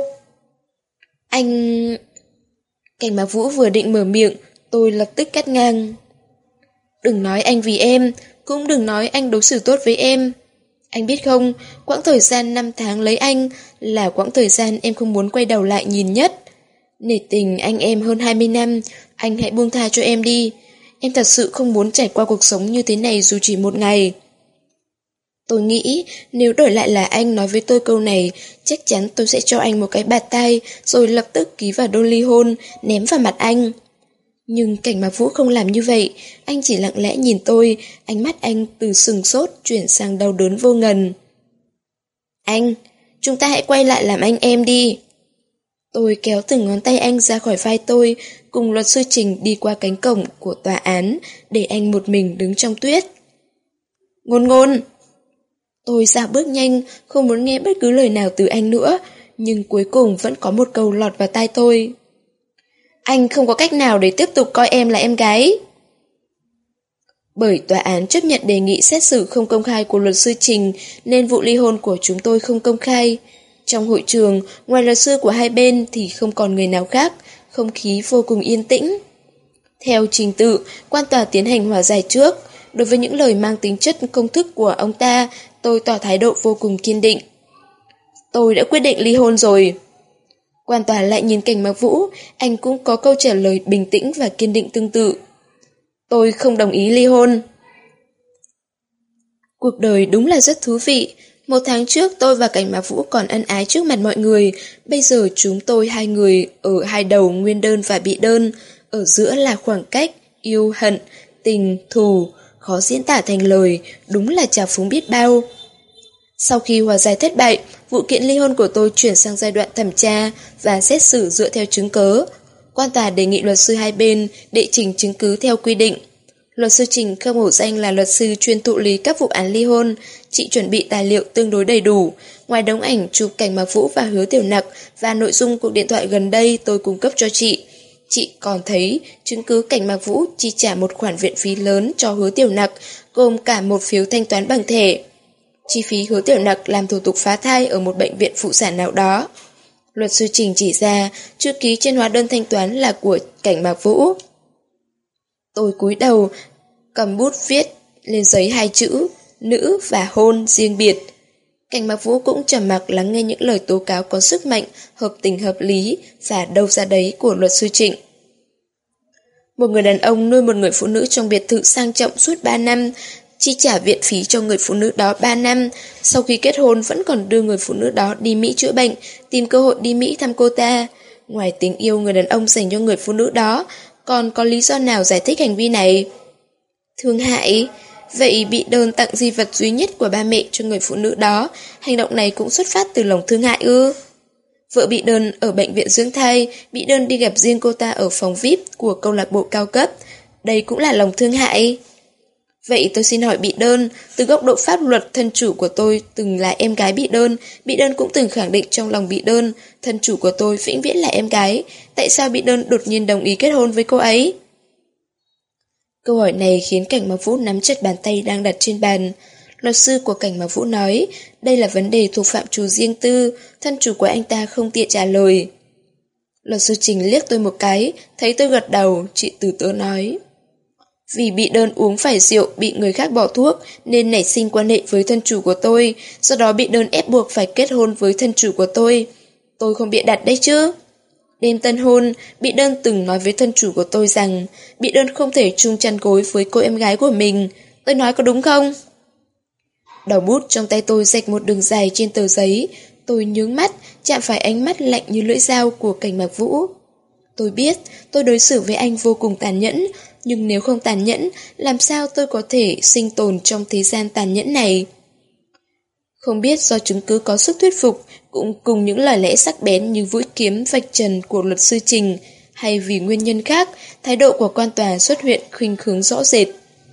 Anh... Cảnh Mặc Vũ vừa định mở miệng, tôi lập tức cắt ngang. Đừng nói anh vì em, cũng đừng nói anh đối xử tốt với em. Anh biết không, quãng thời gian năm tháng lấy anh là quãng thời gian em không muốn quay đầu lại nhìn nhất. Nể tình anh em hơn hai mươi năm, anh hãy buông tha cho em đi. Em thật sự không muốn trải qua cuộc sống như thế này dù chỉ một ngày. Tôi nghĩ nếu đổi lại là anh nói với tôi câu này, chắc chắn tôi sẽ cho anh một cái bạt tai rồi lập tức ký vào đơn ly hôn, ném vào mặt anh. Nhưng Cảnh Mặc Vũ không làm như vậy, anh chỉ lặng lẽ nhìn tôi, ánh mắt anh từ sừng sốt chuyển sang đau đớn vô ngần. Anh, chúng ta hãy quay lại làm anh em đi. Tôi kéo từng ngón tay anh ra khỏi vai tôi, cùng luật sư Trình đi qua cánh cổng của tòa án, để anh một mình đứng trong tuyết. Ngôn ngôn! Tôi dạo bước nhanh, không muốn nghe bất cứ lời nào từ anh nữa, nhưng cuối cùng vẫn có một câu lọt vào tai tôi. Anh không có cách nào để tiếp tục coi em là em gái. Bởi tòa án chấp nhận đề nghị xét xử không công khai của luật sư Trình, nên vụ ly hôn của chúng tôi không công khai. Trong hội trường, ngoài luật sư của hai bên thì không còn người nào khác, không khí vô cùng yên tĩnh. Theo trình tự, quan tòa tiến hành hòa giải trước. Đối với những lời mang tính chất công thức của ông ta, tôi tỏ thái độ vô cùng kiên định. Tôi đã quyết định ly hôn rồi. Quan tòa lại nhìn Cảnh Mạc Vũ, anh cũng có câu trả lời bình tĩnh và kiên định tương tự. Tôi không đồng ý ly hôn. Cuộc đời đúng là rất thú vị. Một tháng trước tôi và Cảnh Mạc Vũ còn ân ái trước mặt mọi người. Bây giờ chúng tôi hai người ở hai đầu nguyên đơn và bị đơn. Ở giữa là khoảng cách, yêu hận, tình, thù. Khó diễn tả thành lời, đúng là trào phúng biết bao. Sau khi hòa giải thất bại, vụ kiện ly hôn của tôi chuyển sang giai đoạn thẩm tra và xét xử dựa theo chứng cớ. Quan tòa đề nghị luật sư hai bên đệ trình chứng cứ theo quy định. Luật sư Trình không hổ danh là luật sư chuyên thụ lý các vụ án ly hôn. Chị chuẩn bị tài liệu tương đối đầy đủ. Ngoài đống ảnh chụp Cảnh Mạc Vũ và Hứa Tiểu Nặc và nội dung cuộc điện thoại gần đây tôi cung cấp cho chị, chị còn thấy chứng cứ Cảnh Mạc Vũ chi trả một khoản viện phí lớn cho Hứa Tiểu Nặc, gồm cả một phiếu thanh toán bằng thẻ. Chi phí Hứa Tiểu Nặc làm thủ tục phá thai ở một bệnh viện phụ sản nào đó. Luật sư Trình chỉ ra chữ ký trên hóa đơn thanh toán là của Cảnh Mạc Vũ. Tôi cúi đầu, cầm bút viết lên giấy hai chữ nữ và hôn riêng biệt. Cảnh Mạc Vũ cũng trầm mặc lắng nghe những lời tố cáo có sức mạnh, hợp tình hợp lý và đâu ra đấy của luật sư Trịnh. Một người đàn ông nuôi một người phụ nữ trong biệt thự sang trọng suốt ba năm, chi trả viện phí cho người phụ nữ đó ba năm, sau khi kết hôn vẫn còn đưa người phụ nữ đó đi Mỹ chữa bệnh, tìm cơ hội đi Mỹ thăm cô ta. Ngoài tình yêu người đàn ông dành cho người phụ nữ đó, còn có lý do nào giải thích hành vi này? Thương hại. Vậy bị đơn tặng di vật duy nhất của ba mẹ cho người phụ nữ đó, hành động này cũng xuất phát từ lòng thương hại ư? Vợ bị đơn ở bệnh viện dưỡng thai, bị đơn đi gặp riêng cô ta ở phòng vi ai pi của câu lạc bộ cao cấp. Đây cũng là lòng thương hại. Vậy tôi xin hỏi bị đơn, từ góc độ pháp luật, thân chủ của tôi từng là em gái bị đơn, bị đơn cũng từng khẳng định trong lòng bị đơn, thân chủ của tôi vĩnh viễn là em gái, tại sao bị đơn đột nhiên đồng ý kết hôn với cô ấy? Câu hỏi này khiến Cảnh Mạc Vũ nắm chặt bàn tay đang đặt trên bàn. Luật sư của Cảnh Mạc Vũ nói, đây là vấn đề thuộc phạm trù riêng tư, thân chủ của anh ta không tiện trả lời. Luật sư Trình liếc tôi một cái, thấy tôi gật đầu, chị từ tốn nói. Vì bị đơn uống phải rượu, bị người khác bỏ thuốc, nên nảy sinh quan hệ với thân chủ của tôi, sau đó bị đơn ép buộc phải kết hôn với thân chủ của tôi. Tôi không bịa đặt đấy chứ. Đêm tân hôn, bị đơn từng nói với thân chủ của tôi rằng bị đơn không thể chung chăn gối với cô em gái của mình. Tôi nói có đúng không? Đầu bút trong tay tôi rạch một đường dài trên tờ giấy. Tôi nhướng mắt, chạm phải ánh mắt lạnh như lưỡi dao của Cảnh Mạc Vũ. Tôi biết, tôi đối xử với anh vô cùng tàn nhẫn, nhưng nếu không tàn nhẫn, làm sao tôi có thể sinh tồn trong thế gian tàn nhẫn này? Không biết do chứng cứ có sức thuyết phục, cũng cùng những lời lẽ sắc bén như mũi kiếm vạch trần của luật sư Trình, hay vì nguyên nhân khác, thái độ của quan tòa xuất hiện khuynh hướng rõ rệt.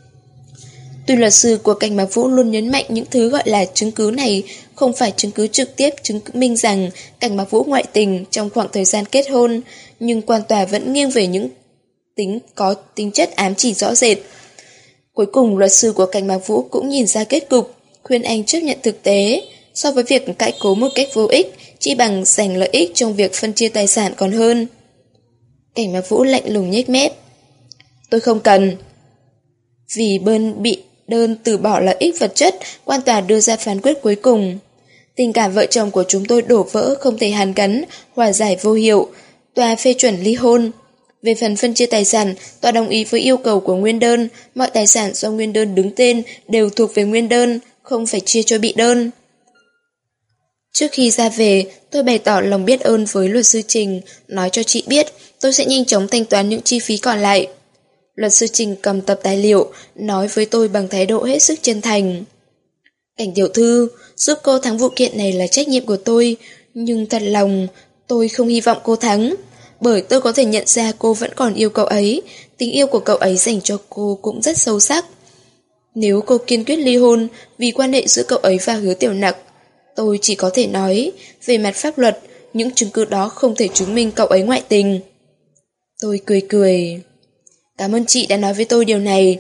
Tuy luật sư của Cảnh Mạc Vũ luôn nhấn mạnh những thứ gọi là chứng cứ này không phải chứng cứ trực tiếp chứng minh rằng Cảnh Mạc Vũ ngoại tình trong khoảng thời gian kết hôn, nhưng quan tòa vẫn nghiêng về những tính có tính chất ám chỉ rõ rệt. Cuối cùng luật sư của Cảnh Mạc Vũ cũng nhìn ra kết cục, khuyên anh chấp nhận thực tế. So với việc cãi cố một cách vô ích, chỉ bằng giành lợi ích trong việc phân chia tài sản còn hơn. Cảnh Mạc Vũ lạnh lùng nhếch mép. Tôi không cần. Vì bên bị đơn từ bỏ lợi ích vật chất, quan tòa đưa ra phán quyết cuối cùng. Tình cảm vợ chồng của chúng tôi đổ vỡ không thể hàn gắn, hòa giải vô hiệu. Tòa phê chuẩn ly hôn. Về phần phân chia tài sản, tòa đồng ý với yêu cầu của nguyên đơn, mọi tài sản do nguyên đơn đứng tên đều thuộc về nguyên đơn, không phải chia cho bị đơn. Trước khi ra về, tôi bày tỏ lòng biết ơn với luật sư Trình, nói cho chị biết tôi sẽ nhanh chóng thanh toán những chi phí còn lại. Luật sư Trình cầm tập tài liệu, nói với tôi bằng thái độ hết sức chân thành. Cảnh tiểu thư, giúp cô thắng vụ kiện này là trách nhiệm của tôi, nhưng thật lòng, Tôi không hy vọng cô thắng, bởi tôi có thể nhận ra cô vẫn còn yêu cậu ấy, tình yêu của cậu ấy dành cho cô cũng rất sâu sắc. Nếu cô kiên quyết ly hôn vì quan hệ giữa cậu ấy và Hứa Tiểu Nặc, tôi chỉ có thể nói, về mặt pháp luật, những chứng cứ đó không thể chứng minh cậu ấy ngoại tình. Tôi cười cười. Cảm ơn chị đã nói với tôi điều này.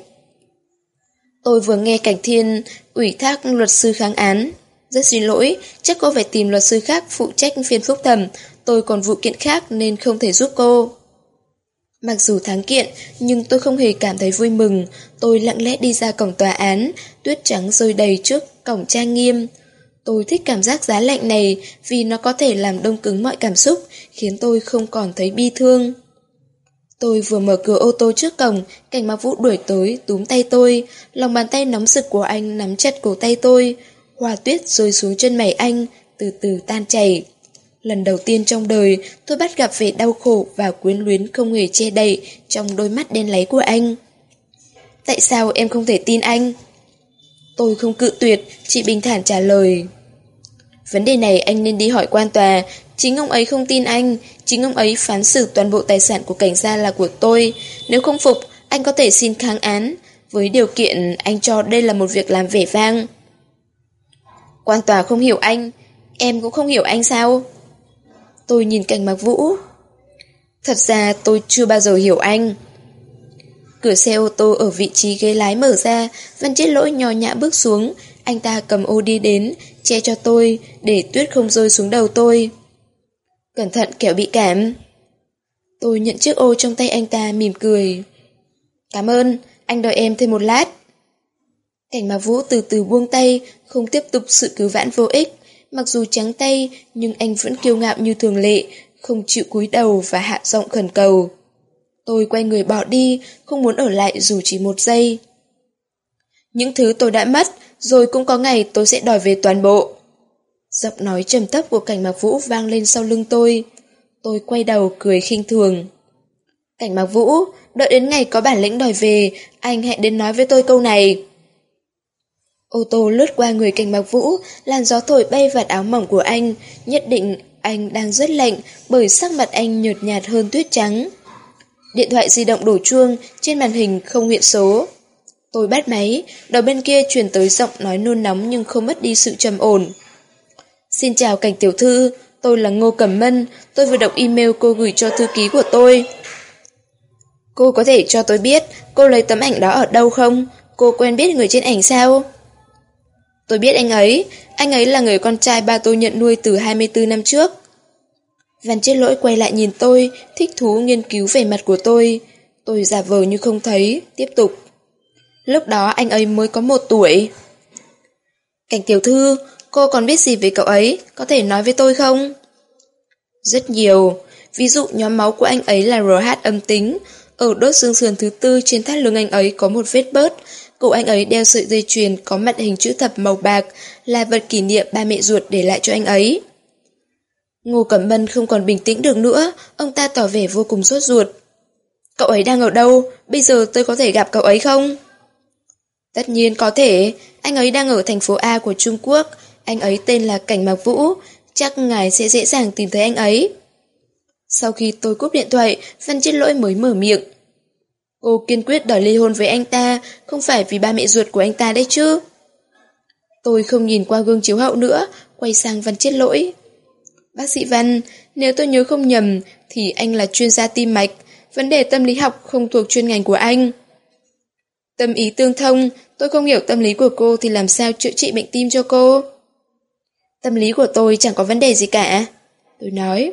Tôi vừa nghe Cảnh Thiên ủy thác luật sư kháng án. Rất xin lỗi, chắc cô phải tìm luật sư khác phụ trách phiên phúc thẩm, tôi còn vụ kiện khác nên không thể giúp cô. Mặc dù thắng kiện, nhưng tôi không hề cảm thấy vui mừng. Tôi lặng lẽ đi ra cổng tòa án, tuyết trắng rơi đầy trước cổng trang nghiêm. Tôi thích cảm giác giá lạnh này vì nó có thể làm đông cứng mọi cảm xúc, khiến tôi không còn thấy bi thương. Tôi vừa mở cửa ô tô trước cổng, Cảnh Mặc Vũ đuổi tới, túm tay tôi. Lòng bàn tay nóng rực của anh nắm chặt cổ tay tôi. Hoa tuyết rơi xuống chân mày anh, từ từ tan chảy. Lần đầu tiên trong đời, tôi bắt gặp vẻ đau khổ và quyến luyến không hề che đậy trong đôi mắt đen láy của anh. Tại sao em không thể tin anh? Tôi không cự tuyệt, chỉ bình thản trả lời. Vấn đề này anh nên đi hỏi quan tòa. Chính ông ấy không tin anh, chính ông ấy phán xử toàn bộ tài sản của Cảnh gia là của tôi. Nếu không phục, anh có thể xin kháng án, với điều kiện anh cho đây là một việc làm vẻ vang. Quan tòa không hiểu anh, em cũng không hiểu anh sao? Tôi nhìn Cảnh Mặc Vũ. Thật ra tôi chưa bao giờ hiểu anh. Cửa xe ô tô ở vị trí ghế lái mở ra, Văn Chết Lỗi nho nhã bước xuống. Anh ta cầm ô đi đến, che cho tôi, để tuyết không rơi xuống đầu tôi. Cẩn thận kẻo bị cảm. Tôi nhận chiếc ô trong tay anh ta mỉm cười. Cảm ơn, anh đợi em thêm một lát. Cảnh Mặc Vũ từ từ buông tay, không tiếp tục sự cứu vãn vô ích. Mặc dù trắng tay, nhưng anh vẫn kiêu ngạo như thường lệ, không chịu cúi đầu và hạ giọng khẩn cầu. Tôi quay người bỏ đi, không muốn ở lại dù chỉ một giây. Những thứ tôi đã mất, rồi cũng có ngày tôi sẽ đòi về toàn bộ. Giọng nói trầm thấp của Cảnh Mặc Vũ vang lên sau lưng tôi. Tôi quay đầu cười khinh thường. Cảnh Mặc Vũ, đợi đến ngày có bản lĩnh đòi về, anh hãy đến nói với tôi câu này. Ô tô lướt qua người Cảnh Mặc Vũ, làn gió thổi bay vạt áo mỏng của anh. Nhất định anh đang rất lạnh, bởi sắc mặt anh nhợt nhạt hơn tuyết trắng. Điện thoại di động đổ chuông, trên màn hình không hiện số. Tôi bắt máy, đầu bên kia truyền tới giọng nói nôn nóng nhưng không mất đi sự trầm ổn. Xin chào Cảnh tiểu thư, tôi là Ngô Cẩm Mân, tôi vừa đọc email cô gửi cho thư ký của tôi. Cô có thể cho tôi biết cô lấy tấm ảnh đó ở đâu không? Cô quen biết người trên ảnh sao? Tôi biết anh ấy, anh ấy là người con trai ba tôi nhận nuôi từ hai mươi tư năm trước. Văn Chết Lỗi quay lại nhìn tôi, thích thú nghiên cứu vẻ mặt của tôi. Tôi giả vờ như không thấy, tiếp tục. Lúc đó anh ấy mới có một tuổi. Cảnh tiểu thư, cô còn biết gì về cậu ấy, có thể nói với tôi không? Rất nhiều, ví dụ nhóm máu của anh ấy là rờ hát âm tính. Ở đốt xương sườn thứ tư trên thắt lưng anh ấy có một vết bớt. Cổ anh ấy đeo sợi dây chuyền có mặt hình chữ thập màu bạc, là vật kỷ niệm ba mẹ ruột để lại cho anh ấy. Ngô Cẩm Mân không còn bình tĩnh được nữa, ông ta tỏ vẻ vô cùng sốt ruột. Cậu ấy đang ở đâu? Bây giờ tôi có thể gặp cậu ấy không? Tất nhiên có thể, anh ấy đang ở thành phố A của Trung Quốc, anh ấy tên là Cảnh Mặc Vũ, chắc ngài sẽ dễ dàng tìm thấy anh ấy. Sau khi tôi cúp điện thoại, Văn Chết Lỗi mới mở miệng. Cô kiên quyết đòi ly hôn với anh ta, không phải vì ba mẹ ruột của anh ta đấy chứ. Tôi không nhìn qua gương chiếu hậu nữa, quay sang Văn Chết Lỗi. Bác sĩ Văn, nếu tôi nhớ không nhầm, thì anh là chuyên gia tim mạch, vấn đề tâm lý học không thuộc chuyên ngành của anh. Tâm ý tương thông, tôi không hiểu tâm lý của cô thì làm sao chữa trị bệnh tim cho cô. Tâm lý của tôi chẳng có vấn đề gì cả, tôi nói.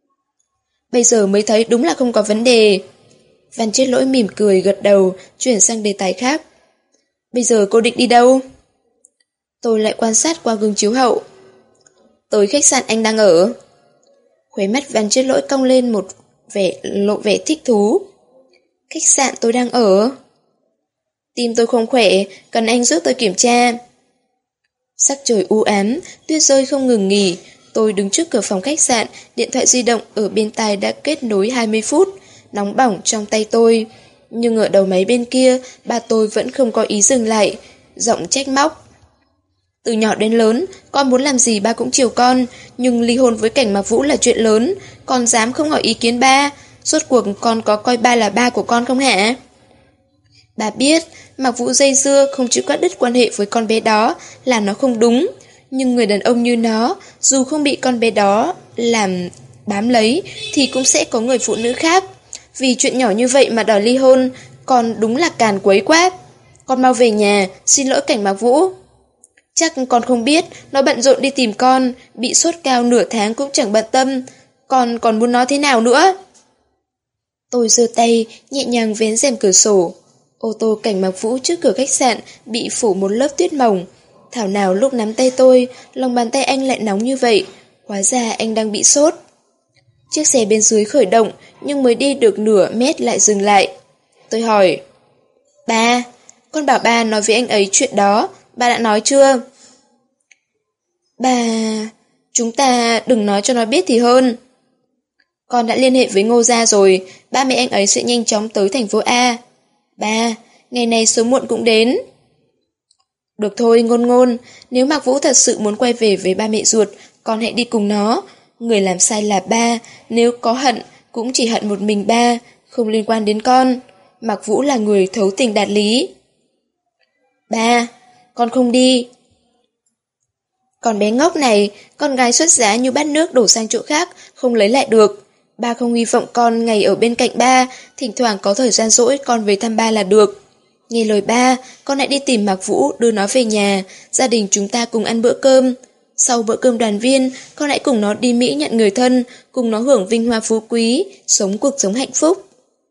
Bây giờ mới thấy đúng là không có vấn đề. Văn Chết Lỗi mỉm cười gật đầu, chuyển sang đề tài khác. Bây giờ cô định đi đâu? Tôi lại quan sát qua gương chiếu hậu. Tới khách sạn anh đang ở. Khóe mắt Văn Chết Lỗi cong lên một vẻ lộ vẻ thích thú. Khách sạn tôi đang ở. Tim tôi không khỏe, cần anh giúp tôi kiểm tra. Sắc trời u ám, tuyết rơi không ngừng nghỉ. Tôi đứng trước cửa phòng khách sạn, điện thoại di động ở bên tai đã kết nối hai mươi phút, nóng bỏng trong tay tôi. Nhưng ở đầu máy bên kia, ba tôi vẫn không có ý dừng lại, giọng trách móc. Từ nhỏ đến lớn, con muốn làm gì ba cũng chiều con, nhưng ly hôn với Cảnh Mạc Vũ là chuyện lớn, con dám không hỏi ý kiến ba. Rốt cuộc con có coi ba là ba của con không hả? Bà biết, Mạc Vũ dây dưa không chịu cắt đứt quan hệ với con bé đó là nó không đúng. Nhưng người đàn ông như nó, dù không bị con bé đó làm bám lấy, thì cũng sẽ có người phụ nữ khác. Vì chuyện nhỏ như vậy mà đòi ly hôn, con đúng là càn quấy quá. Con mau về nhà, xin lỗi Cảnh Mạc Vũ. Chắc con không biết, nó bận rộn đi tìm con, bị sốt cao nửa tháng cũng chẳng bận tâm. Con còn muốn nó thế nào nữa? Tôi giơ tay, nhẹ nhàng vén rèm cửa sổ. Ô tô Cảnh Mạc Vũ trước cửa khách sạn bị phủ một lớp tuyết mỏng. Thảo nào lúc nắm tay tôi, lòng bàn tay anh lại nóng như vậy. Hóa ra anh đang bị sốt. Chiếc xe bên dưới khởi động, nhưng mới đi được nửa mét lại dừng lại. Tôi hỏi, ba, con bảo ba nói với anh ấy chuyện đó, ba đã nói chưa? Ba, chúng ta đừng nói cho nó biết thì hơn. Con đã liên hệ với Ngô Gia rồi, ba mẹ anh ấy sẽ nhanh chóng tới thành phố A. Ba, ngày này sớm muộn cũng đến. Được thôi Ngôn Ngôn, nếu Mạc Vũ thật sự muốn quay về với ba mẹ ruột, con hãy đi cùng nó. Người làm sai là ba, nếu có hận, cũng chỉ hận một mình ba, không liên quan đến con. Mạc Vũ là người thấu tình đạt lý. Ba, con không đi. Con bé ngốc này, con gái xuất giá như bát nước đổ sang chỗ khác, không lấy lại được. Ba không hy vọng con ngày ở bên cạnh ba, thỉnh thoảng có thời gian rỗi con về thăm ba là được. Nghe lời ba, con hãy đi tìm Mạc Vũ, đưa nó về nhà, gia đình chúng ta cùng ăn bữa cơm. Sau bữa cơm đoàn viên, con hãy cùng nó đi Mỹ nhận người thân, cùng nó hưởng vinh hoa phú quý, sống cuộc sống hạnh phúc.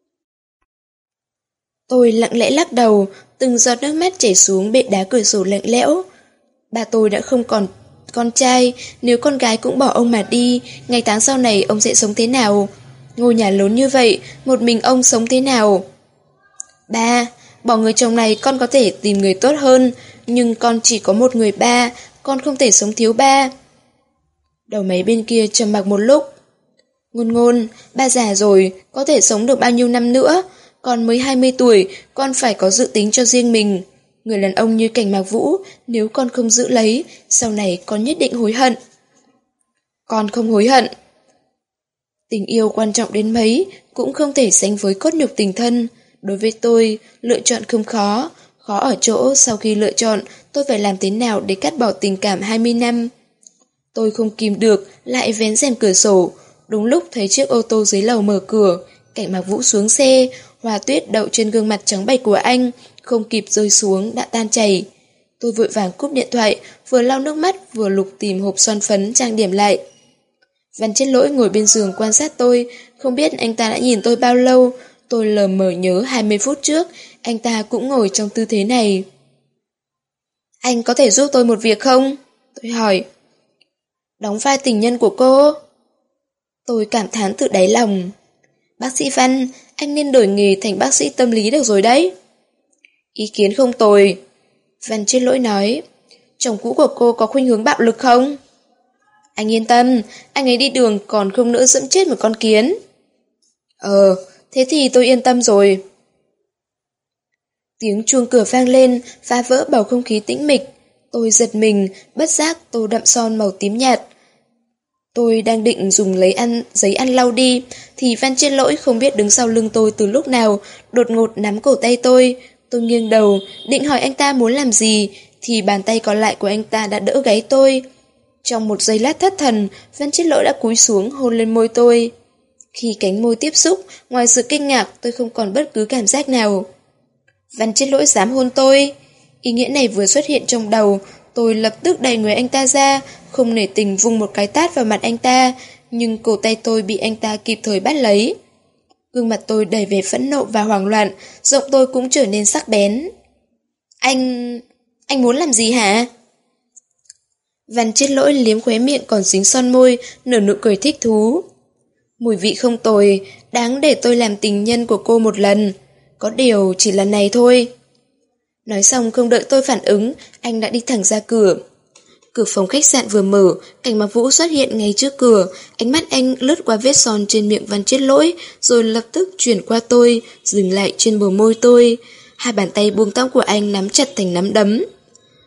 Tôi lặng lẽ lắc đầu, từng giọt nước mắt chảy xuống bệ đá cửa sổ lạnh lẽo. Ba tôi đã không còn con trai, nếu con gái cũng bỏ ông mà đi, ngày tháng sau này ông sẽ sống thế nào? Ngôi nhà lớn như vậy, một mình ông sống thế nào? Ba, bỏ người chồng này con có thể tìm người tốt hơn, nhưng con chỉ có một người ba, con không thể sống thiếu ba. Đầu máy bên kia trầm mặc một lúc. Ngôn Ngôn, ba già rồi, có thể sống được bao nhiêu năm nữa? Con mới hai mươi tuổi, con phải có dự tính cho riêng mình. Người đàn ông như Cảnh Mạc Vũ, nếu con không giữ lấy, sau này con nhất định hối hận. Con không hối hận. Tình yêu quan trọng đến mấy, cũng không thể sánh với cốt nhục tình thân. Đối với tôi, lựa chọn không khó. Khó ở chỗ sau khi lựa chọn, tôi phải làm thế nào để cắt bỏ tình cảm hai mươi năm. Tôi không kìm được, lại vén rèm cửa sổ. Đúng lúc thấy chiếc ô tô dưới lầu mở cửa, Cảnh Mạc Vũ xuống xe, hoa tuyết đậu trên gương mặt trắng bệch của anh, không kịp rơi xuống đã tan chảy. Tôi vội vàng cúp điện thoại, vừa lau nước mắt vừa lục tìm hộp son phấn trang điểm lại. Văn Chết Lỗi ngồi bên giường quan sát tôi, không biết anh ta đã nhìn tôi bao lâu. Tôi lờ mờ nhớ hai mươi phút trước, anh ta cũng ngồi trong tư thế này. Anh có thể giúp tôi một việc không? Tôi hỏi. Đóng vai tình nhân của cô. Tôi cảm thán tự đáy lòng. Bác sĩ Văn, anh nên đổi nghề thành bác sĩ tâm lý được rồi đấy. Ý kiến không tồi. Văn Chết Lỗi nói. Chồng cũ của cô có khuynh hướng bạo lực không? Anh yên tâm, anh ấy đi đường còn không nỡ dẫm chết một con kiến. Ờ, thế thì tôi yên tâm rồi. Tiếng chuông cửa vang lên, phá vỡ bầu không khí tĩnh mịch. Tôi giật mình, bất giác tô đậm son màu tím nhạt. Tôi đang định dùng lấy ăn giấy ăn lau đi, thì Văn Chết Lỗi không biết đứng sau lưng tôi từ lúc nào, đột ngột nắm cổ tay tôi. Tôi nghiêng đầu, định hỏi anh ta muốn làm gì, thì bàn tay còn lại của anh ta đã đỡ gáy tôi. Trong một giây lát thất thần, Văn Chết Lỗi đã cúi xuống hôn lên môi tôi. Khi cánh môi tiếp xúc, ngoài sự kinh ngạc tôi không còn bất cứ cảm giác nào. Văn Chết Lỗi dám hôn tôi. Ý nghĩa này vừa xuất hiện trong đầu, tôi lập tức đẩy người anh ta ra, không nể tình vung một cái tát vào mặt anh ta, nhưng cổ tay tôi bị anh ta kịp thời bắt lấy. Gương mặt tôi đầy vẻ phẫn nộ và hoảng loạn, giọng tôi cũng trở nên sắc bén. Anh... anh muốn làm gì hả? Văn Chết Lỗi liếm khóe miệng còn dính son môi, nở nụ cười thích thú. Mùi vị không tồi, đáng để tôi làm tình nhân của cô một lần. Có điều chỉ lần này thôi. Nói xong không đợi tôi phản ứng, anh đã đi thẳng ra cửa. Cửa phòng khách sạn vừa mở, Cảnh Mạc Vũ xuất hiện ngay trước cửa. Ánh mắt anh lướt qua vết son trên miệng Văn Chết Lỗi, rồi lập tức chuyển qua tôi, dừng lại trên bờ môi tôi. Hai bàn tay buông tóc của anh nắm chặt thành nắm đấm.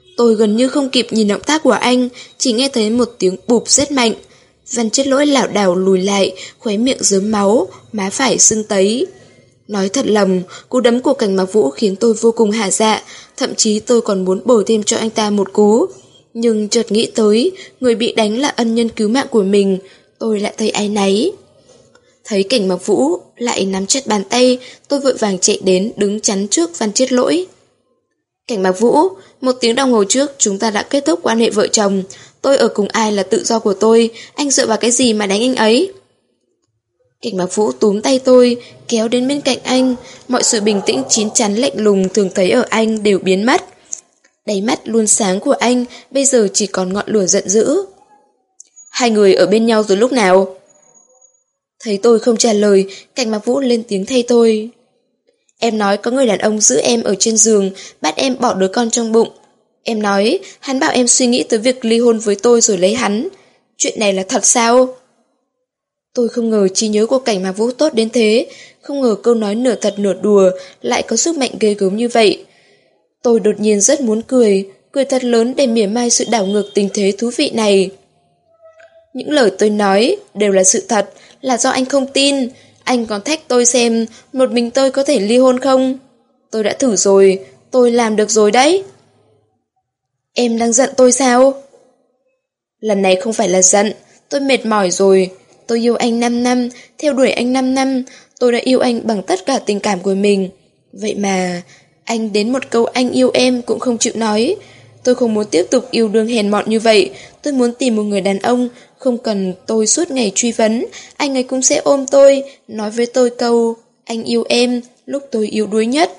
Tôi gần như không kịp nhìn động tác của anh, chỉ nghe thấy một tiếng bụp rất mạnh. Văn Chết Lỗi lảo đảo lùi lại, khóe miệng rớm máu, má phải sưng tấy. Nói thật lòng, cú đấm của Cảnh Mặc Vũ khiến tôi vô cùng hả dạ, thậm chí tôi còn muốn bổ thêm cho anh ta một cú. Nhưng chợt nghĩ tới, người bị đánh là ân nhân cứu mạng của mình, tôi lại thấy áy náy. Thấy Cảnh Mặc Vũ lại nắm chặt bàn tay, tôi vội vàng chạy đến đứng chắn trước Văn Chết Lỗi. Cảnh Mặc Vũ, một tiếng đồng hồ trước chúng ta đã kết thúc quan hệ vợ chồng. Tôi ở cùng ai là tự do của tôi, anh dựa vào cái gì mà đánh anh ấy? Cảnh Mặc Vũ túm tay tôi, kéo đến bên cạnh anh, mọi sự bình tĩnh chín chắn lạnh lùng thường thấy ở anh đều biến mất. Đáy mắt luôn sáng của anh bây giờ chỉ còn ngọn lửa giận dữ. Hai người ở bên nhau từ lúc nào? Thấy tôi không trả lời, Cảnh Mặc Vũ lên tiếng thay tôi. Em nói có người đàn ông giữ em ở trên giường, bắt em bỏ đứa con trong bụng. Em nói, hắn bảo em suy nghĩ tới việc ly hôn với tôi rồi lấy hắn. Chuyện này là thật sao? Tôi không ngờ trí nhớ của Cảnh Mặc Vũ tốt đến thế, không ngờ câu nói nửa thật nửa đùa lại có sức mạnh ghê gớm như vậy. Tôi đột nhiên rất muốn cười, cười thật lớn để mỉa mai sự đảo ngược tình thế thú vị này. Những lời tôi nói đều là sự thật, là do anh không tin. Anh còn thách tôi xem một mình tôi có thể ly hôn không? Tôi đã thử rồi, tôi làm được rồi đấy. Em đang giận tôi sao? Lần này không phải là giận, tôi mệt mỏi rồi. Tôi yêu anh năm năm, theo đuổi anh năm năm, tôi đã yêu anh bằng tất cả tình cảm của mình. Vậy mà, anh đến một câu anh yêu em cũng không chịu nói. Tôi không muốn tiếp tục yêu đương hèn mọn như vậy. Tôi muốn tìm một người đàn ông, không cần tôi suốt ngày truy vấn. Anh ấy cũng sẽ ôm tôi, nói với tôi câu anh yêu em, lúc tôi yếu đuối nhất.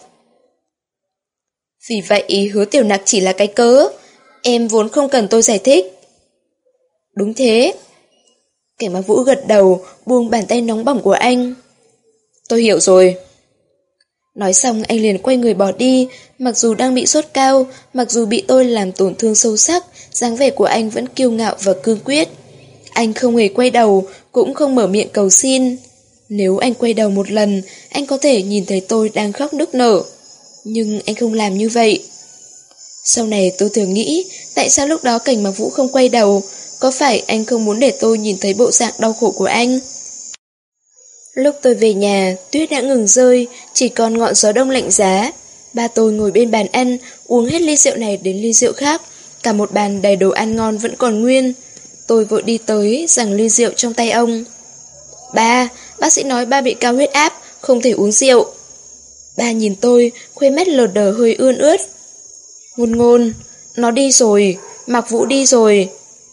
Vì vậy Hứa Tiểu Nặc chỉ là cái cớ. Em vốn không cần tôi giải thích. Đúng thế. Cảnh Mặc Vũ gật đầu, buông bàn tay nóng bỏng của anh. Tôi hiểu rồi. Nói xong anh liền quay người bỏ đi. Mặc dù đang bị sốt cao, mặc dù bị tôi làm tổn thương sâu sắc, dáng vẻ của anh vẫn kiêu ngạo và cương quyết. Anh không hề quay đầu, cũng không mở miệng cầu xin. Nếu anh quay đầu một lần, anh có thể nhìn thấy tôi đang khóc nức nở. Nhưng anh không làm như vậy. Sau này tôi thường nghĩ, tại sao lúc đó Cảnh Mặc Vũ không quay đầu? Có phải anh không muốn để tôi nhìn thấy bộ dạng đau khổ của anh? Lúc tôi về nhà, tuyết đã ngừng rơi, chỉ còn ngọn gió đông lạnh giá. Ba tôi ngồi bên bàn ăn, uống hết ly rượu này đến ly rượu khác. Cả một bàn đầy đồ ăn ngon vẫn còn nguyên. Tôi vội đi tới, giằng ly rượu trong tay ông. Ba, bác sĩ nói ba bị cao huyết áp, không thể uống rượu. Ba nhìn tôi, khuê mắt lờ đờ hơi ươn ướt. Ngôn Ngôn, nó đi rồi, Mạc Vũ đi rồi.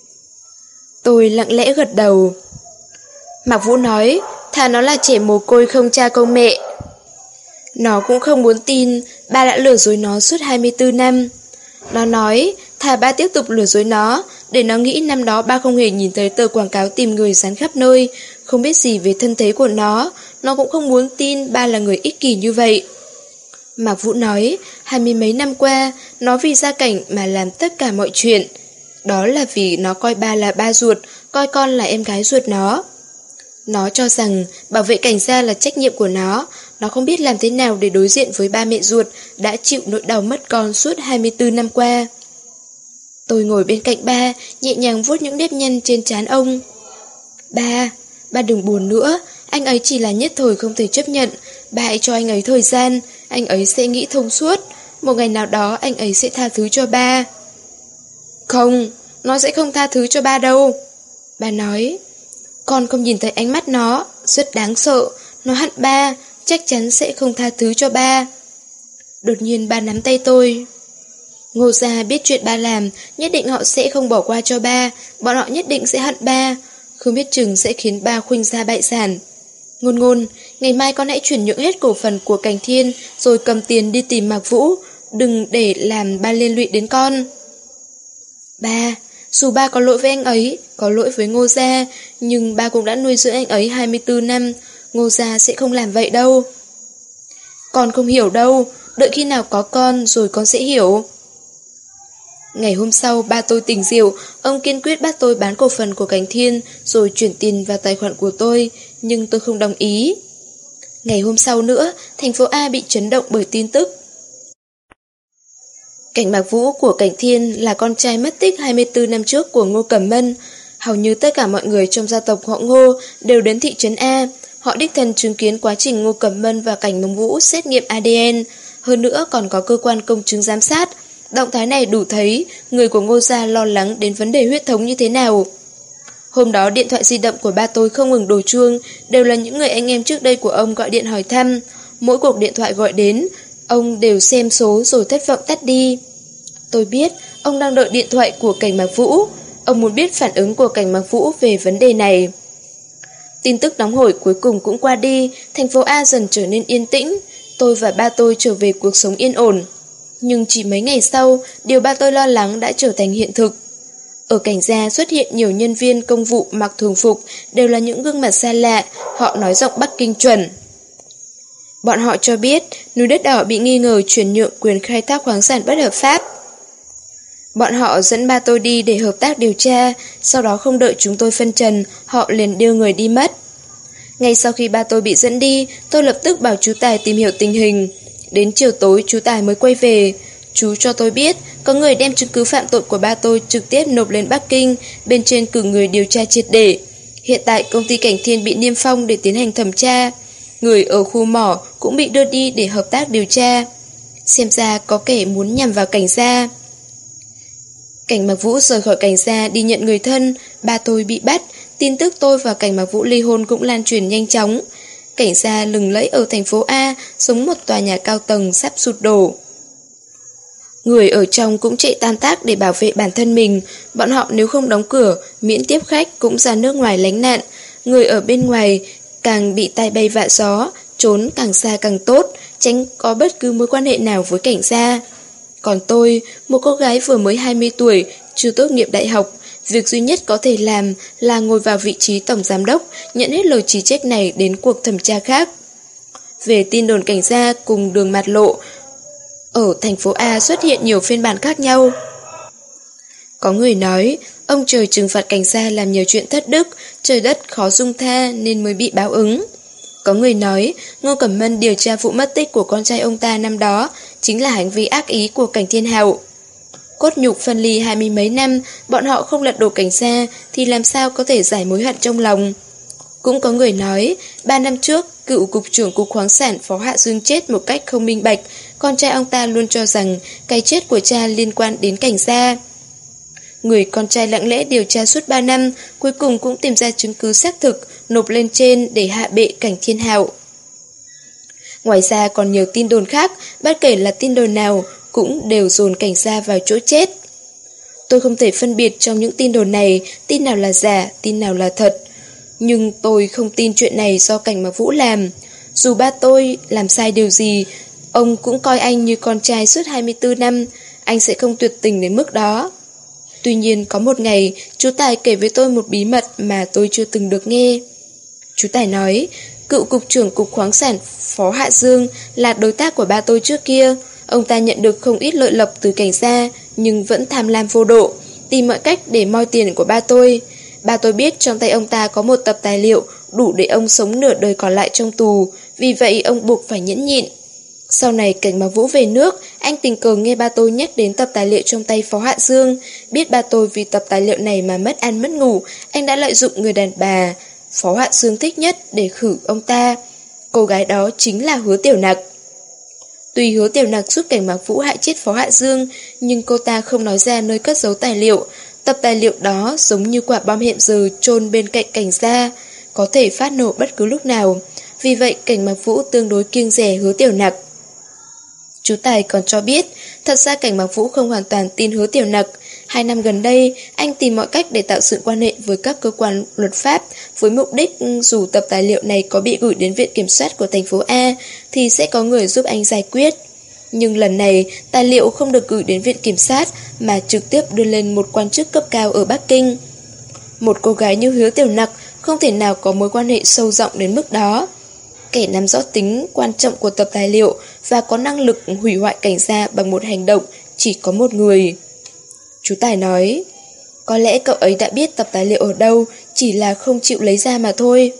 Tôi lặng lẽ gật đầu. Mạc Vũ nói, thà nó là trẻ mồ côi không cha không mẹ. Nó cũng không muốn tin, ba đã lừa dối nó suốt hai mươi tư năm. Nó nói, thà ba tiếp tục lừa dối nó, để nó nghĩ năm đó ba không hề nhìn thấy tờ quảng cáo tìm người dán khắp nơi, không biết gì về thân thế của nó. Nó cũng không muốn tin ba là người ích kỷ như vậy. Mạc Vũ nói, hai mươi mấy năm qua, nó vì gia cảnh mà làm tất cả mọi chuyện. Đó là vì nó coi ba là ba ruột, coi con là em gái ruột nó. Nó cho rằng bảo vệ Cảnh gia là trách nhiệm của nó. Nó không biết làm thế nào để đối diện với ba mẹ ruột đã chịu nỗi đau mất con suốt hai mươi tư năm qua. Tôi ngồi bên cạnh ba, nhẹ nhàng vuốt những nếp nhăn trên trán ông. Ba, ba đừng buồn nữa, anh ấy chỉ là nhất thời không thể chấp nhận. Ba hãy cho anh ấy thời gian, anh ấy sẽ nghĩ thông suốt. Một ngày nào đó anh ấy sẽ tha thứ cho ba. Không, nó sẽ không tha thứ cho ba đâu. Ba nói, con không nhìn thấy ánh mắt nó, rất đáng sợ. Nó hận ba, chắc chắn sẽ không tha thứ cho ba. Đột nhiên ba nắm tay tôi. Ngô gia biết chuyện ba làm, nhất định họ sẽ không bỏ qua cho ba. Bọn họ nhất định sẽ hận ba, không biết chừng sẽ khiến ba khuynh gia bại sản. Ngôn Ngôn, ngày mai con hãy chuyển nhượng hết cổ phần của Cảnh Thiên, rồi cầm tiền đi tìm Mạc Vũ. Đừng để làm ba liên lụy đến con. Ba, dù ba có lỗi với anh ấy, có lỗi với Ngô gia, nhưng ba cũng đã nuôi dưỡng anh ấy hai mươi tư năm. Ngô gia sẽ không làm vậy đâu. Con không hiểu đâu, đợi khi nào có con rồi con sẽ hiểu. Ngày hôm sau ba tôi tỉnh rượu, ông kiên quyết bắt tôi bán cổ phần của Cảnh Thiên rồi chuyển tiền vào tài khoản của tôi, nhưng tôi không đồng ý. Ngày hôm sau nữa, thành phố A bị chấn động bởi tin tức. Cảnh Mạc Vũ của Cảnh Thiên là con trai mất tích hai mươi tư năm trước của Ngô Cẩm Mân. Hầu như tất cả mọi người trong gia tộc họ Ngô đều đến thị trấn A. Họ đích thân chứng kiến quá trình Ngô Cẩm Mân và Cảnh Mạc Vũ xét nghiệm a đê en. Hơn nữa còn có cơ quan công chứng giám sát. Động thái này đủ thấy người của Ngô gia lo lắng đến vấn đề huyết thống như thế nào. Hôm đó điện thoại di động của ba tôi không ngừng đổ chuông, đều là những người anh em trước đây của ông gọi điện hỏi thăm. Mỗi cuộc điện thoại gọi đến, ông đều xem số rồi thất vọng tắt đi. Tôi biết ông đang đợi điện thoại của Cảnh Mạc Vũ. Ông muốn biết phản ứng của Cảnh Mạc Vũ về vấn đề này. Tin tức nóng hổi cuối cùng cũng qua đi, thành phố A dần trở nên yên tĩnh. Tôi và ba tôi trở về cuộc sống yên ổn. Nhưng chỉ mấy ngày sau, điều ba tôi lo lắng đã trở thành hiện thực. Ở Cảnh gia xuất hiện nhiều nhân viên công vụ mặc thường phục, đều là những gương mặt xa lạ, họ nói giọng Bắc Kinh chuẩn. Bọn họ cho biết núi đất đỏ bị nghi ngờ chuyển nhượng quyền khai thác khoáng sản bất hợp pháp. Bọn họ dẫn ba tôi đi để hợp tác điều tra, sau đó không đợi chúng tôi phân trần, họ liền đưa người đi mất. Ngay sau khi ba tôi bị dẫn đi, tôi lập tức bảo chú Tài tìm hiểu tình hình. Đến chiều tối chú Tài mới quay về. Chú cho tôi biết có người đem chứng cứ phạm tội của ba tôi trực tiếp nộp lên Bắc Kinh, bên trên cử người điều tra triệt để. Hiện tại công ty Cảnh Thiên bị niêm phong để tiến hành thẩm tra. Người ở khu mỏ cũng bị đưa đi để hợp tác điều tra. Xem ra có kẻ muốn nhằm vào Cảnh gia. Cảnh Mạc Vũ rời khỏi Cảnh gia đi nhận người thân, ba tôi bị bắt. Tin tức tôi và Cảnh Mạc Vũ ly hôn cũng lan truyền nhanh chóng. Cảnh gia lừng lẫy ở thành phố A, giống một tòa nhà cao tầng sắp sụp đổ. Người ở trong cũng chạy tan tác để bảo vệ bản thân mình. Bọn họ nếu không đóng cửa, miễn tiếp khách cũng ra nước ngoài lánh nạn. Người ở bên ngoài càng bị tai bay vạ gió, trốn càng xa càng tốt, tránh có bất cứ mối quan hệ nào với Cảnh gia. Còn tôi, một cô gái vừa mới hai mươi tuổi, chưa tốt nghiệp đại học, việc duy nhất có thể làm là ngồi vào vị trí tổng giám đốc, nhận hết lời chỉ trích này đến cuộc thẩm tra khác. Về tin đồn Cảnh gia cùng đường mạt lộ, ở thành phố A xuất hiện nhiều phiên bản khác nhau. Có người nói, ông trời trừng phạt Cảnh gia làm nhiều chuyện thất đức, trời đất khó dung tha nên mới bị báo ứng. Có người nói, Ngô Cẩm Mân điều tra vụ mất tích của con trai ông ta năm đó chính là hành vi ác ý của Cảnh Thiên Hạo. Cốt nhục phân ly hai mươi mấy năm, bọn họ không lật đổ Cảnh gia thì làm sao có thể giải mối hận trong lòng. Cũng có người nói, ba năm trước, cựu cục trưởng cục khoáng sản Phó Hạ Dương chết một cách không minh bạch, con trai ông ta luôn cho rằng cái chết của cha liên quan đến Cảnh gia. Người con trai lặng lẽ điều tra suốt ba năm, cuối cùng cũng tìm ra chứng cứ xác thực, nộp lên trên để hạ bệ Cảnh Thiên Hạo. Ngoài ra còn nhiều tin đồn khác, bất kể là tin đồn nào, cũng đều dồn Cảnh gia vào chỗ chết. Tôi không thể phân biệt trong những tin đồn này, tin nào là giả, tin nào là thật. Nhưng tôi không tin chuyện này do Cảnh Mạc Vũ làm. Dù ba tôi làm sai điều gì, ông cũng coi anh như con trai suốt hai mươi tư năm, anh sẽ không tuyệt tình đến mức đó. Tuy nhiên có một ngày, chú Tài kể với tôi một bí mật mà tôi chưa từng được nghe. Chú Tài nói, cựu cục trưởng cục khoáng sản Phó Hạ Dương là đối tác của ba tôi trước kia. Ông ta nhận được không ít lợi lộc từ Cảnh gia, nhưng vẫn tham lam vô độ, tìm mọi cách để moi tiền của ba tôi. Ba tôi biết trong tay ông ta có một tập tài liệu đủ để ông sống nửa đời còn lại trong tù, vì vậy ông buộc phải nhẫn nhịn. Sau này Cảnh Mạc Vũ về nước, anh tình cờ nghe ba tôi nhắc đến tập tài liệu trong tay Phó Hạ Dương. Biết ba tôi vì tập tài liệu này mà mất ăn mất ngủ, anh đã lợi dụng người đàn bà Phó Hạ Dương thích nhất để khử ông ta. Cô gái đó chính là Hứa Tiểu Nặc. Tuy Hứa Tiểu Nặc giúp Cảnh Mạc Vũ hại chết Phó Hạ Dương, nhưng cô ta không nói ra nơi cất giấu tài liệu. Tập tài liệu đó giống như quả bom hẹn giờ chôn bên cạnh Cảnh gia, có thể phát nổ bất cứ lúc nào. Vì vậy Cảnh Mạc Vũ tương đối kiêng dè Hứa Tiểu Nặc. Chú Tài còn cho biết, thật ra Cảnh Mạc Vũ không hoàn toàn tin Hứa Tiểu Nặc. Hai năm gần đây, anh tìm mọi cách để tạo sự quan hệ với các cơ quan luật pháp, với mục đích dù tập tài liệu này có bị gửi đến viện kiểm soát của thành phố A, thì sẽ có người giúp anh giải quyết. Nhưng lần này, tài liệu không được gửi đến viện kiểm sát, mà trực tiếp đưa lên một quan chức cấp cao ở Bắc Kinh. Một cô gái như Hứa Tiểu Nặc không thể nào có mối quan hệ sâu rộng đến mức đó. Kẻ nắm rõ tính quan trọng của tập tài liệu và có năng lực hủy hoại Cảnh gia bằng một hành động chỉ có một người. Chú Tài nói, có lẽ cậu ấy đã biết tập tài liệu ở đâu, chỉ là không chịu lấy ra mà thôi.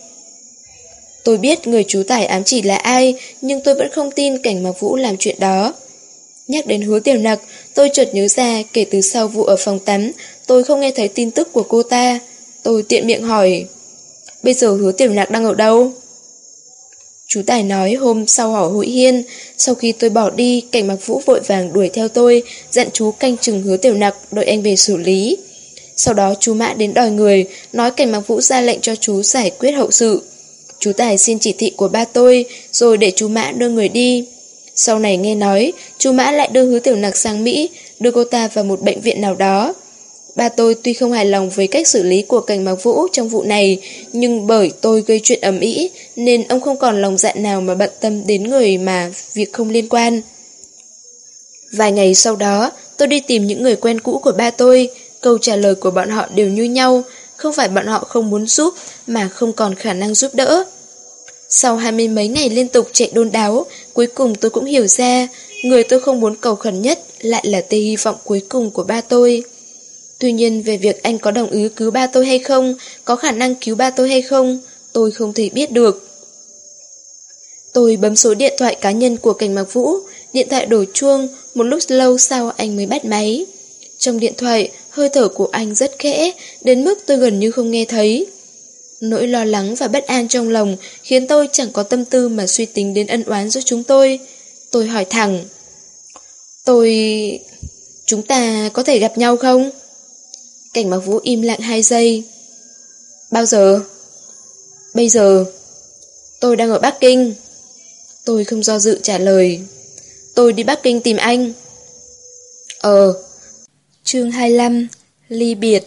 Tôi biết người chú Tài ám chỉ là ai, nhưng tôi vẫn không tin Cảnh Mạc Vũ làm chuyện đó. Nhắc đến Hứa Tiểu Nặc, Tôi chợt nhớ ra kể từ sau vụ ở phòng tắm, tôi không nghe thấy tin tức của cô ta. Tôi tiện miệng hỏi, bây giờ Hứa Tiểu Nạc đang ở đâu? Chú Tài nói hôm sau hỏi Hội Hiên, sau khi tôi bỏ đi, Cảnh Mặc Vũ vội vàng đuổi theo tôi, dặn chú canh chừng Hứa Tiểu Nặc đợi anh về xử lý. Sau đó chú Mã đến đòi người, nói Cảnh Mặc Vũ ra lệnh cho chú giải quyết hậu sự. Chú Tài xin chỉ thị của ba tôi, rồi để chú Mã đưa người đi. Sau này nghe nói, chú Mã lại đưa Hứa Tiểu Nặc sang Mỹ, đưa cô ta vào một bệnh viện nào đó. Ba tôi tuy không hài lòng với cách xử lý của Cảnh Mặc Vũ trong vụ này, nhưng bởi tôi gây chuyện ầm ĩ nên ông không còn lòng dạ nào mà bận tâm đến người mà việc không liên quan. Vài ngày sau đó, tôi đi tìm những người quen cũ của ba tôi. Câu trả lời của bọn họ đều như nhau, không phải bọn họ không muốn giúp mà không còn khả năng giúp đỡ. Sau hai mươi mấy ngày liên tục chạy đôn đáo, cuối cùng tôi cũng hiểu ra, người tôi không muốn cầu khẩn nhất lại là tia hy vọng cuối cùng của ba tôi. Tuy nhiên về việc anh có đồng ý cứu ba tôi hay không, có khả năng cứu ba tôi hay không, tôi không thể biết được. Tôi bấm số điện thoại cá nhân của Cảnh Mặc Vũ, điện thoại đổ chuông, một lúc lâu sau anh mới bắt máy. Trong điện thoại, hơi thở của anh rất khẽ, đến mức tôi gần như không nghe thấy. Nỗi lo lắng và bất an trong lòng khiến tôi chẳng có tâm tư mà suy tính đến ân oán giữa chúng tôi. Tôi hỏi thẳng, Tôi... chúng ta có thể gặp nhau không? Cảnh Mặc Vũ im lặng hai giây. Bao giờ? Bây giờ. Tôi đang ở Bắc Kinh. Tôi không do dự trả lời. Tôi đi Bắc Kinh tìm anh. Ờ. Chương hai mươi lăm. Ly biệt.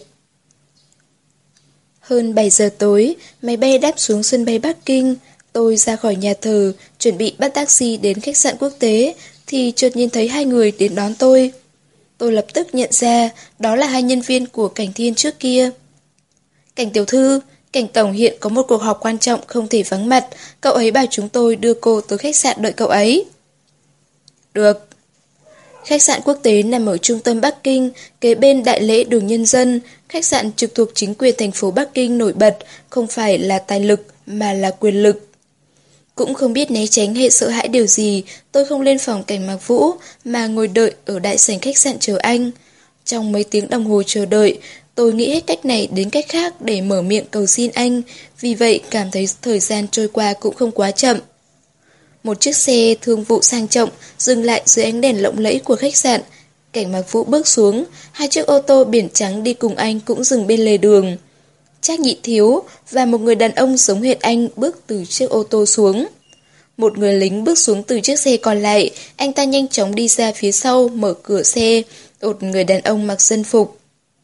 Hơn bảy giờ tối, máy bay đáp xuống sân bay Bắc Kinh. Tôi ra khỏi nhà thờ, chuẩn bị bắt taxi đến khách sạn quốc tế, thì chợt nhìn thấy hai người đến đón tôi. Tôi lập tức nhận ra đó là hai nhân viên của Cảnh Thiên trước kia. Cảnh tiểu thư, Cảnh tổng hiện có một cuộc họp quan trọng không thể vắng mặt, cậu ấy bảo chúng tôi đưa cô tới khách sạn đợi cậu ấy. Được. Khách sạn quốc tế nằm ở trung tâm Bắc Kinh, kế bên Đại lễ Đường Nhân dân. Khách sạn trực thuộc chính quyền thành phố Bắc Kinh nổi bật, không phải là tài lực mà là quyền lực. Cũng không biết né tránh hay sợ hãi điều gì, tôi không lên phòng Cảnh Mặc Vũ mà ngồi đợi ở đại sảnh khách sạn chờ anh. Trong mấy tiếng đồng hồ chờ đợi, tôi nghĩ hết cách này đến cách khác để mở miệng cầu xin anh, vì vậy cảm thấy thời gian trôi qua cũng không quá chậm. Một chiếc xe thương vụ sang trọng dừng lại dưới ánh đèn lộng lẫy của khách sạn. Cảnh Mặc Vũ bước xuống, hai chiếc ô tô biển trắng đi cùng anh cũng dừng bên lề đường. Trác Nhị Thiếu và một người đàn ông giống hệt anh bước từ chiếc ô tô xuống. Một người lính bước xuống từ chiếc xe còn lại, anh ta nhanh chóng đi ra phía sau mở cửa xe, một người đàn ông mặc dân phục.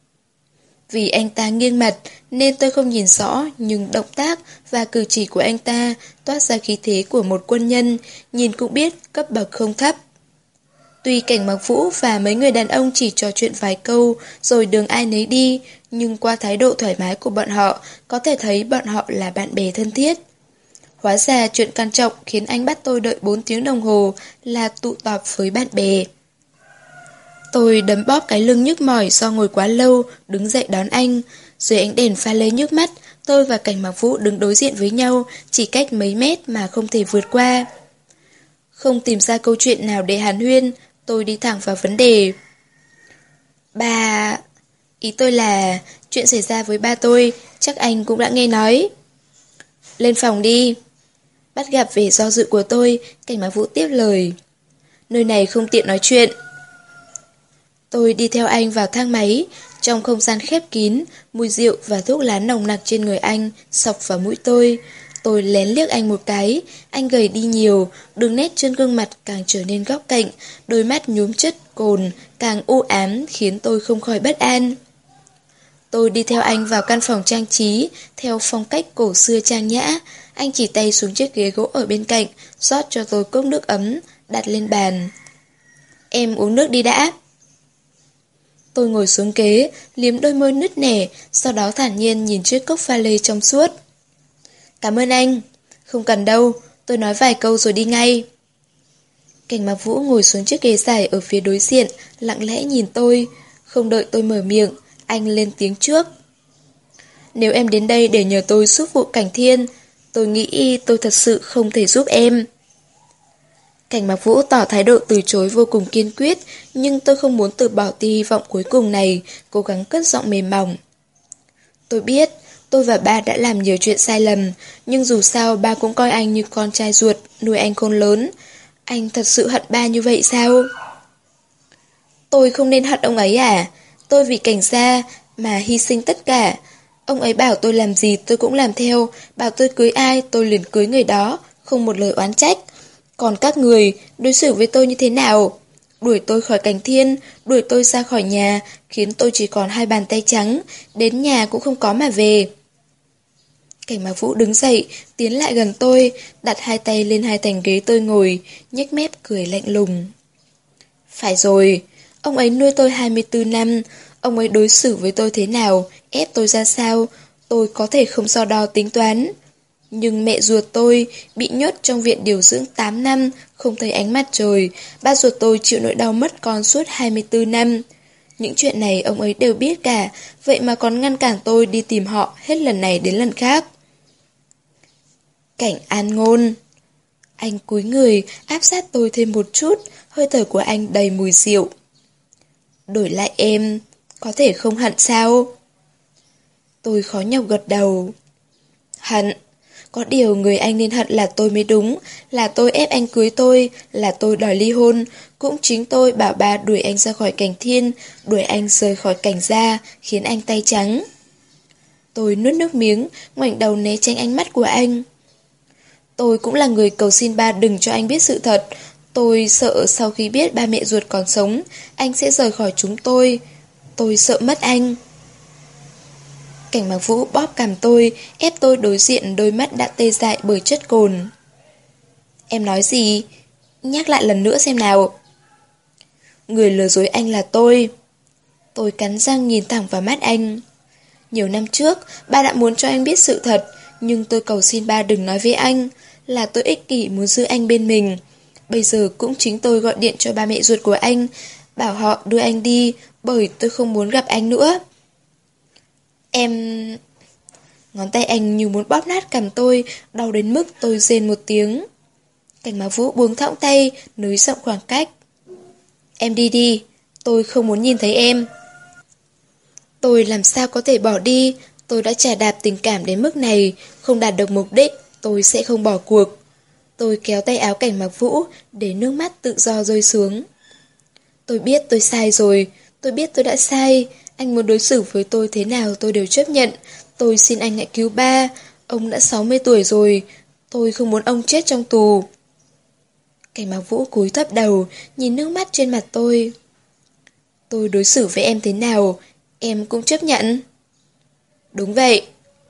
Vì anh ta nghiêng mặt nên tôi không nhìn rõ, nhưng động tác và cử chỉ của anh ta toát ra khí thế của một quân nhân, nhìn cũng biết cấp bậc không thấp. Tuy Cảnh Mặc Vũ và mấy người đàn ông chỉ trò chuyện vài câu rồi đường ai nấy đi, nhưng qua thái độ thoải mái của bọn họ, có thể thấy bọn họ là bạn bè thân thiết. Hóa ra chuyện quan trọng khiến anh bắt tôi đợi bốn tiếng đồng hồ là tụ tập với bạn bè. Tôi đấm bóp cái lưng nhức mỏi do ngồi quá lâu, đứng dậy đón anh. Dưới ánh đèn pha lê nhức mắt, tôi và Cảnh Mặc Vũ đứng đối diện với nhau, chỉ cách mấy mét mà không thể vượt qua. Không tìm ra câu chuyện nào để hàn huyên, tôi đi thẳng vào vấn đề. Ba... Ý tôi là, chuyện xảy ra với ba tôi, chắc anh cũng đã nghe nói. Lên phòng đi. Bắt gặp về do dự của tôi, Cảnh Mặc Vũ tiếp lời. Nơi này không tiện nói chuyện. Tôi đi theo anh vào thang máy, trong không gian khép kín, mùi rượu và thuốc lá nồng nặc trên người anh xộc vào mũi tôi. Tôi lén liếc anh một cái, anh gầy đi nhiều, đường nét trên gương mặt càng trở nên góc cạnh, đôi mắt nhuốm chất cồn càng u ám khiến tôi không khỏi bất an. Tôi đi theo anh vào căn phòng trang trí, theo phong cách cổ xưa trang nhã. Anh chỉ tay xuống chiếc ghế gỗ ở bên cạnh, rót cho tôi cốc nước ấm, đặt lên bàn. Em uống nước đi đã. Tôi ngồi xuống ghế, liếm đôi môi nứt nẻ, sau đó thản nhiên nhìn chiếc cốc pha lê trong suốt. Cảm ơn anh. Không cần đâu, tôi nói vài câu rồi đi ngay. Cảnh Mặc Vũ ngồi xuống chiếc ghế dài ở phía đối diện, lặng lẽ nhìn tôi. Không đợi tôi mở miệng, anh lên tiếng trước. Nếu em đến đây để nhờ tôi giúp vụ Cảnh Thiên, tôi nghĩ tôi thật sự không thể giúp em. Cảnh Mạc Vũ tỏ thái độ từ chối vô cùng kiên quyết, nhưng tôi không muốn từ bỏ tia hy vọng cuối cùng này, cố gắng cất giọng mềm mỏng. Tôi biết, tôi và ba đã làm nhiều chuyện sai lầm, nhưng dù sao ba cũng coi anh như con trai ruột, nuôi anh khôn lớn. Anh thật sự hận ba như vậy sao? Tôi không nên hận ông ấy à? Tôi vì Cảnh gia mà hy sinh tất cả. Ông ấy bảo tôi làm gì tôi cũng làm theo, bảo tôi cưới ai tôi liền cưới người đó, không một lời oán trách. Còn các người đối xử với tôi như thế nào? Đuổi tôi khỏi Cảnh Thiên, đuổi tôi ra khỏi nhà, khiến tôi chỉ còn hai bàn tay trắng, đến nhà cũng không có mà về. Cảnh Mạc Vũ đứng dậy, tiến lại gần tôi, đặt hai tay lên hai thành ghế tôi ngồi, nhếch mép cười lạnh lùng. Phải rồi, ông ấy nuôi tôi hai mươi tư năm, ông ấy đối xử với tôi thế nào, ép tôi ra sao, tôi có thể không so đo tính toán. Nhưng mẹ ruột tôi bị nhốt trong viện điều dưỡng tám năm, không thấy ánh mặt trời, ba ruột tôi chịu nỗi đau mất con suốt hai mươi tư năm. Những chuyện này ông ấy đều biết cả, vậy mà còn ngăn cản tôi đi tìm họ hết lần này đến lần khác. Cảnh An Ngôn. Anh cúi người, áp sát tôi thêm một chút, hơi thở của anh đầy mùi rượu. Đổi lại em, có thể không hận sao? Tôi khó nhọc gật đầu. Hận. Có điều người anh nên hận là tôi mới đúng, là tôi ép anh cưới tôi, là tôi đòi ly hôn, cũng chính tôi bảo ba đuổi anh ra khỏi Cảnh Thiên, đuổi anh rời khỏi Cảnh gia, khiến anh tay trắng. Tôi nuốt nước miếng, ngoảnh đầu né tránh ánh mắt của anh. Tôi cũng là người cầu xin ba đừng cho anh biết sự thật. Tôi sợ sau khi biết ba mẹ ruột còn sống, anh sẽ rời khỏi chúng tôi. Tôi sợ mất anh. Cảnh Mạc Vũ bóp cằm tôi, ép tôi đối diện đôi mắt đã tê dại bởi chất cồn. Em nói gì? Nhắc lại lần nữa xem nào. Người lừa dối anh là tôi. Tôi cắn răng nhìn thẳng vào mắt anh. Nhiều năm trước, ba đã muốn cho anh biết sự thật, nhưng tôi cầu xin ba đừng nói với anh. Là tôi ích kỷ muốn giữ anh bên mình. Bây giờ cũng chính tôi gọi điện cho ba mẹ ruột của anh, bảo họ đưa anh đi, bởi tôi không muốn gặp anh nữa. Em... Ngón tay anh như muốn bóp nát cằm tôi, đau đến mức tôi rên một tiếng. Cảnh Mạc Vũ buông thõng tay, nới rộng khoảng cách. Em đi đi, tôi không muốn nhìn thấy em. Tôi làm sao có thể bỏ đi, tôi đã trà đạp tình cảm đến mức này, không đạt được mục đích, tôi sẽ không bỏ cuộc. Tôi kéo tay áo Cảnh Mạc Vũ, để nước mắt tự do rơi xuống. Tôi biết tôi sai rồi, tôi biết tôi đã sai, anh muốn đối xử với tôi thế nào tôi đều chấp nhận. Tôi xin anh hãy cứu ba, ông đã sáu mươi tuổi rồi, tôi không muốn ông chết trong tù. Cảnh Mạc Vũ cúi thấp đầu, nhìn nước mắt trên mặt tôi. Tôi đối xử với em thế nào, em cũng chấp nhận. Đúng vậy.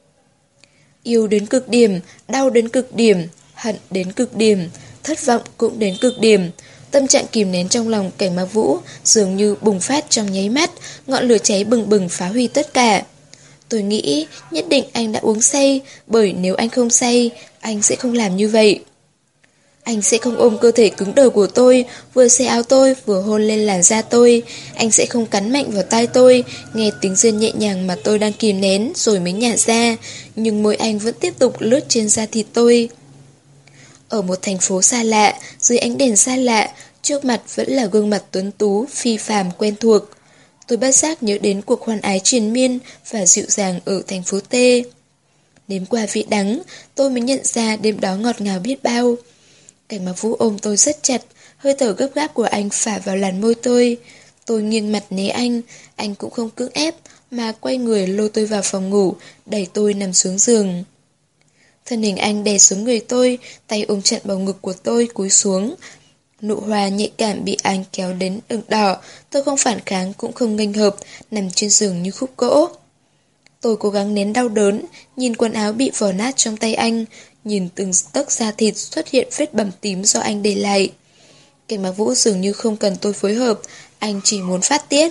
Yêu đến cực điểm, đau đến cực điểm, hận đến cực điểm, thất vọng cũng đến cực điểm. Tâm trạng kìm nén trong lòng Cảnh Mạc Vũ dường như bùng phát trong nháy mắt, ngọn lửa cháy bừng bừng phá hủy tất cả. Tôi nghĩ nhất định anh đã uống say, bởi nếu anh không say, anh sẽ không làm như vậy. Anh sẽ không ôm cơ thể cứng đờ của tôi, vừa xé áo tôi, vừa hôn lên làn da tôi. Anh sẽ không cắn mạnh vào tai tôi, nghe tiếng rên nhẹ nhàng mà tôi đang kìm nén rồi mới nhả ra, nhưng môi anh vẫn tiếp tục lướt trên da thịt tôi. Ở một thành phố xa lạ, dưới ánh đèn xa lạ, trước mặt vẫn là gương mặt tuấn tú, phi phàm quen thuộc. Tôi bất giác nhớ đến cuộc hoan ái triền miên và dịu dàng ở thành phố T. Nếm qua vị đắng, tôi mới nhận ra đêm đó ngọt ngào biết bao. Cảnh Mạc Vũ ôm tôi rất chặt, hơi thở gấp gáp của anh phả vào làn môi tôi. Tôi nghiêng mặt né anh, anh cũng không cưỡng ép, mà quay người lôi tôi vào phòng ngủ, đẩy tôi nằm xuống giường. Thân hình anh đè xuống người tôi, tay ôm chặt bầu ngực của tôi cúi xuống. Nụ hoa nhạy cảm bị anh kéo đến ửng đỏ, tôi không phản kháng cũng không nghênh hợp, nằm trên giường như khúc gỗ. Tôi cố gắng nén đau đớn, nhìn quần áo bị vò nát trong tay anh, nhìn từng tấc da thịt xuất hiện vết bầm tím do anh để lại. Cảnh Mạc Vũ dường như không cần tôi phối hợp, anh chỉ muốn phát tiết.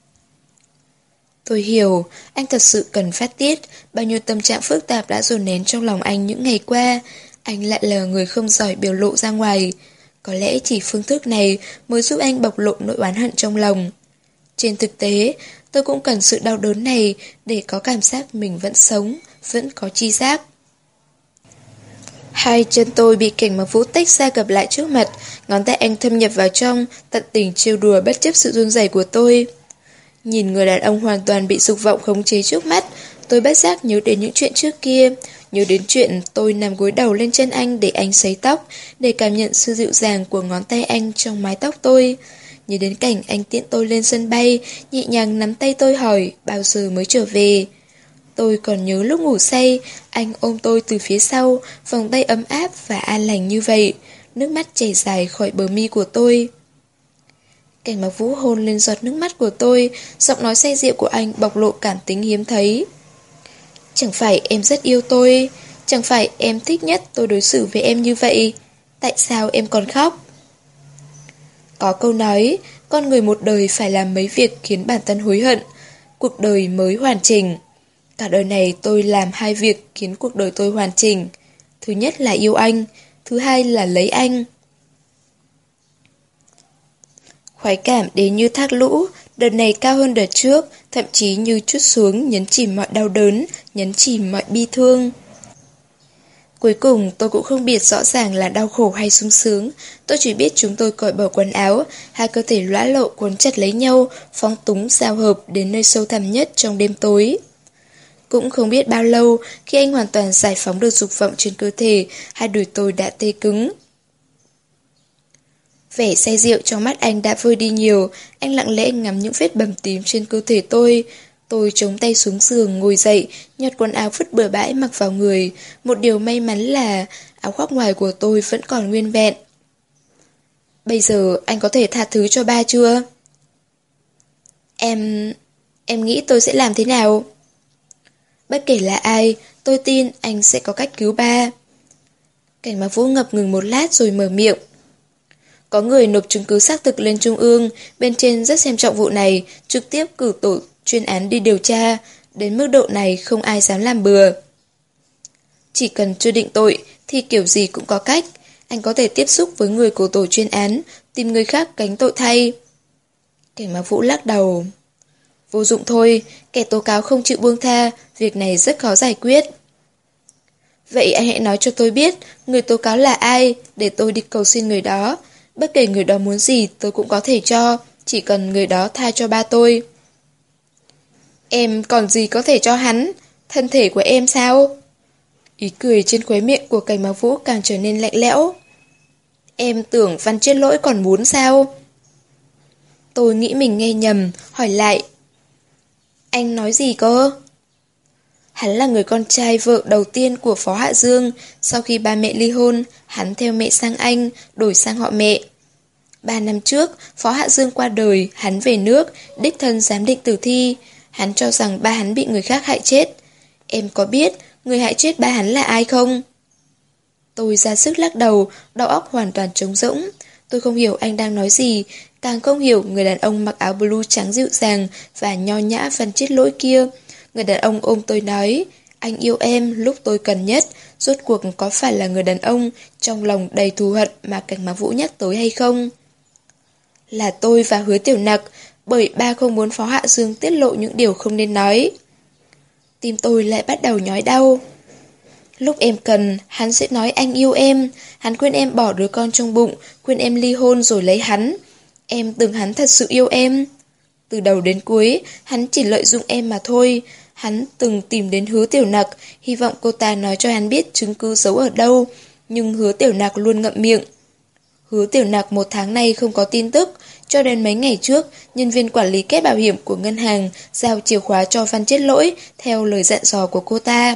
Tôi hiểu, anh thật sự cần phát tiết, bao nhiêu tâm trạng phức tạp đã dồn nén trong lòng anh những ngày qua. Anh lại là người không giỏi biểu lộ ra ngoài. Có lẽ chỉ phương thức này mới giúp anh bộc lộ nỗi oán hận trong lòng. Trên thực tế, tôi cũng cần sự đau đớn này để có cảm giác mình vẫn sống, vẫn có tri giác. Hai chân tôi bị Cảnh Mặc Vũ tách ra gập lại trước mặt, ngón tay anh thâm nhập vào trong, tận tình trêu đùa bất chấp sự run rẩy của tôi. Nhìn người đàn ông hoàn toàn bị dục vọng khống chế trước mắt, tôi bất giác nhớ đến những chuyện trước kia, nhớ đến chuyện tôi nằm gối đầu lên chân anh để anh sấy tóc, để cảm nhận sự dịu dàng của ngón tay anh trong mái tóc tôi. Nhớ đến cảnh anh tiễn tôi lên sân bay, nhẹ nhàng nắm tay tôi hỏi bao giờ mới trở về. Tôi còn nhớ lúc ngủ say, anh ôm tôi từ phía sau, vòng tay ấm áp và an lành như vậy, nước mắt chảy dài khỏi bờ mi của tôi. Cảnh Mặc Vũ hôn lên giọt nước mắt của tôi, giọng nói say rượu của anh bộc lộ cảm tính hiếm thấy. Chẳng phải em rất yêu tôi, chẳng phải em thích nhất tôi đối xử với em như vậy, tại sao em còn khóc? Có câu nói, con người một đời phải làm mấy việc khiến bản thân hối hận, cuộc đời mới hoàn chỉnh. Cả đời này tôi làm hai việc khiến cuộc đời tôi hoàn chỉnh. Thứ nhất là yêu anh, thứ hai là lấy anh. Khoái cảm đến như thác lũ, đợt này cao hơn đợt trước, thậm chí như trút xuống nhấn chìm mọi đau đớn, nhấn chìm mọi bi thương. Cuối cùng tôi cũng không biết rõ ràng là đau khổ hay sung sướng, tôi chỉ biết chúng tôi cởi bỏ quần áo, hai cơ thể lõa lộ cuốn chặt lấy nhau, phóng túng giao hợp đến nơi sâu thẳm nhất trong đêm tối. Cũng không biết bao lâu, khi anh hoàn toàn giải phóng được dục vọng trên cơ thể, hai đùi tôi đã tê cứng. Vẻ say rượu trong mắt anh đã vơi đi nhiều, anh lặng lẽ ngắm những vết bầm tím trên cơ thể tôi. Tôi chống tay xuống giường, ngồi dậy, nhặt quần áo vứt bừa bãi mặc vào người. Một điều may mắn là áo khoác ngoài của tôi vẫn còn nguyên vẹn. Bây giờ anh có thể tha thứ cho ba chưa? Em... em nghĩ tôi sẽ làm thế nào? Bất kể là ai, tôi tin anh sẽ có cách cứu ba. Cảnh Mặc Vũ ngập ngừng một lát rồi mở miệng. Có người nộp chứng cứ xác thực lên Trung ương, bên trên rất xem trọng vụ này, trực tiếp cử tổ chuyên án đi điều tra, đến mức độ này không ai dám làm bừa. Chỉ cần chưa định tội thì kiểu gì cũng có cách, anh có thể tiếp xúc với người của tổ chuyên án, tìm người khác gánh tội thay. Cảnh Mặc Vũ lắc đầu. Vô dụng thôi, kẻ tố cáo không chịu buông tha, việc này rất khó giải quyết. Vậy anh hãy nói cho tôi biết, người tố cáo là ai, để tôi đi cầu xin người đó. Bất kể người đó muốn gì tôi cũng có thể cho, chỉ cần người đó tha cho ba tôi. Em còn gì có thể cho hắn? Thân thể của em sao? Ý cười trên khóe miệng của Cảnh Mặc Vũ càng trở nên lạnh lẽo. Em tưởng Văn Chết Lỗi còn muốn sao? Tôi nghĩ mình nghe nhầm, hỏi lại. Anh nói gì cơ? Hắn là người con trai vợ đầu tiên của Phó Hạ Dương. Sau khi ba mẹ ly hôn, hắn theo mẹ sang Anh, đổi sang họ mẹ. Ba năm trước, Phó Hạ Dương qua đời, hắn về nước, đích thân giám định tử thi. Hắn cho rằng ba hắn bị người khác hại chết. Em có biết người hại chết ba hắn là ai không? Tôi ra sức lắc đầu, đầu óc hoàn toàn trống rỗng. Tôi không hiểu anh đang nói gì, càng không hiểu người đàn ông mặc áo blue trắng dịu dàng và nho nhã Văn Chết Lỗi kia. Người đàn ông ôm tôi nói, anh yêu em lúc tôi cần nhất, rốt cuộc có phải là người đàn ông trong lòng đầy thù hận mà Cảnh Mặc Vũ nhắc tới hay không? Là tôi và Hứa Tiểu Nặc, bởi ba không muốn Phó Hạ Dương tiết lộ những điều không nên nói. Tim tôi lại bắt đầu nhói đau. Lúc em cần, hắn sẽ nói anh yêu em, hắn khuyên em bỏ đứa con trong bụng, khuyên em ly hôn rồi lấy hắn. Em tưởng hắn thật sự yêu em. Từ đầu đến cuối, hắn chỉ lợi dụng em mà thôi. Hắn từng tìm đến Hứa Tiểu Nặc, hy vọng cô ta nói cho hắn biết chứng cứ giấu ở đâu, nhưng Hứa Tiểu Nặc luôn ngậm miệng. Hứa Tiểu Nặc một tháng nay không có tin tức, cho đến mấy ngày trước, nhân viên quản lý kết bảo hiểm của ngân hàng giao chìa khóa cho Văn Chết Lỗi theo lời dặn dò của cô ta.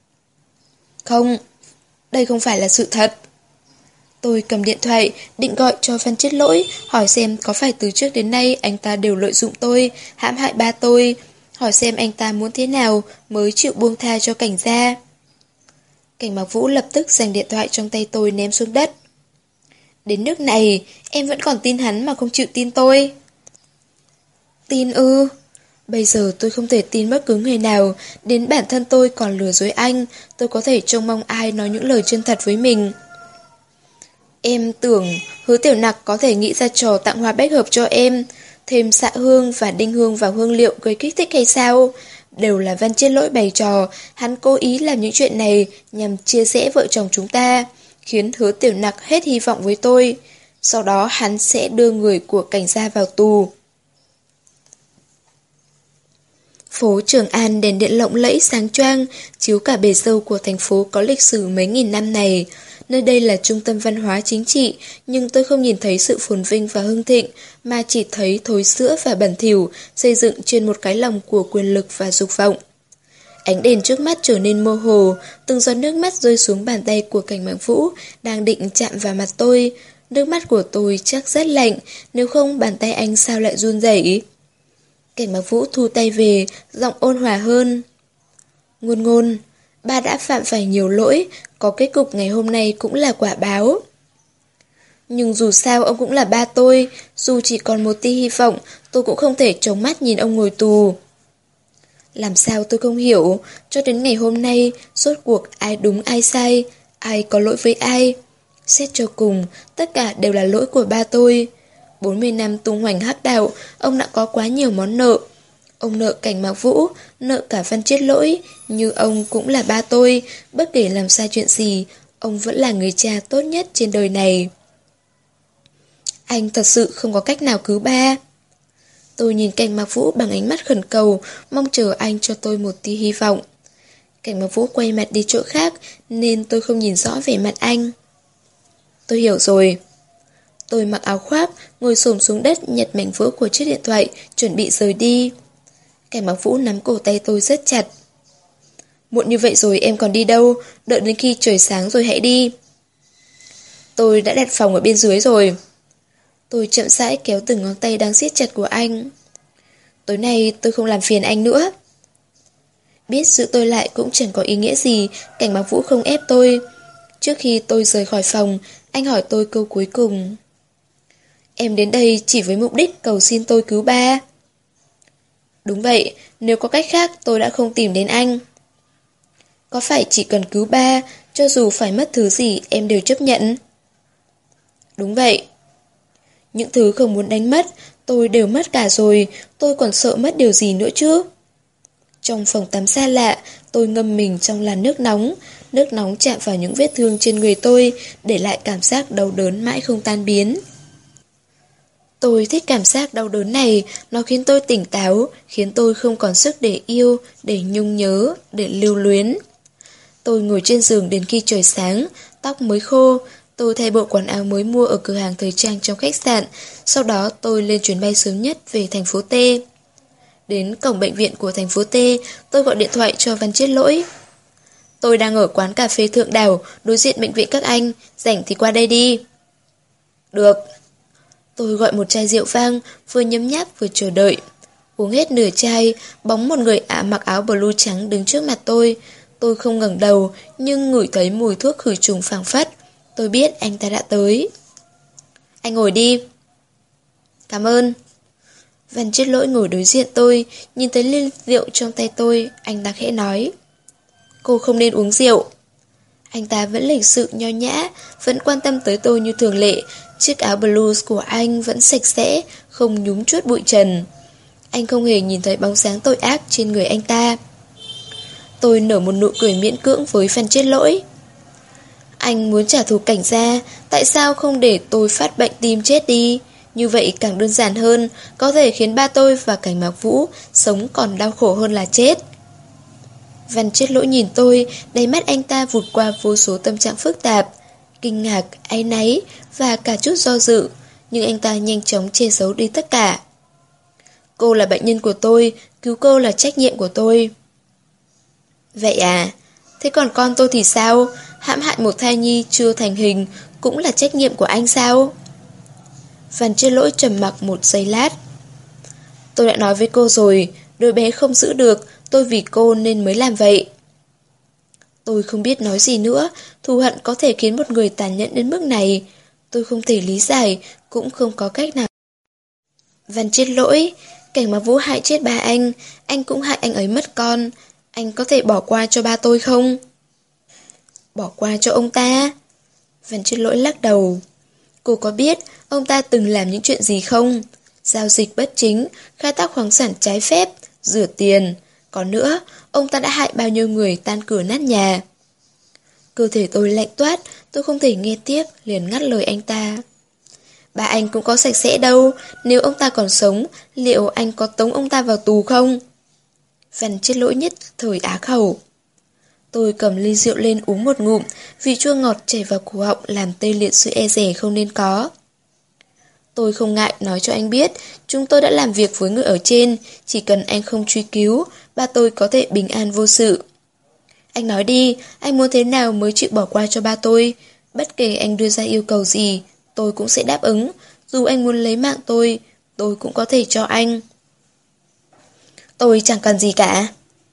Không, đây không phải là sự thật. Tôi cầm điện thoại, định gọi cho Văn Chết Lỗi, hỏi xem có phải từ trước đến nay anh ta đều lợi dụng tôi, hãm hại ba tôi, hỏi xem anh ta muốn thế nào mới chịu buông tha cho Cảnh gia. Cảnh Mặc Vũ lập tức giành điện thoại trong tay tôi ném xuống đất. Đến nước này, em vẫn còn tin hắn mà không chịu tin tôi. Tin ư? Bây giờ tôi không thể tin bất cứ người nào, đến bản thân tôi còn lừa dối anh, tôi có thể trông mong ai nói những lời chân thật với mình. Em tưởng Hứa Tiểu Nặc có thể nghĩ ra trò tặng hoa bách hợp cho em, thêm xạ hương và đinh hương vào hương liệu gây kích thích hay sao? Đều là Văn Chết Lỗi bày trò, hắn cố ý làm những chuyện này nhằm chia rẽ vợ chồng chúng ta, khiến Hứa Tiểu Nặc hết hy vọng với tôi. Sau đó hắn sẽ đưa người của Cảnh gia vào tù. Phố Trường An đèn điện lộng lẫy sáng choang, chiếu cả bề dâu của thành phố có lịch sử mấy nghìn năm này. Nơi đây là trung tâm văn hóa chính trị, nhưng tôi không nhìn thấy sự phồn vinh và hưng thịnh, mà chỉ thấy thối rữa và bẩn thỉu, xây dựng trên một cái lòng của quyền lực và dục vọng. Ánh đèn trước mắt trở nên mơ hồ, từng giọt nước mắt rơi xuống bàn tay của Cảnh Mạc Vũ, đang định chạm vào mặt tôi. Nước mắt của tôi chắc rất lạnh, nếu không bàn tay anh sao lại run rẩy. Cảnh Mạc Vũ thu tay về, giọng ôn hòa hơn. Ngôn Ngôn, ba đã phạm phải nhiều lỗi, có kết cục ngày hôm nay cũng là quả báo. Nhưng dù sao ông cũng là ba tôi, dù chỉ còn một tia hy vọng, tôi cũng không thể chống mắt nhìn ông ngồi tù. Làm sao tôi không hiểu, cho đến ngày hôm nay, rốt cuộc ai đúng ai sai, ai có lỗi với ai. Xét cho cùng, tất cả đều là lỗi của ba tôi. bốn mươi năm tung hoành hắc đạo, ông đã có quá nhiều món nợ. Ông nợ Cảnh Mạc Vũ, nợ cả Văn Chết Lỗi, như ông cũng là ba tôi, bất kể làm sai chuyện gì, ông vẫn là người cha tốt nhất trên đời này. Anh thật sự không có cách nào cứu ba. Tôi nhìn Cảnh Mạc Vũ bằng ánh mắt khẩn cầu, mong chờ anh cho tôi một tia hy vọng. Cảnh Mạc Vũ quay mặt đi chỗ khác, nên tôi không nhìn rõ vẻ mặt anh. Tôi hiểu rồi. Tôi mặc áo khoác, ngồi xổm xuống đất nhặt mảnh vỡ của chiếc điện thoại, chuẩn bị rời đi. Cảnh Mạc Vũ nắm cổ tay tôi rất chặt. Muộn như vậy rồi em còn đi đâu, đợi đến khi trời sáng rồi hãy đi. Tôi đã đặt phòng ở bên dưới rồi. Tôi chậm rãi kéo từng ngón tay đang siết chặt của anh. Tối nay tôi không làm phiền anh nữa. Biết giữ tôi lại cũng chẳng có ý nghĩa gì, Cảnh Mạc Vũ không ép tôi. Trước khi tôi rời khỏi phòng, anh hỏi tôi câu cuối cùng. Em đến đây chỉ với mục đích cầu xin tôi cứu ba. Đúng vậy, nếu có cách khác tôi đã không tìm đến anh. Có phải chỉ cần cứu ba, cho dù phải mất thứ gì em đều chấp nhận? Đúng vậy. Những thứ không muốn đánh mất, tôi đều mất cả rồi, tôi còn sợ mất điều gì nữa chứ? Trong phòng tắm xa lạ, tôi ngâm mình trong làn nước nóng. Nước nóng chạm vào những vết thương trên người tôi, để lại cảm giác đau đớn mãi không tan biến. Tôi thích cảm giác đau đớn này, nó khiến tôi tỉnh táo, khiến tôi không còn sức để yêu, để nhung nhớ, để lưu luyến. Tôi ngồi trên giường đến khi trời sáng, tóc mới khô. Tôi thay bộ quần áo mới mua ở cửa hàng thời trang trong khách sạn. Sau đó tôi lên chuyến bay sớm nhất về thành phố T. Đến cổng bệnh viện của thành phố T, tôi gọi điện thoại cho Văn Chết Lỗi. Tôi đang ở quán cà phê Thượng Đảo, đối diện bệnh viện các anh, rảnh thì qua đây đi. Được. Tôi gọi một chai rượu vang, vừa nhấm nháp vừa chờ đợi. Uống hết nửa chai, bóng một người ả mặc áo blue trắng đứng trước mặt tôi. Tôi không ngẩng đầu, nhưng ngửi thấy mùi thuốc khử trùng phảng phất. Tôi biết anh ta đã tới. Anh ngồi đi. Cảm ơn. Văn Chết Lỗi ngồi đối diện tôi, nhìn thấy ly rượu trong tay tôi, anh ta khẽ nói. Cô không nên uống rượu. Anh ta vẫn lịch sự nho nhã, vẫn quan tâm tới tôi như thường lệ. Chiếc áo blues của anh vẫn sạch sẽ, không nhúm chuốt bụi trần. Anh không hề nhìn thấy bóng dáng tội ác trên người anh ta. Tôi nở một nụ cười miễn cưỡng với Văn Chết Lỗi. Anh muốn trả thù Cảnh gia, tại sao không để tôi phát bệnh tim chết đi? Như vậy càng đơn giản hơn, có thể khiến ba tôi và Cảnh Mạc Vũ sống còn đau khổ hơn là chết. Văn Chết Lỗi nhìn tôi, đáy mắt anh ta vụt qua vô số tâm trạng phức tạp, kinh ngạc, áy náy và cả chút do dự, nhưng anh ta nhanh chóng che giấu đi tất cả. Cô là bệnh nhân của tôi, cứu cô là trách nhiệm của tôi. Vậy à, thế còn con tôi thì sao? Hãm hại một thai nhi chưa thành hình cũng là trách nhiệm của anh sao? Văn Chết Lỗi trầm mặc một giây lát. Tôi đã nói với cô rồi, đứa bé không giữ được, tôi vì cô nên mới làm vậy. Tôi không biết nói gì nữa, thù hận có thể khiến một người tàn nhẫn đến mức này. Tôi không thể lý giải, cũng không có cách nào. Văn Chết Lỗi, Cảnh Mạc Vũ hại chết ba anh, anh cũng hại anh ấy mất con. Anh có thể bỏ qua cho ba tôi không? Bỏ qua cho ông ta? Văn Chết Lỗi lắc đầu. Cô có biết ông ta từng làm những chuyện gì không? Giao dịch bất chính, khai thác khoáng sản trái phép, rửa tiền, Còn nữa, ông ta đã hại bao nhiêu người tan cửa nát nhà. Cơ thể tôi lạnh toát, tôi không thể nghe tiếp, liền ngắt lời anh ta. Ba anh cũng có sạch sẽ đâu, nếu ông ta còn sống, liệu anh có tống ông ta vào tù không? Văn Chết Lỗi nhất thời á khẩu. Tôi cầm ly rượu lên uống một ngụm, vị chua ngọt chảy vào cổ họng làm tê liệt sự e dè không nên có. Tôi không ngại nói cho anh biết, chúng tôi đã làm việc với người ở trên, chỉ cần anh không truy cứu, ba tôi có thể bình an vô sự. Anh nói đi, anh muốn thế nào mới chịu bỏ qua cho ba tôi? Bất kể anh đưa ra yêu cầu gì, tôi cũng sẽ đáp ứng. Dù anh muốn lấy mạng tôi, tôi cũng có thể cho anh. Tôi chẳng cần gì cả.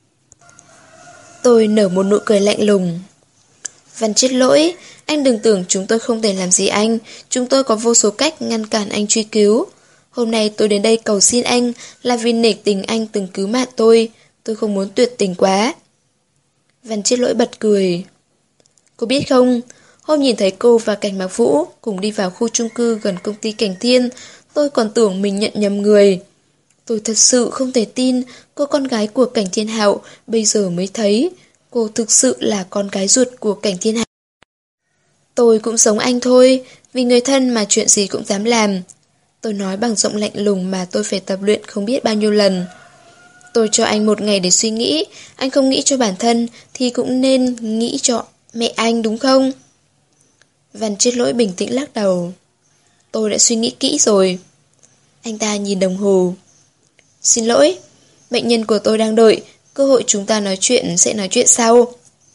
Tôi nở một nụ cười lạnh lùng. Văn Chết Lỗi, anh đừng tưởng chúng tôi không thể làm gì anh. Chúng tôi có vô số cách ngăn cản anh truy cứu. Hôm nay tôi đến đây cầu xin anh là vì nể tình anh từng cứu mạng tôi. Tôi không muốn tuyệt tình quá. Văn Chết Lỗi bật cười. Cô biết không, hôm nhìn thấy cô và Cảnh Mạc Vũ cùng đi vào khu chung cư gần công ty Cảnh Thiên, tôi còn tưởng mình nhận nhầm người. Tôi thật sự không thể tin cô con gái của Cảnh Thiên Hạo bây giờ mới thấy cô thực sự là con gái ruột của Cảnh Thiên Hạo. Tôi cũng giống anh thôi, vì người thân mà chuyện gì cũng dám làm. Tôi nói bằng giọng lạnh lùng mà tôi phải tập luyện không biết bao nhiêu lần. Tôi cho anh một ngày để suy nghĩ, anh không nghĩ cho bản thân thì cũng nên nghĩ cho mẹ anh đúng không? Văn Chết Lỗi bình tĩnh lắc đầu. Tôi đã suy nghĩ kỹ rồi. Anh ta nhìn đồng hồ. Xin lỗi, bệnh nhân của tôi đang đợi, cơ hội chúng ta nói chuyện sẽ nói chuyện sau.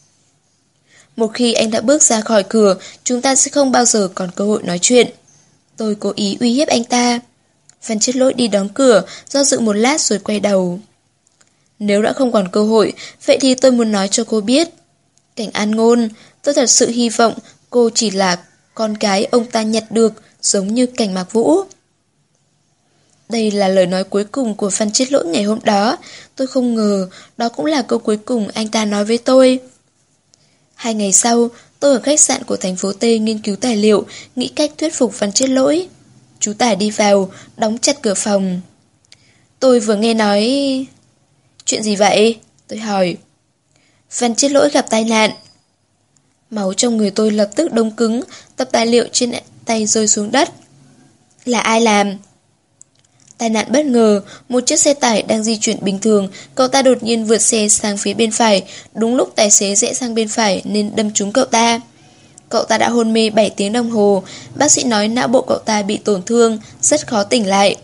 Một khi anh đã bước ra khỏi cửa, chúng ta sẽ không bao giờ còn cơ hội nói chuyện. Tôi cố ý uy hiếp anh ta. Văn Chết Lỗi đi đóng cửa, do dự một lát rồi quay đầu. Nếu đã không còn cơ hội, vậy thì tôi muốn nói cho cô biết. Cảnh An Ngôn, tôi thật sự hy vọng cô chỉ là con gái ông ta nhặt được, giống như Cảnh Mạc Vũ. Đây là lời nói cuối cùng của Văn Chết Lỗi ngày hôm đó. Tôi không ngờ đó cũng là câu cuối cùng anh ta nói với tôi. Hai ngày sau, tôi ở khách sạn của thành phố T nghiên cứu tài liệu, nghĩ cách thuyết phục Văn Chết Lỗi. Chú Tải đi vào, đóng chặt cửa phòng. Tôi vừa nghe nói... Chuyện gì vậy? Tôi hỏi. Văn Chết Lỗi gặp tai nạn. Máu trong người tôi lập tức đông cứng, tập tài liệu trên tay rơi xuống đất. Là ai làm? Tai nạn bất ngờ, một chiếc xe tải đang di chuyển bình thường, cậu ta đột nhiên vượt xe sang phía bên phải, đúng lúc tài xế rẽ sang bên phải nên đâm trúng cậu ta. Cậu ta đã hôn mê bảy tiếng đồng hồ, bác sĩ nói não bộ cậu ta bị tổn thương, rất khó tỉnh lại.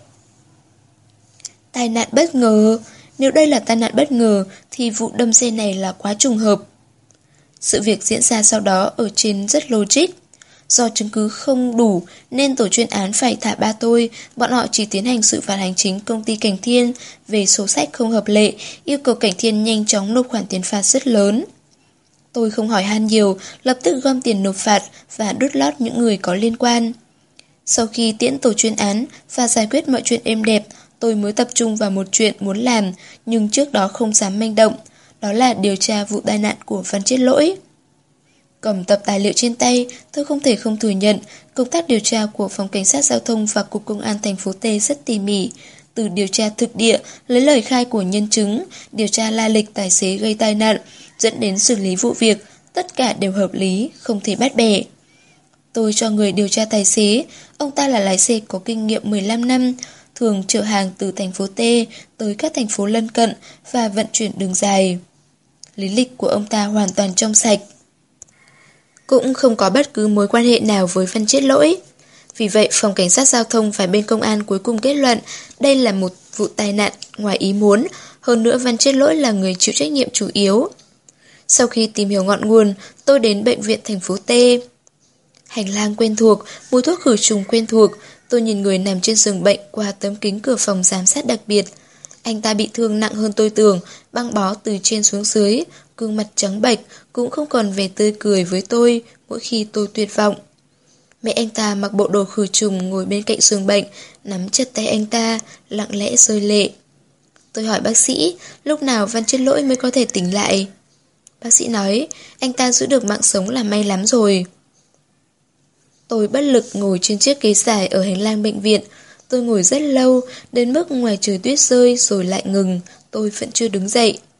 Tai nạn bất ngờ, nếu đây là tai nạn bất ngờ thì vụ đâm xe này là quá trùng hợp. Sự việc diễn ra sau đó ở trên rất logic. Do chứng cứ không đủ nên tổ chuyên án phải thả ba tôi, bọn họ chỉ tiến hành xử phạt hành chính công ty Cảnh Thiên về sổ sách không hợp lệ, yêu cầu Cảnh Thiên nhanh chóng nộp khoản tiền phạt rất lớn. Tôi không hỏi han nhiều, lập tức gom tiền nộp phạt và đút lót những người có liên quan. Sau khi tiễn tổ chuyên án và giải quyết mọi chuyện êm đẹp, tôi mới tập trung vào một chuyện muốn làm nhưng trước đó không dám manh động, đó là điều tra vụ tai nạn của Văn Chết Lỗi. Cầm tập tài liệu trên tay, tôi không thể không thừa nhận công tác điều tra của Phòng Cảnh sát Giao thông và Cục Công an thành phố T rất tỉ mỉ. Từ điều tra thực địa, lấy lời khai của nhân chứng, điều tra la lịch tài xế gây tai nạn, dẫn đến xử lý vụ việc, tất cả đều hợp lý, không thể bắt bẻ. Tôi cho người điều tra tài xế, ông ta là lái xe có kinh nghiệm mười lăm năm, thường chở hàng từ thành phố T tới các thành phố lân cận và vận chuyển đường dài. Lý lịch của ông ta hoàn toàn trong sạch. Cũng không có bất cứ mối quan hệ nào với Văn Chết Lỗi. Vì vậy, Phòng Cảnh sát Giao thông và bên công an cuối cùng kết luận đây là một vụ tai nạn ngoài ý muốn, hơn nữa Văn Chết Lỗi là người chịu trách nhiệm chủ yếu. Sau khi tìm hiểu ngọn nguồn, tôi đến bệnh viện thành phố T. Hành lang quen thuộc, mùi thuốc khử trùng quen thuộc, tôi nhìn người nằm trên giường bệnh qua tấm kính cửa phòng giám sát đặc biệt. Anh ta bị thương nặng hơn tôi tưởng, băng bó từ trên xuống dưới, gương mặt trắng bệch, cũng không còn vẻ tươi cười với tôi mỗi khi tôi tuyệt vọng. Mẹ anh ta mặc bộ đồ khử trùng ngồi bên cạnh giường bệnh, nắm chặt tay anh ta, lặng lẽ rơi lệ. Tôi hỏi bác sĩ, lúc nào Văn Chết Lỗi mới có thể tỉnh lại? Bác sĩ nói, anh ta giữ được mạng sống là may lắm rồi. Tôi bất lực ngồi trên chiếc ghế dài ở hành lang bệnh viện. Tôi ngồi rất lâu, đến mức ngoài trời tuyết rơi rồi lại ngừng, tôi vẫn chưa đứng dậy.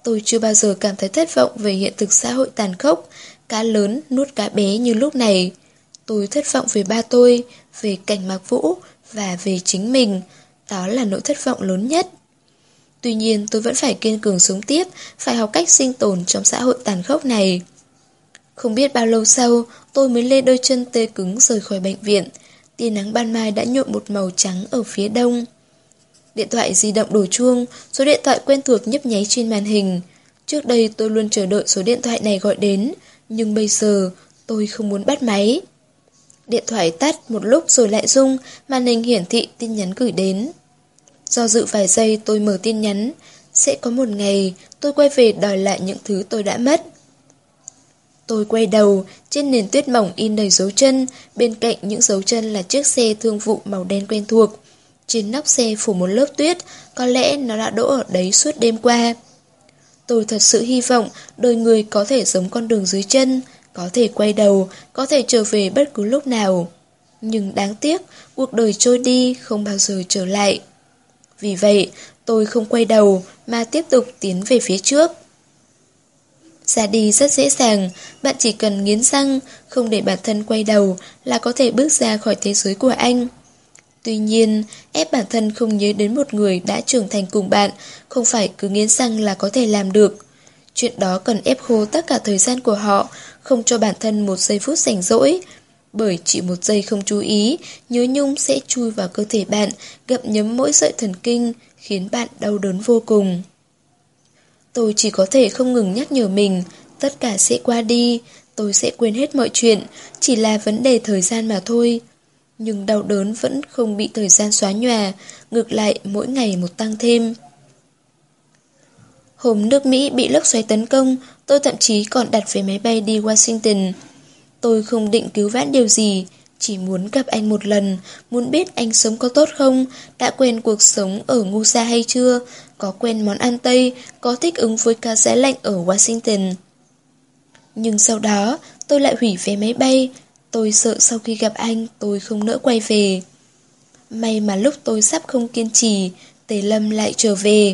Tôi chưa bao giờ cảm thấy thất vọng về hiện thực xã hội tàn khốc, cá lớn nuốt cá bé như lúc này. Tôi thất vọng về ba tôi, về Cảnh Mạc Vũ và về chính mình. Đó là nỗi thất vọng lớn nhất. Tuy nhiên tôi vẫn phải kiên cường sống tiếp, phải học cách sinh tồn trong xã hội tàn khốc này. Không biết bao lâu sau, tôi mới lê đôi chân tê cứng rời khỏi bệnh viện. Tia nắng ban mai đã nhuộm một màu trắng ở phía đông. Điện thoại di động đổ chuông, số điện thoại quen thuộc nhấp nháy trên màn hình. Trước đây tôi luôn chờ đợi số điện thoại này gọi đến, nhưng bây giờ tôi không muốn bắt máy. Điện thoại tắt một lúc rồi lại rung, màn hình hiển thị tin nhắn gửi đến. Do dự vài giây tôi mở tin nhắn. Sẽ có một ngày tôi quay về đòi lại những thứ tôi đã mất. Tôi quay đầu, trên nền tuyết mỏng in đầy dấu chân, bên cạnh những dấu chân là chiếc xe thương vụ màu đen quen thuộc. Trên nóc xe phủ một lớp tuyết, có lẽ nó đã đỗ ở đấy suốt đêm qua. Tôi thật sự hy vọng đời người có thể giống con đường dưới chân, có thể quay đầu, có thể trở về bất cứ lúc nào. Nhưng đáng tiếc, cuộc đời trôi đi không bao giờ trở lại. Vì vậy, tôi không quay đầu mà tiếp tục tiến về phía trước. Ra đi rất dễ dàng, bạn chỉ cần nghiến răng, không để bản thân quay đầu là có thể bước ra khỏi thế giới của anh. Tuy nhiên, ép bản thân không nhớ đến một người đã trưởng thành cùng bạn, không phải cứ nghiến răng là có thể làm được. Chuyện đó cần ép khô tất cả thời gian của họ, không cho bản thân một giây phút rảnh rỗi. Bởi chỉ một giây không chú ý, nhớ nhung sẽ chui vào cơ thể bạn, gặm nhấm mỗi sợi thần kinh, khiến bạn đau đớn vô cùng. Tôi chỉ có thể không ngừng nhắc nhở mình, tất cả sẽ qua đi, tôi sẽ quên hết mọi chuyện, chỉ là vấn đề thời gian mà thôi. Nhưng đau đớn vẫn không bị thời gian xóa nhòa, ngược lại mỗi ngày một tăng thêm. Hôm nước Mỹ bị lốc xoáy tấn công, tôi thậm chí còn đặt vé máy bay đi Washington. Tôi không định cứu vãn điều gì, chỉ muốn gặp anh một lần, muốn biết anh sống có tốt không, đã quen cuộc sống ở ngu sa hay chưa, có quen món ăn Tây, có thích ứng với cá giá lạnh ở Washington. Nhưng sau đó, tôi lại hủy vé máy bay, tôi sợ sau khi gặp anh tôi không nỡ quay về. May mà lúc tôi sắp không kiên trì, Tề Lâm lại trở về.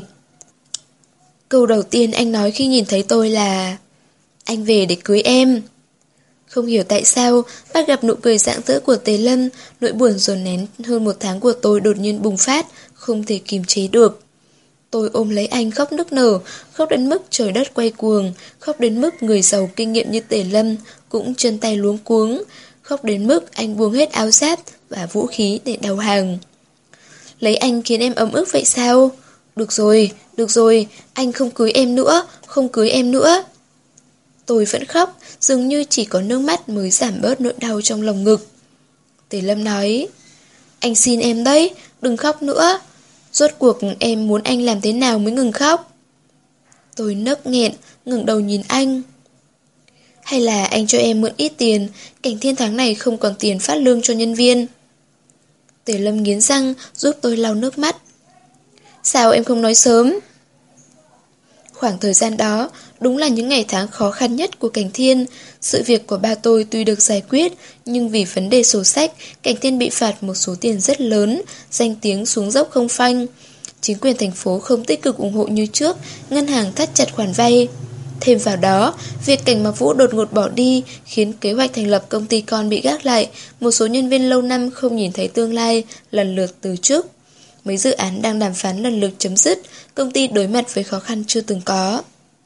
Câu đầu tiên anh nói khi nhìn thấy tôi là: anh về để cưới em. Không hiểu tại sao, bắt gặp nụ cười rạng rỡ của Tề Lâm, nỗi buồn dồn nén hơn một tháng của tôi đột nhiên bùng phát, không thể kiềm chế được. Tôi ôm lấy anh khóc nức nở, khóc đến mức trời đất quay cuồng, khóc đến mức người giàu kinh nghiệm như Tề Lâm cũng chân tay luống cuống, khóc đến mức anh buông hết áo giáp và vũ khí để đầu hàng. Lấy anh khiến em ấm ức vậy sao? Được rồi, được rồi, anh không cưới em nữa, không cưới em nữa. Tôi vẫn khóc, dường như chỉ có nước mắt mới giảm bớt nỗi đau trong lồng ngực. Tề Lâm nói: anh xin em đấy, đừng khóc nữa. Rốt cuộc em muốn anh làm thế nào mới ngừng khóc? Tôi nấc nghẹn, ngẩng đầu nhìn anh. Hay là anh cho em mượn ít tiền, Cảnh Thiên tháng này không còn tiền phát lương cho nhân viên. Tề Lâm nghiến răng, giúp tôi lau nước mắt. Sao em không nói sớm? Khoảng thời gian đó, đúng là những ngày tháng khó khăn nhất của Cảnh Thiên. Sự việc của ba tôi tuy được giải quyết, nhưng vì vấn đề sổ sách, Cảnh Thiên bị phạt một số tiền rất lớn, danh tiếng xuống dốc không phanh. Chính quyền thành phố không tích cực ủng hộ như trước, ngân hàng thắt chặt khoản vay. Thêm vào đó, việc Cảnh Mạc Vũ đột ngột bỏ đi khiến kế hoạch thành lập công ty con bị gác lại, một số nhân viên lâu năm không nhìn thấy tương lai, lần lượt từ chức. Mấy dự án đang đàm phán lần lượt chấm dứt, công ty đối mặt với khó khăn chưa từng có.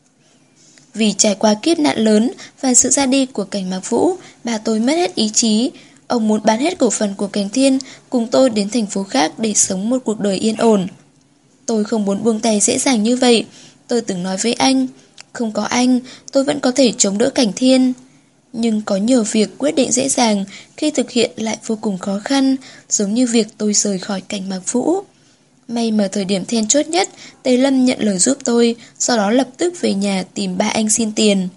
Vì trải qua kiếp nạn lớn và sự ra đi của Cảnh Mạc Vũ, bà tôi mất hết ý chí. Ông muốn bán hết cổ phần của Cảnh Thiên, cùng tôi đến thành phố khác để sống một cuộc đời yên ổn. Tôi không muốn buông tay dễ dàng như vậy. Tôi từng nói với anh, không có anh, tôi vẫn có thể chống đỡ Cảnh Thiên. Nhưng có nhiều việc quyết định dễ dàng, khi thực hiện lại vô cùng khó khăn, giống như việc tôi rời khỏi Cảnh Mạc Vũ. May mà thời điểm then chốt nhất, Tề Lâm nhận lời giúp tôi, sau đó lập tức về nhà tìm ba anh xin tiền.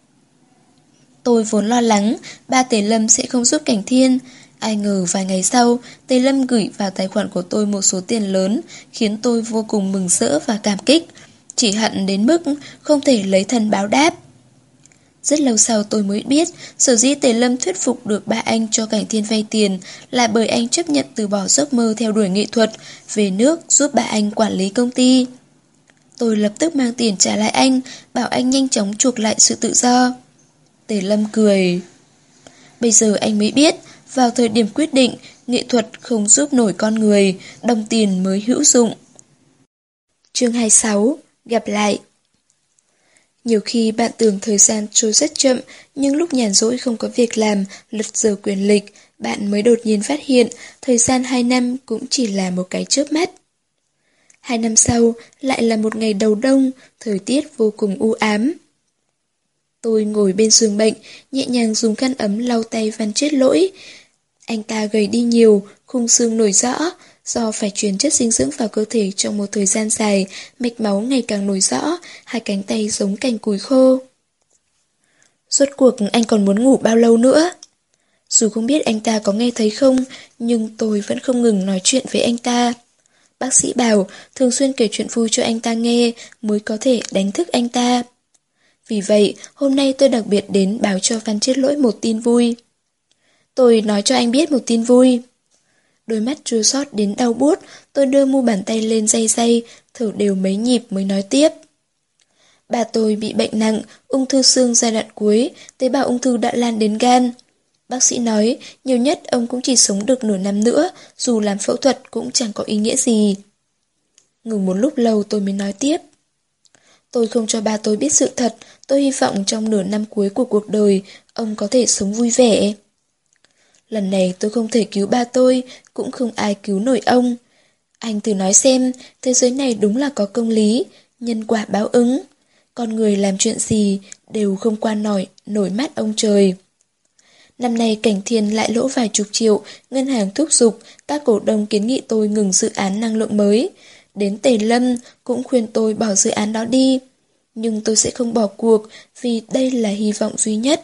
Tôi vốn lo lắng, ba Tề Lâm sẽ không giúp Cảnh Thiên. Ai ngờ vài ngày sau, Tề Lâm gửi vào tài khoản của tôi một số tiền lớn, khiến tôi vô cùng mừng rỡ và cảm kích. Chỉ hận đến mức không thể lấy thân báo đáp. Rất lâu sau tôi mới biết, sở dĩ Tề Lâm thuyết phục được ba anh cho Cảnh Thiên vay tiền là bởi anh chấp nhận từ bỏ giấc mơ theo đuổi nghệ thuật, về nước giúp ba anh quản lý công ty. Tôi lập tức mang tiền trả lại anh, bảo anh nhanh chóng chuộc lại sự tự do. Tề Lâm cười. Bây giờ anh mới biết, vào thời điểm quyết định, nghệ thuật không giúp nổi con người, đồng tiền mới hữu dụng. Chương hai mươi sáu. Gặp lại. Nhiều khi bạn tưởng thời gian trôi rất chậm, nhưng lúc nhàn rỗi không có việc làm, lật giờ quyền lịch, bạn mới đột nhiên phát hiện thời gian hai năm cũng chỉ là một cái chớp mắt. Hai năm sau, lại là một ngày đầu đông, thời tiết vô cùng u ám. Tôi ngồi bên giường bệnh, nhẹ nhàng dùng khăn ấm lau tay Văn Chết Lỗi. Anh ta gầy đi nhiều, khung xương nổi rõ, do phải truyền chất dinh dưỡng vào cơ thể trong một thời gian dài, mạch máu ngày càng nổi rõ, hai cánh tay giống cành củi khô. Rốt cuộc anh còn muốn ngủ bao lâu nữa? Dù không biết anh ta có nghe thấy không, nhưng tôi vẫn không ngừng nói chuyện với anh ta. Bác sĩ bảo thường xuyên kể chuyện vui cho anh ta nghe mới có thể đánh thức anh ta. Vì vậy, hôm nay tôi đặc biệt đến báo cho Văn Chết Lỗi một tin vui. Tôi nói cho anh biết một tin vui. Đôi mắt chua xót đến đau buốt, tôi đưa mu bàn tay lên day day, thở đều mấy nhịp mới nói tiếp. Bà tôi bị bệnh nặng, ung thư xương giai đoạn cuối, tế bào ung thư đã lan đến gan. Bác sĩ nói, nhiều nhất ông cũng chỉ sống được nửa năm nữa, dù làm phẫu thuật cũng chẳng có ý nghĩa gì. Ngừng một lúc lâu tôi mới nói tiếp. Tôi không cho ba tôi biết sự thật, tôi hy vọng trong nửa năm cuối của cuộc đời, ông có thể sống vui vẻ. Lần này tôi không thể cứu ba tôi, cũng không ai cứu nổi ông. Anh thử nói xem, thế giới này đúng là có công lý, nhân quả báo ứng. Con người làm chuyện gì đều không qua nổi, nổi mắt ông trời. Năm nay Cảnh Thiên lại lỗ vài chục triệu, ngân hàng thúc giục, các cổ đông kiến nghị tôi ngừng dự án năng lượng mới. Đến Tề Lâm cũng khuyên tôi bỏ dự án đó đi. Nhưng tôi sẽ không bỏ cuộc vì đây là hy vọng duy nhất.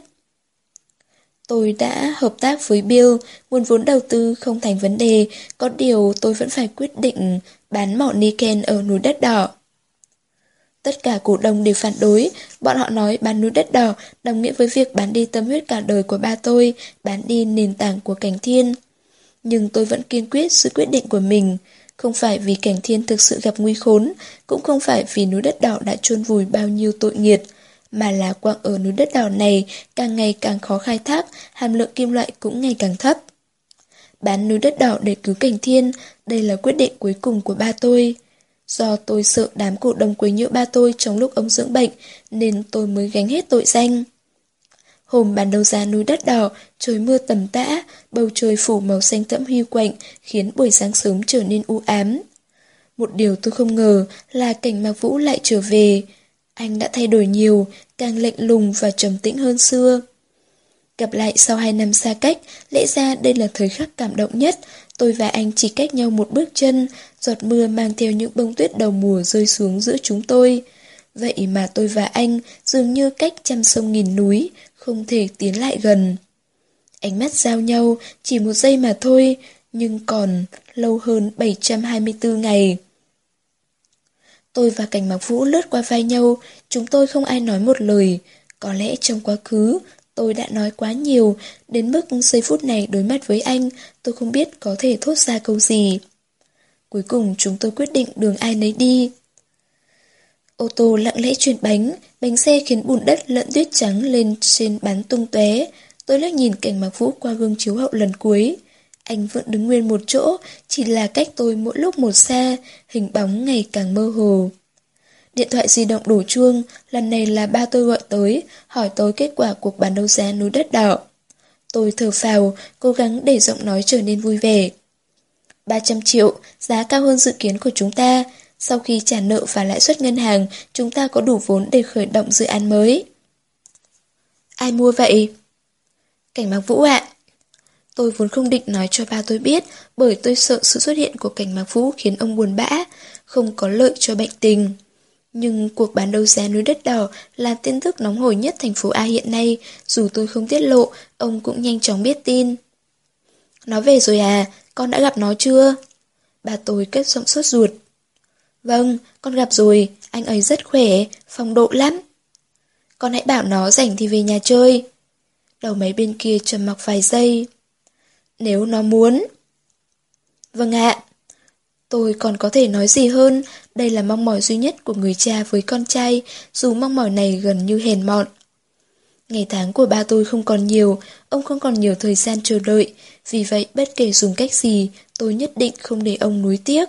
Tôi đã hợp tác với Bill, nguồn vốn đầu tư không thành vấn đề, có điều tôi vẫn phải quyết định bán mỏ Niken ở núi đất đỏ. Tất cả cổ đông đều phản đối, bọn họ nói bán núi đất đỏ đồng nghĩa với việc bán đi tâm huyết cả đời của ba tôi, bán đi nền tảng của Cảnh Thiên. Nhưng tôi vẫn kiên quyết giữ quyết định của mình, không phải vì Cảnh Thiên thực sự gặp nguy khốn, cũng không phải vì núi đất đỏ đã chôn vùi bao nhiêu tội nghiệt, mà là quặng ở núi đất đỏ này càng ngày càng khó khai thác, hàm lượng kim loại cũng ngày càng thấp. Bán núi đất đỏ để cứu Cảnh Thiên, đây là quyết định cuối cùng của ba tôi. Do tôi sợ đám cổ đông quấy nhiễu ba tôi trong lúc ông dưỡng bệnh, nên tôi mới gánh hết tội danh. Hôm bán đấu giá núi đất đỏ, trời mưa tầm tã, bầu trời phủ màu xanh thẫm huy quạnh, khiến buổi sáng sớm trở nên u ám. Một điều tôi không ngờ là Cảnh Mạc Vũ lại trở về. Anh đã thay đổi nhiều, càng lạnh lùng và trầm tĩnh hơn xưa. Gặp lại sau hai năm xa cách, lẽ ra đây là thời khắc cảm động nhất. Tôi và anh chỉ cách nhau một bước chân, giọt mưa mang theo những bông tuyết đầu mùa rơi xuống giữa chúng tôi. Vậy mà tôi và anh dường như cách trăm sông nghìn núi, không thể tiến lại gần. Ánh mắt giao nhau chỉ một giây mà thôi, nhưng còn lâu hơn bảy trăm hai mươi tư ngày. Tôi và Cảnh Mạc Vũ lướt qua vai nhau, chúng tôi không ai nói một lời. Có lẽ trong quá khứ, tôi đã nói quá nhiều, đến mức giây phút này đối mặt với anh, tôi không biết có thể thốt ra câu gì. Cuối cùng chúng tôi quyết định đường ai nấy đi. Ô tô lặng lẽ chuyển bánh, bánh xe khiến bùn đất lẫn tuyết trắng lên trên bắn tung tóe. Tôi liếc nhìn Cảnh Mạc Vũ qua gương chiếu hậu lần cuối. Anh vẫn đứng nguyên một chỗ, chỉ là cách tôi mỗi lúc một xa, hình bóng ngày càng mơ hồ. Điện thoại di động đổ chuông, lần này là ba tôi gọi tới, hỏi tôi kết quả cuộc bán đấu giá núi đất đỏ. Tôi thở phào, cố gắng để giọng nói trở nên vui vẻ. ba trăm triệu, giá cao hơn dự kiến của chúng ta. Sau khi trả nợ và lãi suất ngân hàng, chúng ta có đủ vốn để khởi động dự án mới. Ai mua vậy? Cảnh Mạc Vũ ạ. Tôi vốn không định nói cho ba tôi biết, bởi tôi sợ sự xuất hiện của Cảnh Mạc Vũ khiến ông buồn bã, không có lợi cho bệnh tình. Nhưng cuộc bán đấu giá núi đất đỏ là tin tức nóng hổi nhất thành phố A hiện nay, dù tôi không tiết lộ, ông cũng nhanh chóng biết tin. Nó về rồi à, con đã gặp nó chưa? Bà tôi cất giọng sốt ruột. Vâng, con gặp rồi, anh ấy rất khỏe, phong độ lắm. Con hãy bảo nó rảnh thì về nhà chơi. Đầu máy bên kia trầm mặc vài giây. Nếu nó muốn. Vâng ạ. Tôi còn có thể nói gì hơn, đây là mong mỏi duy nhất của người cha với con trai, dù mong mỏi này gần như hèn mọn. Ngày tháng của ba tôi không còn nhiều, ông không còn nhiều thời gian chờ đợi, vì vậy bất kể dùng cách gì, tôi nhất định không để ông nuối tiếc.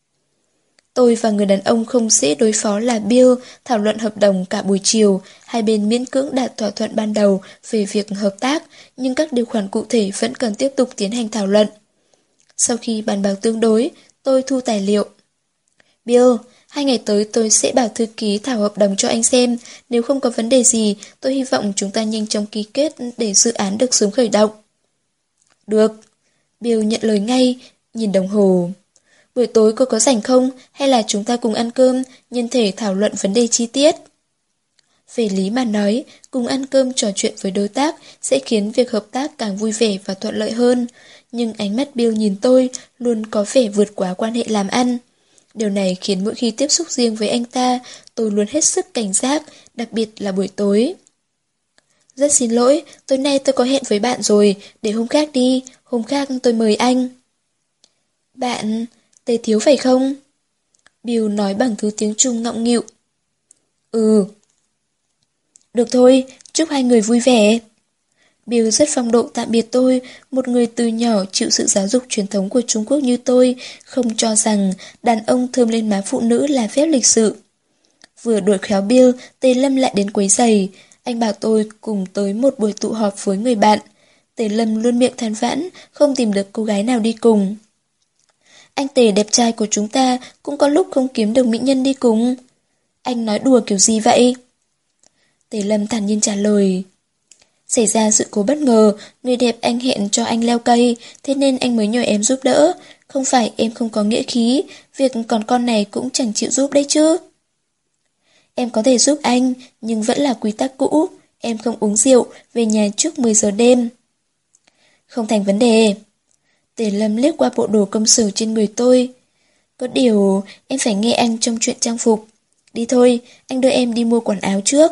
Tôi và người đàn ông không dễ đối phó là Bill thảo luận hợp đồng cả buổi chiều, hai bên miễn cưỡng đạt thỏa thuận ban đầu về việc hợp tác, nhưng các điều khoản cụ thể vẫn cần tiếp tục tiến hành thảo luận. Sau khi bàn bạc tương đối, tôi thu tài liệu. Bill, hai ngày tới tôi sẽ bảo thư ký thảo hợp đồng cho anh xem, nếu không có vấn đề gì, tôi hy vọng chúng ta nhanh chóng ký kết để dự án được sớm khởi động. Được. Bill nhận lời ngay, nhìn đồng hồ. Buổi tối cô có rảnh không, hay là chúng ta cùng ăn cơm, nhân thể thảo luận vấn đề chi tiết? Về lý mà nói, cùng ăn cơm trò chuyện với đối tác sẽ khiến việc hợp tác càng vui vẻ và thuận lợi hơn. Nhưng ánh mắt Bill nhìn tôi luôn có vẻ vượt quá quan hệ làm ăn. Điều này khiến mỗi khi tiếp xúc riêng với anh ta, tôi luôn hết sức cảnh giác, đặc biệt là buổi tối. Rất xin lỗi, tối nay tôi có hẹn với bạn rồi, để hôm khác đi, hôm khác tôi mời anh. Bạn, Tề Thiếu phải không? Bill nói bằng thứ tiếng Trung ngọng nghịu. Ừ. Được thôi, chúc hai người vui vẻ. Bill rất phong độ tạm biệt tôi, một người từ nhỏ chịu sự giáo dục truyền thống của Trung Quốc như tôi, không cho rằng đàn ông thơm lên má phụ nữ là phép lịch sự. Vừa đuổi khéo Bill, Tề Lâm lại đến quấy giày. Anh bảo tôi cùng tới một buổi tụ họp với người bạn. Tề Lâm luôn miệng than vãn, không tìm được cô gái nào đi cùng. Anh Tề đẹp trai của chúng ta cũng có lúc không kiếm được mỹ nhân đi cùng. Anh nói đùa kiểu gì vậy? Tề Lâm thản nhiên trả lời. Xảy ra sự cố bất ngờ, người đẹp anh hẹn cho anh leo cây, thế nên anh mới nhờ em giúp đỡ. Không phải em không có nghĩa khí, việc còn con này cũng chẳng chịu giúp đấy chứ. Em có thể giúp anh, nhưng vẫn là quy tắc cũ. Em không uống rượu, về nhà trước mười giờ đêm. Không thành vấn đề. Tề Lâm liếc qua bộ đồ công sở trên người tôi. Có điều, em phải nghe anh trong chuyện trang phục. Đi thôi, anh đưa em đi mua quần áo trước.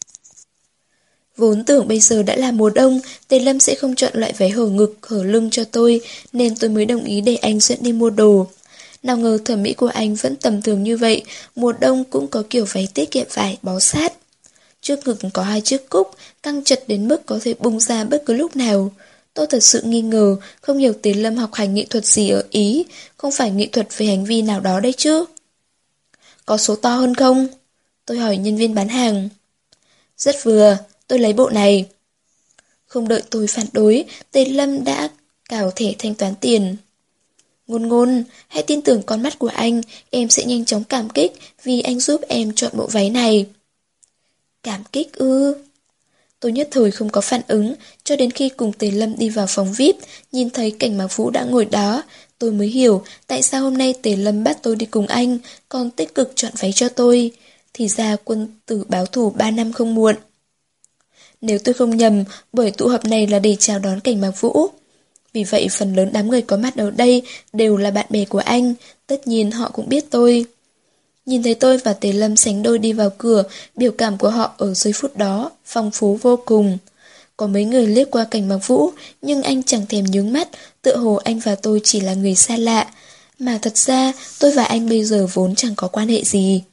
Vốn tưởng bây giờ đã là mùa đông, Tề Lâm sẽ không chọn loại váy hở ngực, hở lưng cho tôi, nên tôi mới đồng ý để anh dẫn đi mua đồ. Nào ngờ thẩm mỹ của anh vẫn tầm thường như vậy, mùa đông cũng có kiểu váy tiết kiệm vải, bó sát. Trước ngực có hai chiếc cúc, căng chặt đến mức có thể bung ra bất cứ lúc nào. Tôi thật sự nghi ngờ, không hiểu Tề Lâm học hành nghệ thuật gì ở Ý, không phải nghệ thuật về hành vi nào đó đấy chứ. Có số to hơn không? Tôi hỏi nhân viên bán hàng. Rất vừa, tôi lấy bộ này. Không đợi tôi phản đối, Tề Lâm đã cào thẻ thanh toán tiền. Ngôn Ngôn, hãy tin tưởng con mắt của anh, em sẽ nhanh chóng cảm kích vì anh giúp em chọn bộ váy này. Cảm kích ư? Tôi nhất thời không có phản ứng, cho đến khi cùng Tề Lâm đi vào phòng vi ai pi, nhìn thấy Cảnh Mạc Vũ đã ngồi đó, tôi mới hiểu tại sao hôm nay Tề Lâm bắt tôi đi cùng anh, còn tích cực chọn váy cho tôi. Thì ra quân tử báo thù ba năm không muộn. Nếu tôi không nhầm, buổi tụ họp này là để chào đón Cảnh Mạc Vũ. Vì vậy phần lớn đám người có mặt ở đây đều là bạn bè của anh, tất nhiên họ cũng biết tôi. Nhìn thấy tôi và Tề Lâm sánh đôi đi vào cửa, biểu cảm của họ ở giây phút đó phong phú vô cùng. Có mấy người liếc qua Cảnh Mạc Vũ, nhưng anh chẳng thèm nhướng mắt, tựa hồ anh và tôi chỉ là người xa lạ. Mà thật ra, tôi và anh bây giờ vốn chẳng có quan hệ gì.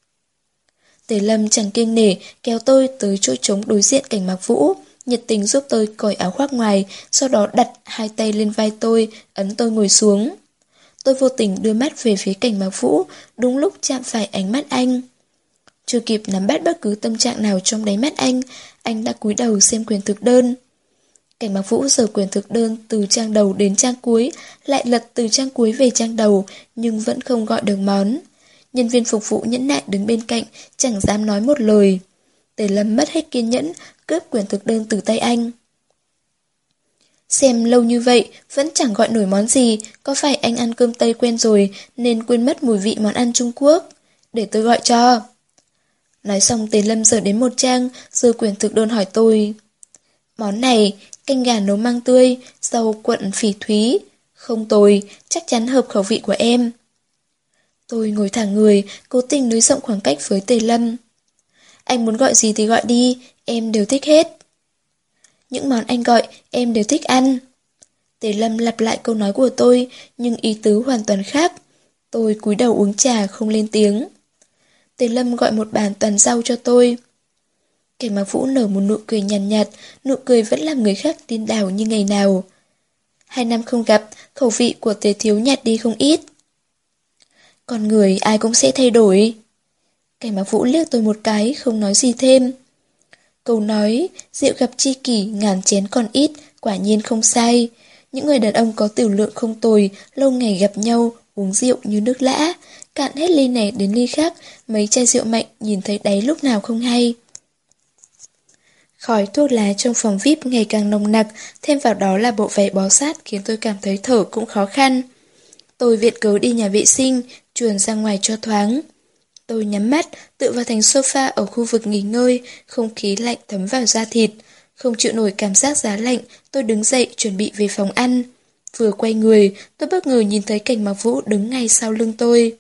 Tề Lâm chẳng kiêng nể, kéo tôi tới chỗ trống đối diện Cảnh Mạc Vũ, nhiệt tình giúp tôi cởi áo khoác ngoài, sau đó đặt hai tay lên vai tôi, ấn tôi ngồi xuống. Tôi vô tình đưa mắt về phía Cảnh Mạc Vũ, đúng lúc chạm phải ánh mắt anh. Chưa kịp nắm bắt bất cứ tâm trạng nào trong đáy mắt anh, anh đã cúi đầu xem quyển thực đơn. Cảnh Mạc Vũ giở quyển thực đơn từ trang đầu đến trang cuối, lại lật từ trang cuối về trang đầu, nhưng vẫn không gọi được món. Nhân viên phục vụ nhẫn nại đứng bên cạnh, chẳng dám nói một lời. Tề Lâm mất hết kiên nhẫn, cướp quyển thực đơn từ tay anh. Xem lâu như vậy, vẫn chẳng gọi nổi món gì, có phải anh ăn cơm Tây quen rồi nên quên mất mùi vị món ăn Trung Quốc? Để tôi gọi cho. Nói xong Tề Lâm giở đến một trang, giơ quyển thực đơn hỏi tôi. Món này, canh gà nấu măng tươi, rau quận phỉ thúy. Không tồi, chắc chắn hợp khẩu vị của em. Tôi ngồi thẳng người, cố tình nới rộng khoảng cách với Tề Lâm. Anh muốn gọi gì thì gọi đi, em đều thích hết. Những món anh gọi, em đều thích ăn. Tề Lâm lặp lại câu nói của tôi, nhưng ý tứ hoàn toàn khác. Tôi cúi đầu uống trà không lên tiếng. Tề Lâm gọi một bàn toàn rau cho tôi. Cảnh Mạc Vũ nở một nụ cười nhàn nhạt, nhạt, nụ cười vẫn làm người khác tin đảo như ngày nào. Hai năm không gặp, khẩu vị của Tề thiếu nhạt đi không ít. Con người ai cũng sẽ thay đổi. Cảnh Mạc Vũ liếc tôi một cái, không nói gì thêm. Câu nói, rượu gặp tri kỷ, ngàn chén còn ít, quả nhiên không sai. Những người đàn ông có tiểu lượng không tồi, lâu ngày gặp nhau, uống rượu như nước lã. Cạn hết ly này đến ly khác, mấy chai rượu mạnh nhìn thấy đáy lúc nào không hay. Khói thuốc lá trong phòng vi ai pi ngày càng nồng nặc, thêm vào đó là bộ váy bó sát khiến tôi cảm thấy thở cũng khó khăn. Tôi viện cớ đi nhà vệ sinh, chuồn ra ngoài cho thoáng. Tôi nhắm mắt, tựa vào thành sofa ở khu vực nghỉ ngơi, không khí lạnh thấm vào da thịt. Không chịu nổi cảm giác giá lạnh, tôi đứng dậy chuẩn bị về phòng ăn. Vừa quay người, tôi bất ngờ nhìn thấy Cảnh Mạc Vũ đứng ngay sau lưng tôi.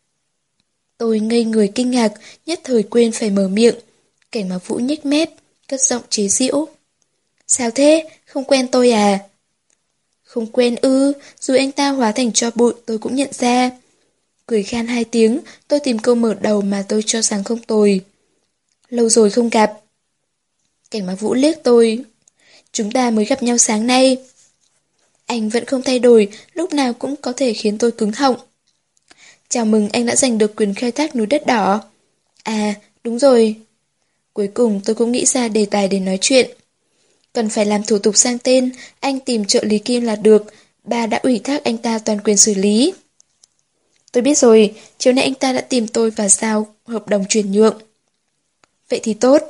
Tôi ngây người kinh ngạc, nhất thời quên phải mở miệng. Cảnh Mạc Vũ nhếch mép, cất giọng chế giễu. Sao thế? Không quen tôi à? Không quen ư, dù anh ta hóa thành tro bụi tôi cũng nhận ra. Cười khan hai tiếng, tôi tìm câu mở đầu mà tôi cho rằng không tồi. Lâu rồi không gặp. Cảnh Mạc Vũ liếc tôi. Chúng ta mới gặp nhau sáng nay. Anh vẫn không thay đổi, lúc nào cũng có thể khiến tôi cứng họng. Chào mừng anh đã giành được quyền khai thác núi đất đỏ. À, đúng rồi. Cuối cùng tôi cũng nghĩ ra đề tài để nói chuyện. Cần phải làm thủ tục sang tên, anh tìm trợ lý Kim là được. Bà đã ủy thác anh ta toàn quyền xử lý. Tôi biết rồi, chiều nay anh ta đã tìm tôi và giao hợp đồng chuyển nhượng. Vậy thì tốt.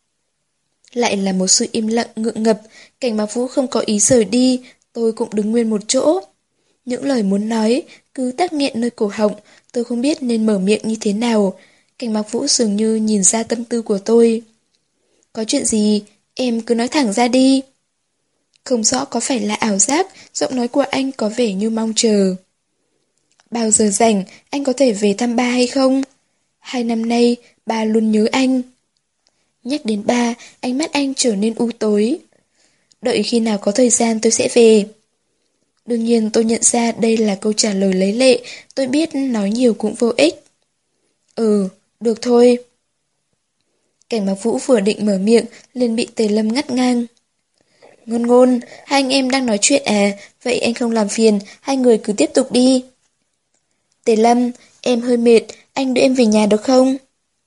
Lại là một sự im lặng ngượng ngập, Cảnh Mạc Vũ không có ý rời đi, tôi cũng đứng nguyên một chỗ. Những lời muốn nói cứ tắc nghẹn nơi cổ họng, tôi không biết nên mở miệng như thế nào. Cảnh Mạc Vũ dường như nhìn ra tâm tư của tôi. Có chuyện gì, em cứ nói thẳng ra đi. Không rõ có phải là ảo giác, giọng nói của anh có vẻ như mong chờ. Bao giờ rảnh, anh có thể về thăm ba hay không? Hai năm nay, ba luôn nhớ anh. Nhắc đến ba, ánh mắt anh trở nên u tối. Đợi khi nào có thời gian tôi sẽ về. Đương nhiên tôi nhận ra đây là câu trả lời lấy lệ, tôi biết nói nhiều cũng vô ích. Ừ, được thôi. Cảnh Mạc Vũ vừa định mở miệng, liền bị Tề Lâm ngắt ngang. Ngôn Ngôn, hai anh em đang nói chuyện à, vậy anh không làm phiền, hai người cứ tiếp tục đi. Tề Lâm, em hơi mệt, anh đưa em về nhà được không?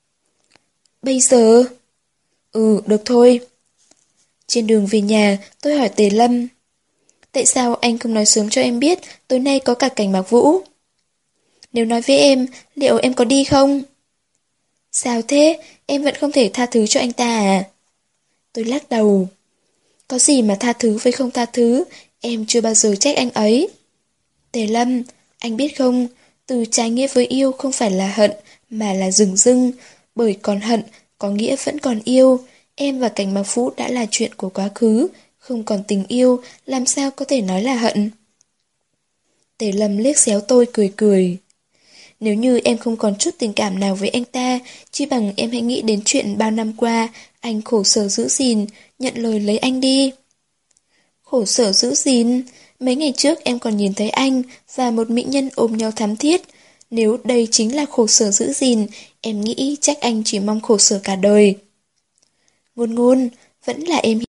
Bây giờ? Ừ, được thôi. Trên đường về nhà, tôi hỏi Tề Lâm. Tại sao anh không nói sớm cho em biết tối nay có cả Cảnh Mạc Vũ? Nếu nói với em, liệu em có đi không? Sao thế? Em vẫn không thể tha thứ cho anh ta à? Tôi lắc đầu. Có gì mà tha thứ với không tha thứ, em chưa bao giờ trách anh ấy. Tề Lâm, anh biết không, từ trái nghĩa với yêu không phải là hận, mà là dửng dưng. Bởi còn hận, có nghĩa vẫn còn yêu. Em và Cảnh Mạc Vũ đã là chuyện của quá khứ, không còn tình yêu, làm sao có thể nói là hận. Tề Lâm liếc xéo tôi cười cười. Nếu như em không còn chút tình cảm nào với anh ta, chỉ bằng em hãy nghĩ đến chuyện bao năm qua, anh khổ sở giữ gìn, nhận lời lấy anh đi. Khổ sở giữ gìn? Mấy ngày trước em còn nhìn thấy anh và một mỹ nhân ôm nhau thắm thiết. Nếu đây chính là khổ sở giữ gìn, em nghĩ chắc anh chỉ mong khổ sở cả đời. Ngôn Ngôn, vẫn là em